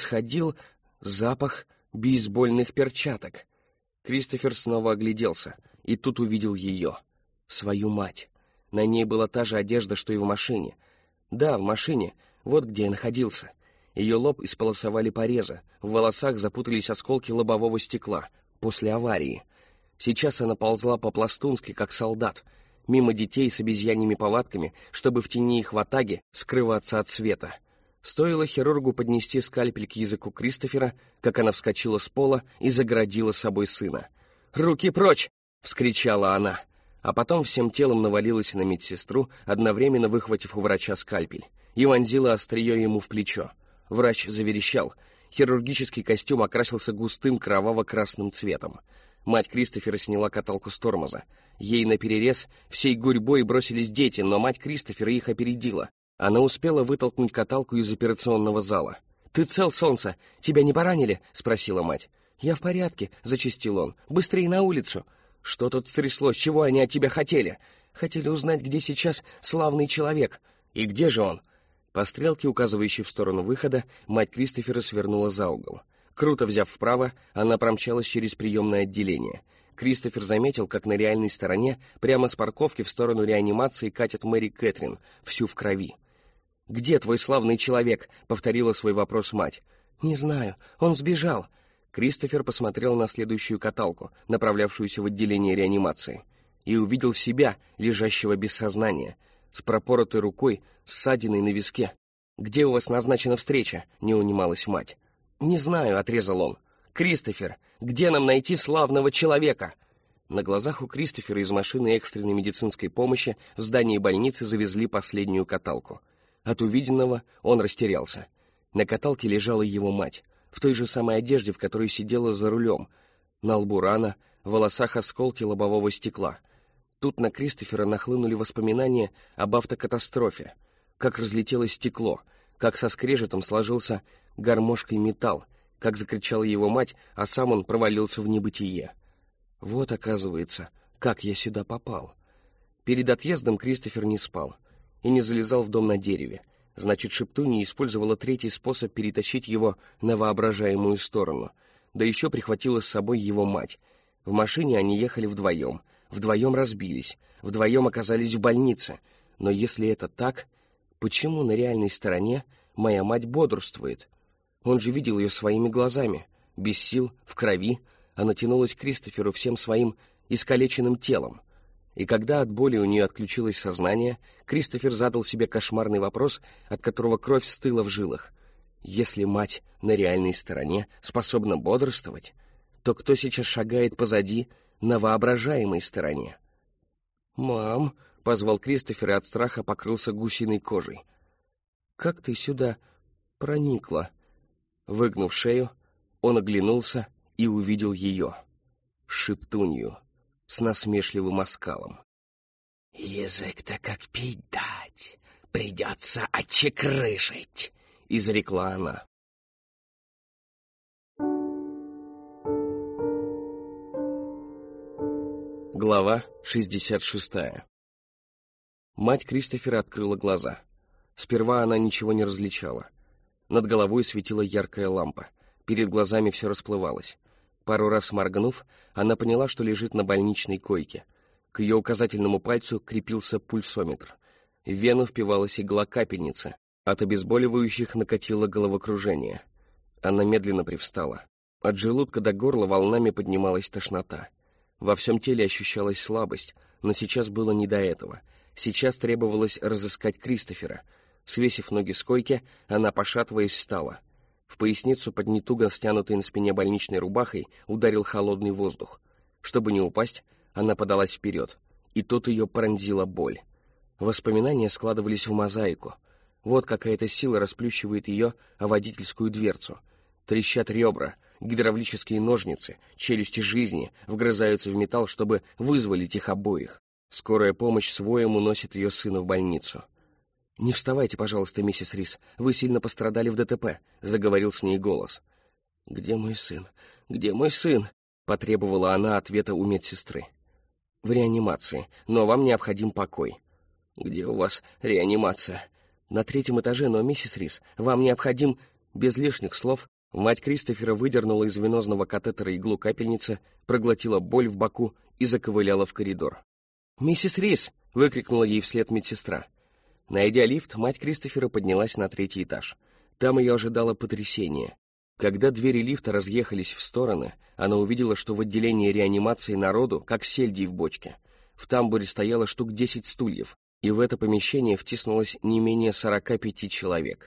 запах бейсбольных перчаток. Кристофер снова огляделся, и тут увидел ее, свою мать. На ней была та же одежда, что и в машине. Да, в машине, вот где я находился. Ее лоб исполосовали порезы, в волосах запутались осколки лобового стекла после аварии. Сейчас она ползла по-пластунски, как солдат, мимо детей с обезьяньими повадками, чтобы в тени их ватаги скрываться от света. Стоило хирургу поднести скальпель к языку Кристофера, как она вскочила с пола и загородила собой сына. «Руки прочь!» — вскричала она. А потом всем телом навалилась на медсестру, одновременно выхватив у врача скальпель, и вонзила острие ему в плечо. Врач заверещал. Хирургический костюм окрасился густым кроваво-красным цветом. Мать Кристофера сняла каталку с тормоза. Ей наперерез всей гурьбой бросились дети, но мать Кристофера их опередила. Она успела вытолкнуть каталку из операционного зала. «Ты цел, солнце? Тебя не поранили?» — спросила мать. «Я в порядке», — зачастил он. «Быстрее на улицу». «Что тут стряслось? Чего они от тебя хотели?» «Хотели узнать, где сейчас славный человек». «И где же он?» По стрелке, указывающей в сторону выхода, мать Кристофера свернула за угол. Круто взяв вправо, она промчалась через приемное отделение. Кристофер заметил, как на реальной стороне, прямо с парковки в сторону реанимации, катит Мэри Кэтрин, всю в крови. «Где твой славный человек?» — повторила свой вопрос мать. «Не знаю, он сбежал». Кристофер посмотрел на следующую каталку, направлявшуюся в отделение реанимации, и увидел себя, лежащего без сознания, с пропоротой рукой, с ссадиной на виске. «Где у вас назначена встреча?» — не унималась мать. «Не знаю», — отрезал он. «Кристофер, где нам найти славного человека?» На глазах у Кристофера из машины экстренной медицинской помощи в здании больницы завезли последнюю каталку. От увиденного он растерялся. На каталке лежала его мать, в той же самой одежде, в которой сидела за рулем. На лбу рана, в волосах осколки лобового стекла. Тут на Кристофера нахлынули воспоминания об автокатастрофе. Как разлетелось стекло, как со скрежетом сложился гармошкой металл, как закричала его мать, а сам он провалился в небытие. Вот, оказывается, как я сюда попал. Перед отъездом Кристофер не спал и не залезал в дом на дереве. Значит, Шептунья использовала третий способ перетащить его на воображаемую сторону. Да еще прихватила с собой его мать. В машине они ехали вдвоем. Вдвоем разбились. Вдвоем оказались в больнице. Но если это так, почему на реальной стороне моя мать бодрствует? Он же видел ее своими глазами. Без сил, в крови, она тянулась к Кристоферу всем своим искалеченным телом. И когда от боли у нее отключилось сознание, Кристофер задал себе кошмарный вопрос, от которого кровь стыла в жилах. Если мать на реальной стороне способна бодрствовать, то кто сейчас шагает позади на воображаемой стороне? «Мам!» — позвал Кристофер и от страха покрылся гусиной кожей. «Как ты сюда проникла?» Выгнув шею, он оглянулся и увидел ее, Шептунью, с насмешливым оскалом. «Язык-то как пить дать, придется отчекрыжить», — изрекла она. Глава 66. Мать Кристофера открыла глаза. Сперва она ничего не различала. Над головой светила яркая лампа. Перед глазами все расплывалось. Пару раз моргнув, она поняла, что лежит на больничной койке. К ее указательному пальцу крепился пульсометр. В вену впивалась игла капельницы. От обезболивающих накатило головокружение. Она медленно привстала. От желудка до горла волнами поднималась тошнота. Во всем теле ощущалась слабость, но сейчас было не до этого. Сейчас требовалось разыскать Кристофера. Свесив ноги с койки, она, пошатываясь, встала. В поясницу под нетуго стянутой на спине больничной рубахой ударил холодный воздух. Чтобы не упасть, она подалась вперед, и тут ее пронзила боль. Воспоминания складывались в мозаику. Вот какая-то сила расплющивает ее о водительскую дверцу. Трещат ребра, гидравлические ножницы, челюсти жизни вгрызаются в металл, чтобы вызволить их обоих. Скорая помощь с воем уносит ее сына в больницу. «Не вставайте, пожалуйста, миссис Рис, вы сильно пострадали в ДТП», — заговорил с ней голос. «Где мой сын? Где мой сын?» — потребовала она ответа у медсестры. «В реанимации, но вам необходим покой». «Где у вас реанимация?» «На 3-м этаже, но, миссис Рис, вам необходим...» Без лишних слов мать Кристофера выдернула из венозного катетера иглу капельницы, проглотила боль в боку и заковыляла в коридор. «Миссис Рис!» — выкрикнула ей вслед медсестра. Найдя лифт, мать Кристофера поднялась на 3-й этаж. Там ее ожидало потрясение. Когда двери лифта разъехались в стороны, она увидела, что в отделении реанимации народу, как сельди в бочке. В тамбуре стояло штук 10 стульев, и в это помещение втиснулось не менее 45 человек.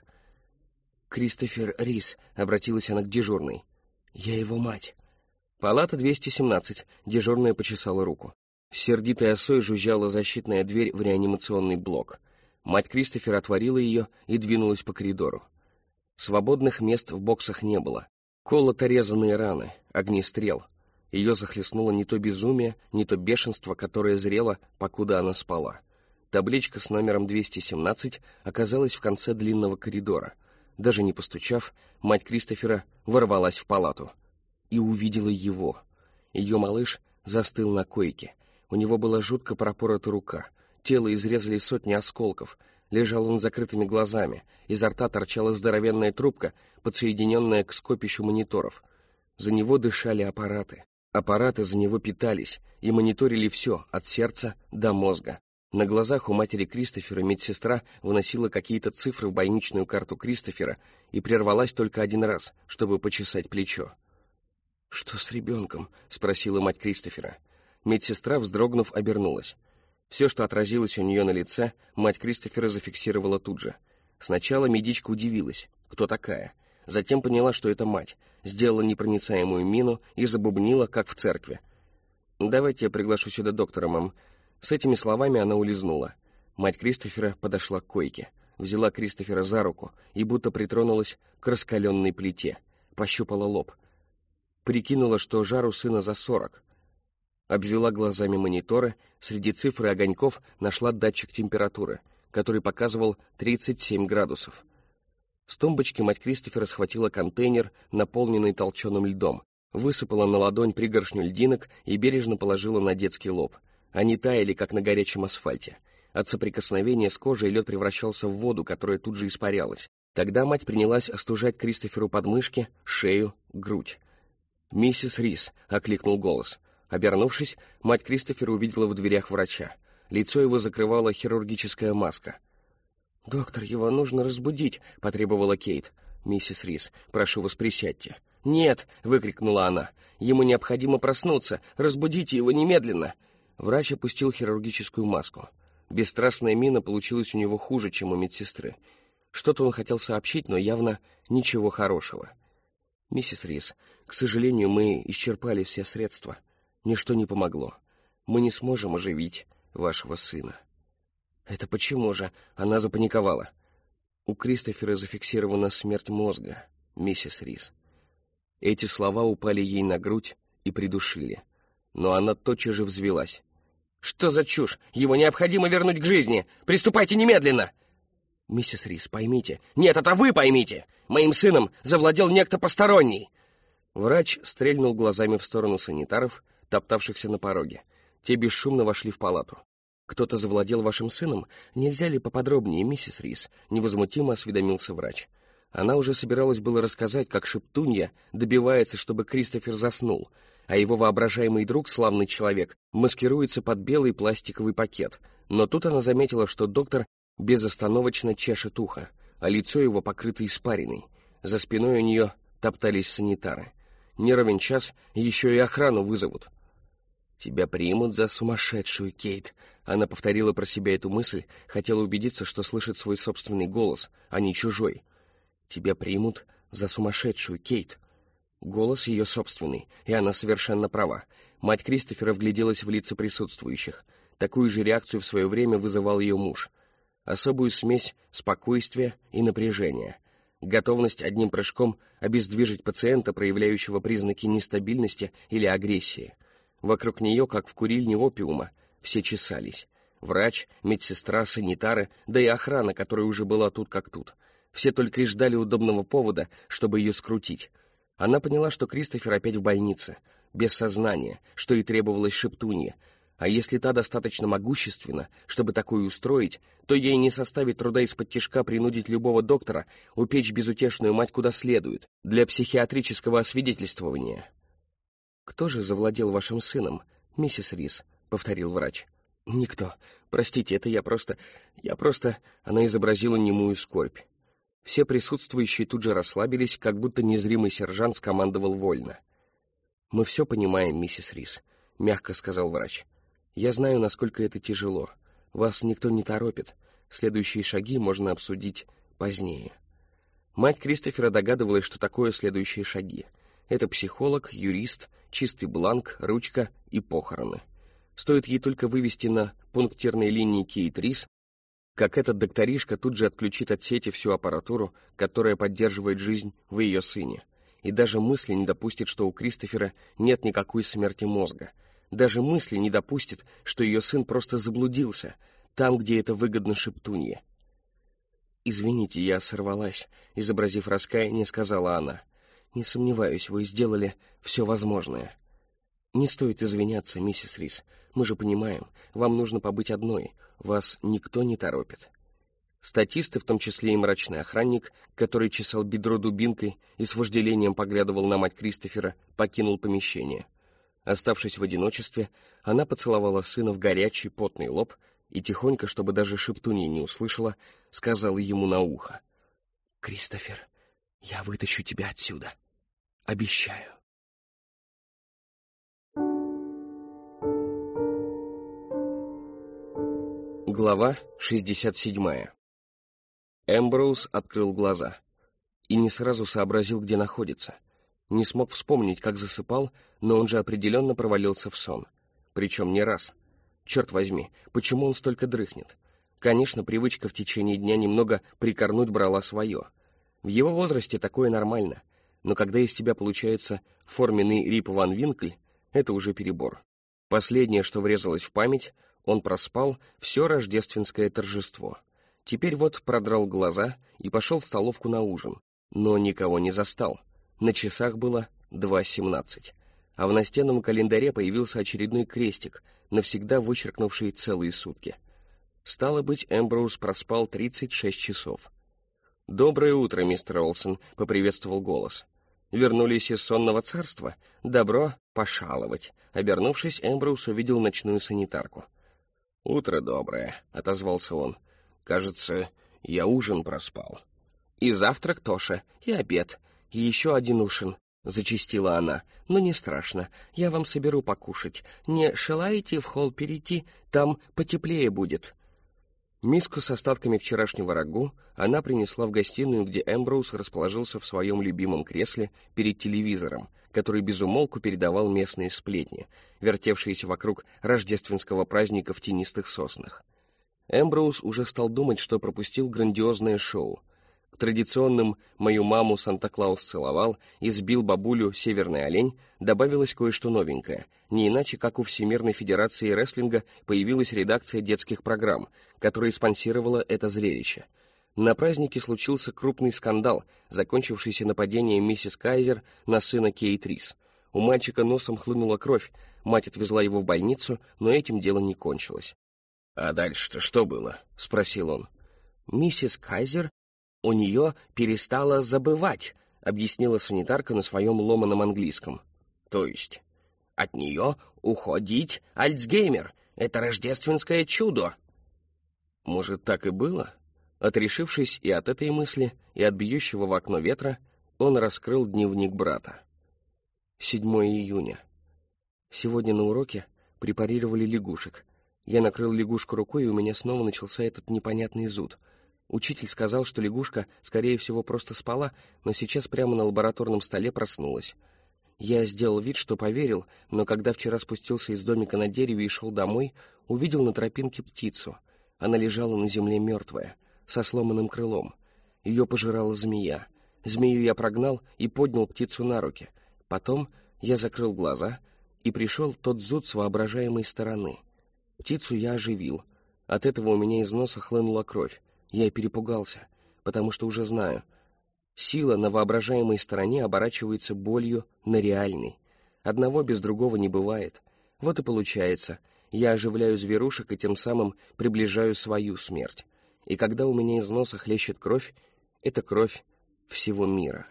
«Кристофер Рис», — обратилась она к дежурной. «Я его мать». «Палата 217», — дежурная почесала руку. Сердитой осой жужжала защитная дверь в реанимационный блок. Мать Кристофера отворила ее и двинулась по коридору. Свободных мест в боксах не было. Колото-резанные раны, огнестрел. Ее захлестнуло не то безумие, не то бешенство, которое зрело, покуда она спала. Табличка с номером 217 оказалась в конце длинного коридора. Даже не постучав, мать Кристофера ворвалась в палату. И увидела его. Ее малыш застыл на койке. У него была жутко пропорота рука. Тело изрезали сотни осколков. Лежал он с закрытыми глазами. Изо рта торчала здоровенная трубка, подсоединенная к скопищу мониторов. За него дышали аппараты. Аппараты за него питались и мониторили все, от сердца до мозга. На глазах у матери Кристофера медсестра выносила какие-то цифры в больничную карту Кристофера и прервалась только один раз, чтобы почесать плечо. «Что с ребенком?» — спросила мать Кристофера. Медсестра, вздрогнув, обернулась. Все, что отразилось у нее на лице, мать Кристофера зафиксировала тут же. Сначала медичка удивилась, кто такая. Затем поняла, что это мать, сделала непроницаемую мину и забубнила, как в церкви. «Давайте я приглашу сюда доктора, мам». С этими словами она улизнула. Мать Кристофера подошла к койке, взяла Кристофера за руку и будто притронулась к раскаленной плите, пощупала лоб. Прикинула, что жару сына за 40. Обвела глазами мониторы, среди цифр и огоньков нашла датчик температуры, который показывал 37 градусов. С тумбочки мать Кристофера схватила контейнер, наполненный толченым льдом, высыпала на ладонь пригоршню льдинок и бережно положила на детский лоб. Они таяли, как на горячем асфальте. От соприкосновения с кожей лед превращался в воду, которая тут же испарялась. Тогда мать принялась остужать Кристоферу подмышки, шею, грудь. «Миссис Рис!» — окликнул голос. Обернувшись, мать Кристофера увидела в дверях врача. Лицо его закрывала хирургическая маска. «Доктор, его нужно разбудить», — потребовала Кейт. «Миссис Рис, прошу вас, присядьте». «Нет!» — выкрикнула она. «Ему необходимо проснуться! Разбудите его немедленно!» Врач опустил хирургическую маску. Бесстрастная мина получилась у него хуже, чем у медсестры. Что-то он хотел сообщить, но явно ничего хорошего. «Миссис Рис, к сожалению, мы исчерпали все средства. Ничто не помогло. Мы не сможем оживить вашего сына». «Это почему же?» — она запаниковала. «У Кристофера зафиксирована смерть мозга, миссис Рис». Эти слова упали ей на грудь и придушили. Но она тотчас же взвилась. «Что за чушь? Его необходимо вернуть к жизни! Приступайте немедленно!» «Миссис Рис, поймите...» «Нет, это вы поймите! Моим сыном завладел некто посторонний!» Врач стрельнул глазами в сторону санитаров, топтавшихся на пороге. Те бесшумно вошли в палату. «Кто-то завладел вашим сыном? Нельзя ли поподробнее, миссис Рис?» — невозмутимо осведомился врач. Она уже собиралась было рассказать, как шептунья добивается, чтобы Кристофер заснул, а его воображаемый друг, славный человек, маскируется под белый пластиковый пакет. Но тут она заметила, что доктор безостановочно чешет ухо, а лицо его покрыто испариной. За спиной у нее топтались санитары. Не ровен час, еще и охрану вызовут. «Тебя примут за сумасшедшую, Кейт». Она повторила про себя эту мысль, хотела убедиться, что слышит свой собственный голос, а не чужой. «Тебя примут за сумасшедшую, Кейт». Голос ее собственный, и она совершенно права. Мать Кристофера вгляделась в лица присутствующих. Такую же реакцию в свое время вызывал ее муж. Особую смесь спокойствия и напряжения. Готовность одним прыжком обездвижить пациента, проявляющего признаки нестабильности или агрессии. Вокруг нее, как в курильне опиума, все чесались. Врач, медсестра, санитары, да и охрана, которая уже была тут как тут. Все только и ждали удобного повода, чтобы ее скрутить. Она поняла, что Кристофер опять в больнице, без сознания, что и требовалось шептунье. А если та достаточно могущественна, чтобы такое устроить, то ей не составит труда из-под тишка принудить любого доктора упечь безутешную мать куда следует, для психиатрического освидетельствования. «Кто же завладел вашим сыном, миссис Рис?» — повторил врач. «Никто. Простите, это я просто... Она изобразила немую скорбь. Все присутствующие тут же расслабились, как будто незримый сержант скомандовал вольно. «Мы все понимаем, миссис Рис», — мягко сказал врач. «Я знаю, насколько это тяжело. Вас никто не торопит. Следующие шаги можно обсудить позднее». Мать Кристофера догадывалась, что такое следующие шаги. Это психолог, юрист, чистый бланк, ручка и похороны. Стоит ей только вывести на пунктирной линии Кейт Рис, как этот докторишка тут же отключит от сети всю аппаратуру, которая поддерживает жизнь в ее сыне. И даже мысли не допустит, что у Кристофера нет никакой смерти мозга. Даже мысли не допустит, что ее сын просто заблудился, там, где это выгодно шептунье. «Извините, я сорвалась», — изобразив раскаяние, сказала она. «Не сомневаюсь, вы сделали все возможное». «Не стоит извиняться, миссис Рис. Мы же понимаем, вам нужно побыть одной. Вас никто не торопит». Статисты, в том числе и мрачный охранник, который чесал бедро дубинкой и с вожделением поглядывал на мать Кристофера, покинул помещение. Оставшись в одиночестве, она поцеловала сына в горячий потный лоб и тихонько, чтобы даже шептунья не услышала, сказала ему на ухо: «Кристофер, я вытащу тебя отсюда. Обещаю». Глава 67. Эмброуз открыл глаза и не сразу сообразил, где находится. Не смог вспомнить, как засыпал, но он же определенно провалился в сон. причем не раз. Черт возьми, почему он столько дрыхнет? Конечно, привычка в течение дня немного прикорнуть брала свое. В его возрасте такое нормально, но когда из тебя получается форменный Рип Ван Винкль, это уже перебор. Последнее, что врезалось в память, он проспал все рождественское торжество. Теперь вот продрал глаза и пошел в столовку на ужин, но никого не застал. На часах было 2:17, а в настенном календаре появился очередной крестик, навсегда вычеркнувший целые сутки. Стало быть, Эмброуз проспал 36 часов. «Доброе утро, мистер Олсен», — поприветствовал голос. «Вернулись из сонного царства? Добро пожаловать». Обернувшись, Эмброуз увидел ночную санитарку. «Утро доброе», — отозвался он. «Кажется, я ужин проспал». «И завтрак тоже, и обед, и еще один ужин», — зачастила она. «Но не страшно, я вам соберу покушать. Не желаете в холл перейти? Там потеплее будет». Миску с остатками вчерашнего рагу она принесла в гостиную, где Эмброуз расположился в своем любимом кресле перед телевизором, который безумолку передавал местные сплетни, вертевшиеся вокруг рождественского праздника в тенистых соснах. Эмброуз уже стал думать, что пропустил грандиозное шоу. К традиционным «Мою маму Санта-Клаус целовал» и «Сбил бабулю северный олень» добавилось кое-что новенькое. Не иначе, как у Всемирной Федерации Рестлинга появилась редакция детских программ, которая спонсировала это зрелище. На празднике случился крупный скандал, закончившийся нападением миссис Кайзер на сына Кейт Рис. У мальчика носом хлынула кровь, мать отвезла его в больницу, но этим дело не кончилось. «А дальше-то что было?» — спросил он. «Миссис Кайзер у нее перестала забывать», — объяснила санитарка на своем ломаном английском. «То есть от нее уходить Альцгеймер? Это рождественское чудо!» Может, так и было? Отрешившись и от этой мысли, и от бьющего в окно ветра, он раскрыл дневник брата. 7 июня. Сегодня на уроке препарировали лягушек. Я накрыл лягушку рукой, и у меня снова начался этот непонятный зуд. Учитель сказал, что лягушка, скорее всего, просто спала, но сейчас прямо на лабораторном столе проснулась. Я сделал вид, что поверил, но когда вчера спустился из домика на дереве и шел домой, увидел на тропинке птицу. Она лежала на земле мертвая, со сломанным крылом. Ее пожирала змея. Змею я прогнал и поднял птицу на руки. Потом я закрыл глаза, и пришел тот зуд с воображаемой стороны. Птицу я оживил. От этого у меня из носа хлынула кровь. Я перепугался, потому что уже знаю. Сила на воображаемой стороне оборачивается болью на реальной. Одного без другого не бывает. Вот и получается, я оживляю зверушек и тем самым приближаю свою смерть. И когда у меня из носа хлещет кровь, это кровь всего мира.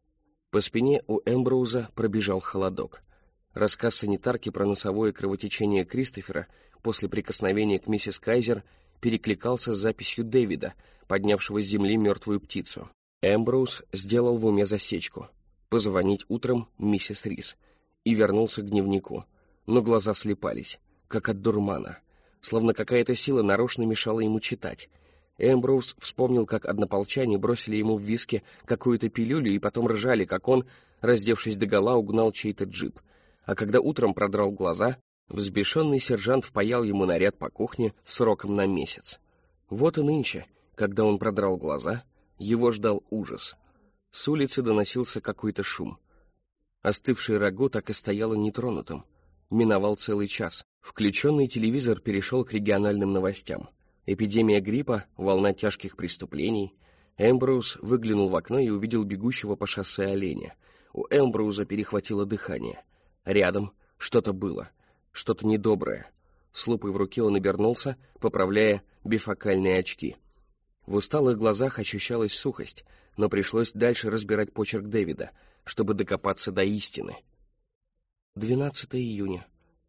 По спине у Эмброуза пробежал холодок. Рассказ санитарки про носовое кровотечение Кристофера после прикосновения к миссис Кайзер перекликался с записью Дэвида, поднявшего с земли мертвую птицу. Эмброуз сделал в уме засечку — позвонить утром миссис Рис, и вернулся к дневнику. Но глаза слепались, как от дурмана, словно какая-то сила нарочно мешала ему читать. Эмброуз вспомнил, как однополчане бросили ему в виски какую-то пилюлю и потом ржали, как он, раздевшись догола, угнал чей-то джип. А когда утром продрал глаза, взбешенный сержант впаял ему наряд по кухне сроком на месяц. Вот и нынче, когда он продрал глаза, его ждал ужас. С улицы доносился какой-то шум. Остывшее рагу так и стояло нетронутым. Миновал целый час. Включенный телевизор перешел к региональным новостям. Эпидемия гриппа, волна тяжких преступлений. Эмброуз выглянул в окно и увидел бегущего по шоссе оленя. У Эмброуза перехватило дыхание. Рядом что-то было, что-то недоброе. С лупой в руке он обернулся, поправляя бифокальные очки. В усталых глазах ощущалась сухость, но пришлось дальше разбирать почерк Дэвида, чтобы докопаться до истины. 12 июня.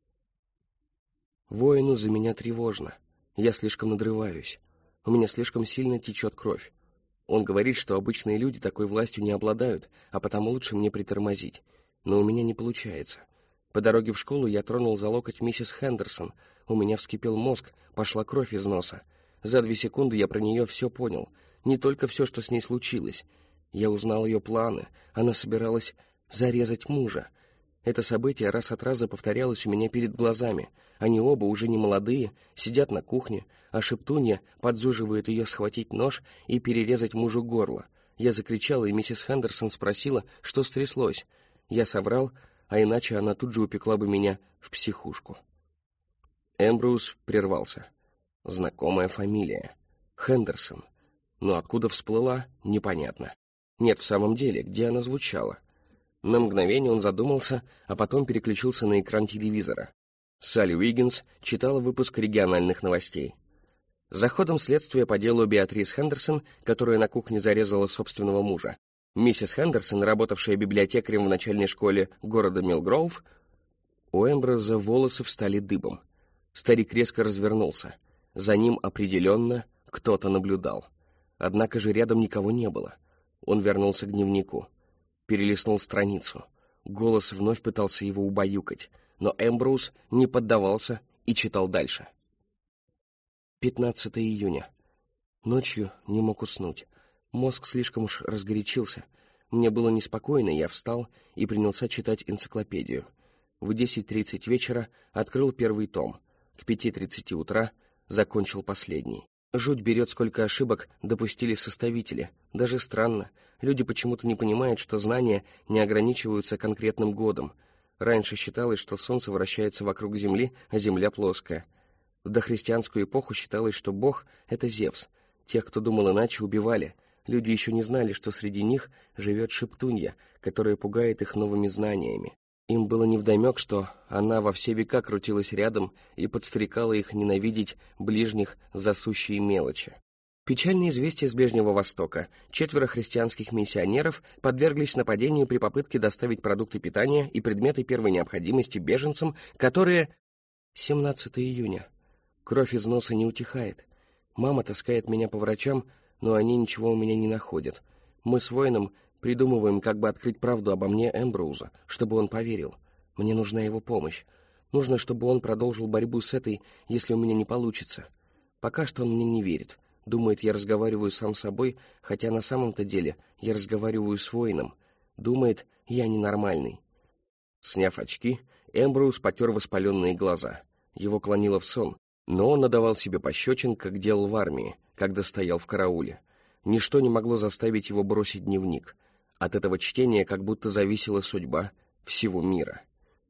Воину за меня тревожно. Я слишком надрываюсь. У меня слишком сильно течет кровь. Он говорит, что обычные люди такой властью не обладают, а потому лучше мне притормозить. Но у меня не получается. По дороге в школу я тронул за локоть миссис Хендерсон. У меня вскипел мозг, пошла кровь из носа. За 2 секунды я про нее все понял. Не только все, что с ней случилось. Я узнал ее планы. Она собиралась зарезать мужа. Это событие раз от раза повторялось у меня перед глазами. Они оба уже не молодые, сидят на кухне, а Шептунья подзуживает ее схватить нож и перерезать мужу горло. Я закричала, и миссис Хендерсон спросила, что стряслось. Я соврал, а иначе она тут же упекла бы меня в психушку. Эмброуз прервался. Знакомая фамилия. Хендерсон. Но откуда всплыла, непонятно. Нет, в самом деле, где она звучала? На мгновение он задумался, а потом переключился на экран телевизора. Салли Уиггинс читала выпуск региональных новостей. За ходом следствия по делу Беатрис Хендерсон, которая на кухне зарезала собственного мужа, миссис Хендерсон, работавшая библиотекарем в начальной школе города Милгроув, у Эмброуза волосы встали дыбом. Старик резко развернулся. За ним определенно кто-то наблюдал. Однако же рядом никого не было. Он вернулся к дневнику. Перелистнул страницу. Голос вновь пытался его убаюкать, но Эмброуз не поддавался и читал дальше. 15 июня. Ночью не мог уснуть. Мозг слишком уж разгорячился. Мне было неспокойно, я встал и принялся читать энциклопедию. В 10:30 вечера открыл первый том. К 5:30 утра закончил последний. Жуть берет, сколько ошибок допустили составители. Даже странно. Люди почему-то не понимают, что знания не ограничиваются конкретным годом. Раньше считалось, что Солнце вращается вокруг Земли, а Земля плоская. В дохристианскую эпоху считалось, что Бог — это Зевс. Тех, кто думал иначе, убивали. Люди еще не знали, что среди них живет Шептунья, которая пугает их новыми знаниями. Им было невдомек, что она во все века крутилась рядом и подстрекала их ненавидеть ближних за сущие мелочи. Печальное известие с Ближнего Востока. 4 христианских миссионеров подверглись нападению при попытке доставить продукты питания и предметы первой необходимости беженцам, которые... 17 июня. Кровь из носа не утихает. Мама таскает меня по врачам, но они ничего у меня не находят. Мы с воином придумываем, как бы открыть правду обо мне Эмброуза, чтобы он поверил. Мне нужна его помощь. Нужно, чтобы он продолжил борьбу с этой, если у меня не получится. Пока что он мне не верит. Думает, я разговариваю сам с собой, хотя на самом-то деле я разговариваю с воином. Думает, я ненормальный. Сняв очки, Эмброуз потер воспаленные глаза. Его клонило в сон, но он надавал себе пощечин, как делал в армии, когда стоял в карауле. Ничто не могло заставить его бросить дневник. От этого чтения как будто зависела судьба всего мира.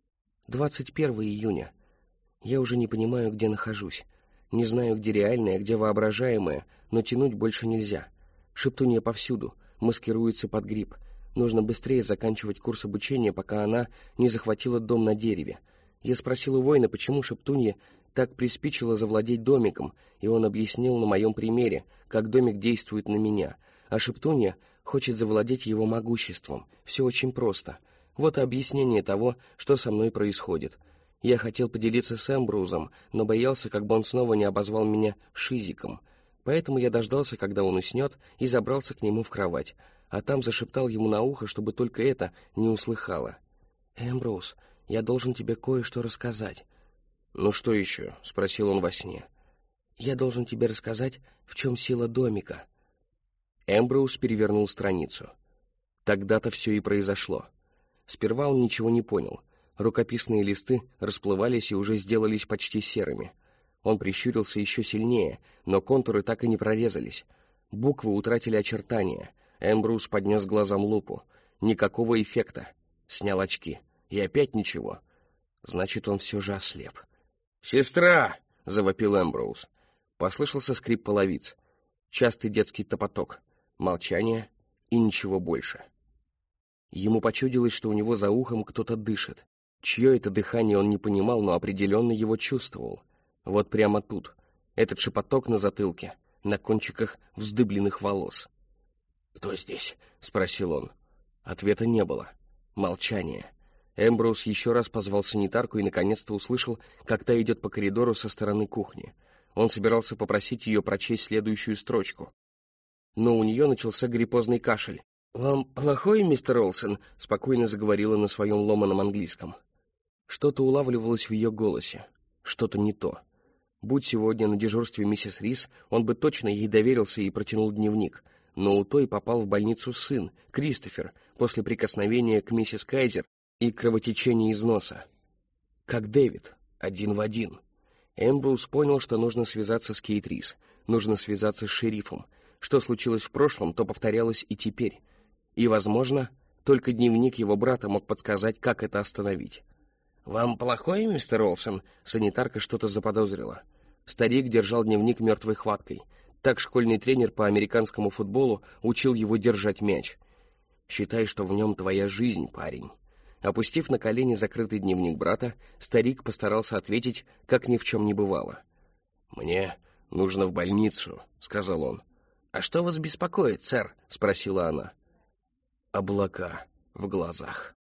21 июня. Я уже не понимаю, где нахожусь. Не знаю, где реальное, где воображаемое, но тянуть больше нельзя. Шептунья повсюду, маскируется под гриб. Нужно быстрее заканчивать курс обучения, пока она не захватила дом на дереве. Я спросил у воина, почему Шептунье так приспичило завладеть домиком, и он объяснил на моем примере, как домик действует на меня, а Шептунья хочет завладеть его могуществом. Все очень просто. Вот и объяснение того, что со мной происходит. Я хотел поделиться с Эмброузом, но боялся, как бы он снова не обозвал меня шизиком. Поэтому я дождался, когда он уснет, и забрался к нему в кровать, а там зашептал ему на ухо, чтобы только это не услыхало. «Эмброуз, я должен тебе кое-что рассказать». «Ну что еще?» — спросил он во сне. «Я должен тебе рассказать, в чем сила домика». Эмброуз перевернул страницу. Тогда-то все и произошло. Сперва он ничего не понял. Рукописные листы расплывались и уже сделались почти серыми. Он прищурился еще сильнее, но контуры так и не прорезались. Буквы утратили очертания. Эмброуз поднес глазам лупу. Никакого эффекта. Снял очки. И опять ничего. Значит, он все же ослеп. «Сестра!» — завопил Эмброуз. Послышался скрип половиц. Частый детский топоток. Молчание и ничего больше. Ему почудилось, что у него за ухом кто-то дышит. Чье это дыхание он не понимал, но определенно его чувствовал. Вот прямо тут. Этот шепоток на затылке, на кончиках вздыбленных волос. «Кто здесь?» — спросил он. Ответа не было. Молчание. Эмброуз еще раз позвал санитарку и наконец-то услышал, как та идет по коридору со стороны кухни. Он собирался попросить ее прочесть следующую строчку. Но у нее начался гриппозный кашель. «Вам плохой, мистер Олсен?» — спокойно заговорила на своем ломаном английском. Что-то улавливалось в ее голосе, что-то не то. Будь сегодня на дежурстве миссис Рис, он бы точно ей доверился и протянул дневник. Но у той попал в больницу сын, Кристофер, после прикосновения к миссис Кайзер, и кровотечение из носа. Как Дэвид, один в один. Эмброуз понял, что нужно связаться с Кейт Рис, нужно связаться с шерифом. Что случилось в прошлом, то повторялось и теперь. И, возможно, только дневник его брата мог подсказать, как это остановить. «Вам плохое, мистер Олсен?» Санитарка что-то заподозрила. Старик держал дневник мертвой хваткой. Так школьный тренер по американскому футболу учил его держать мяч. «Считай, что в нем твоя жизнь, парень». Опустив на колени закрытый дневник брата, старик постарался ответить, как ни в чем не бывало. «Мне нужно в больницу», — сказал он. «А что вас беспокоит, сэр?» — спросила она. Облака в глазах.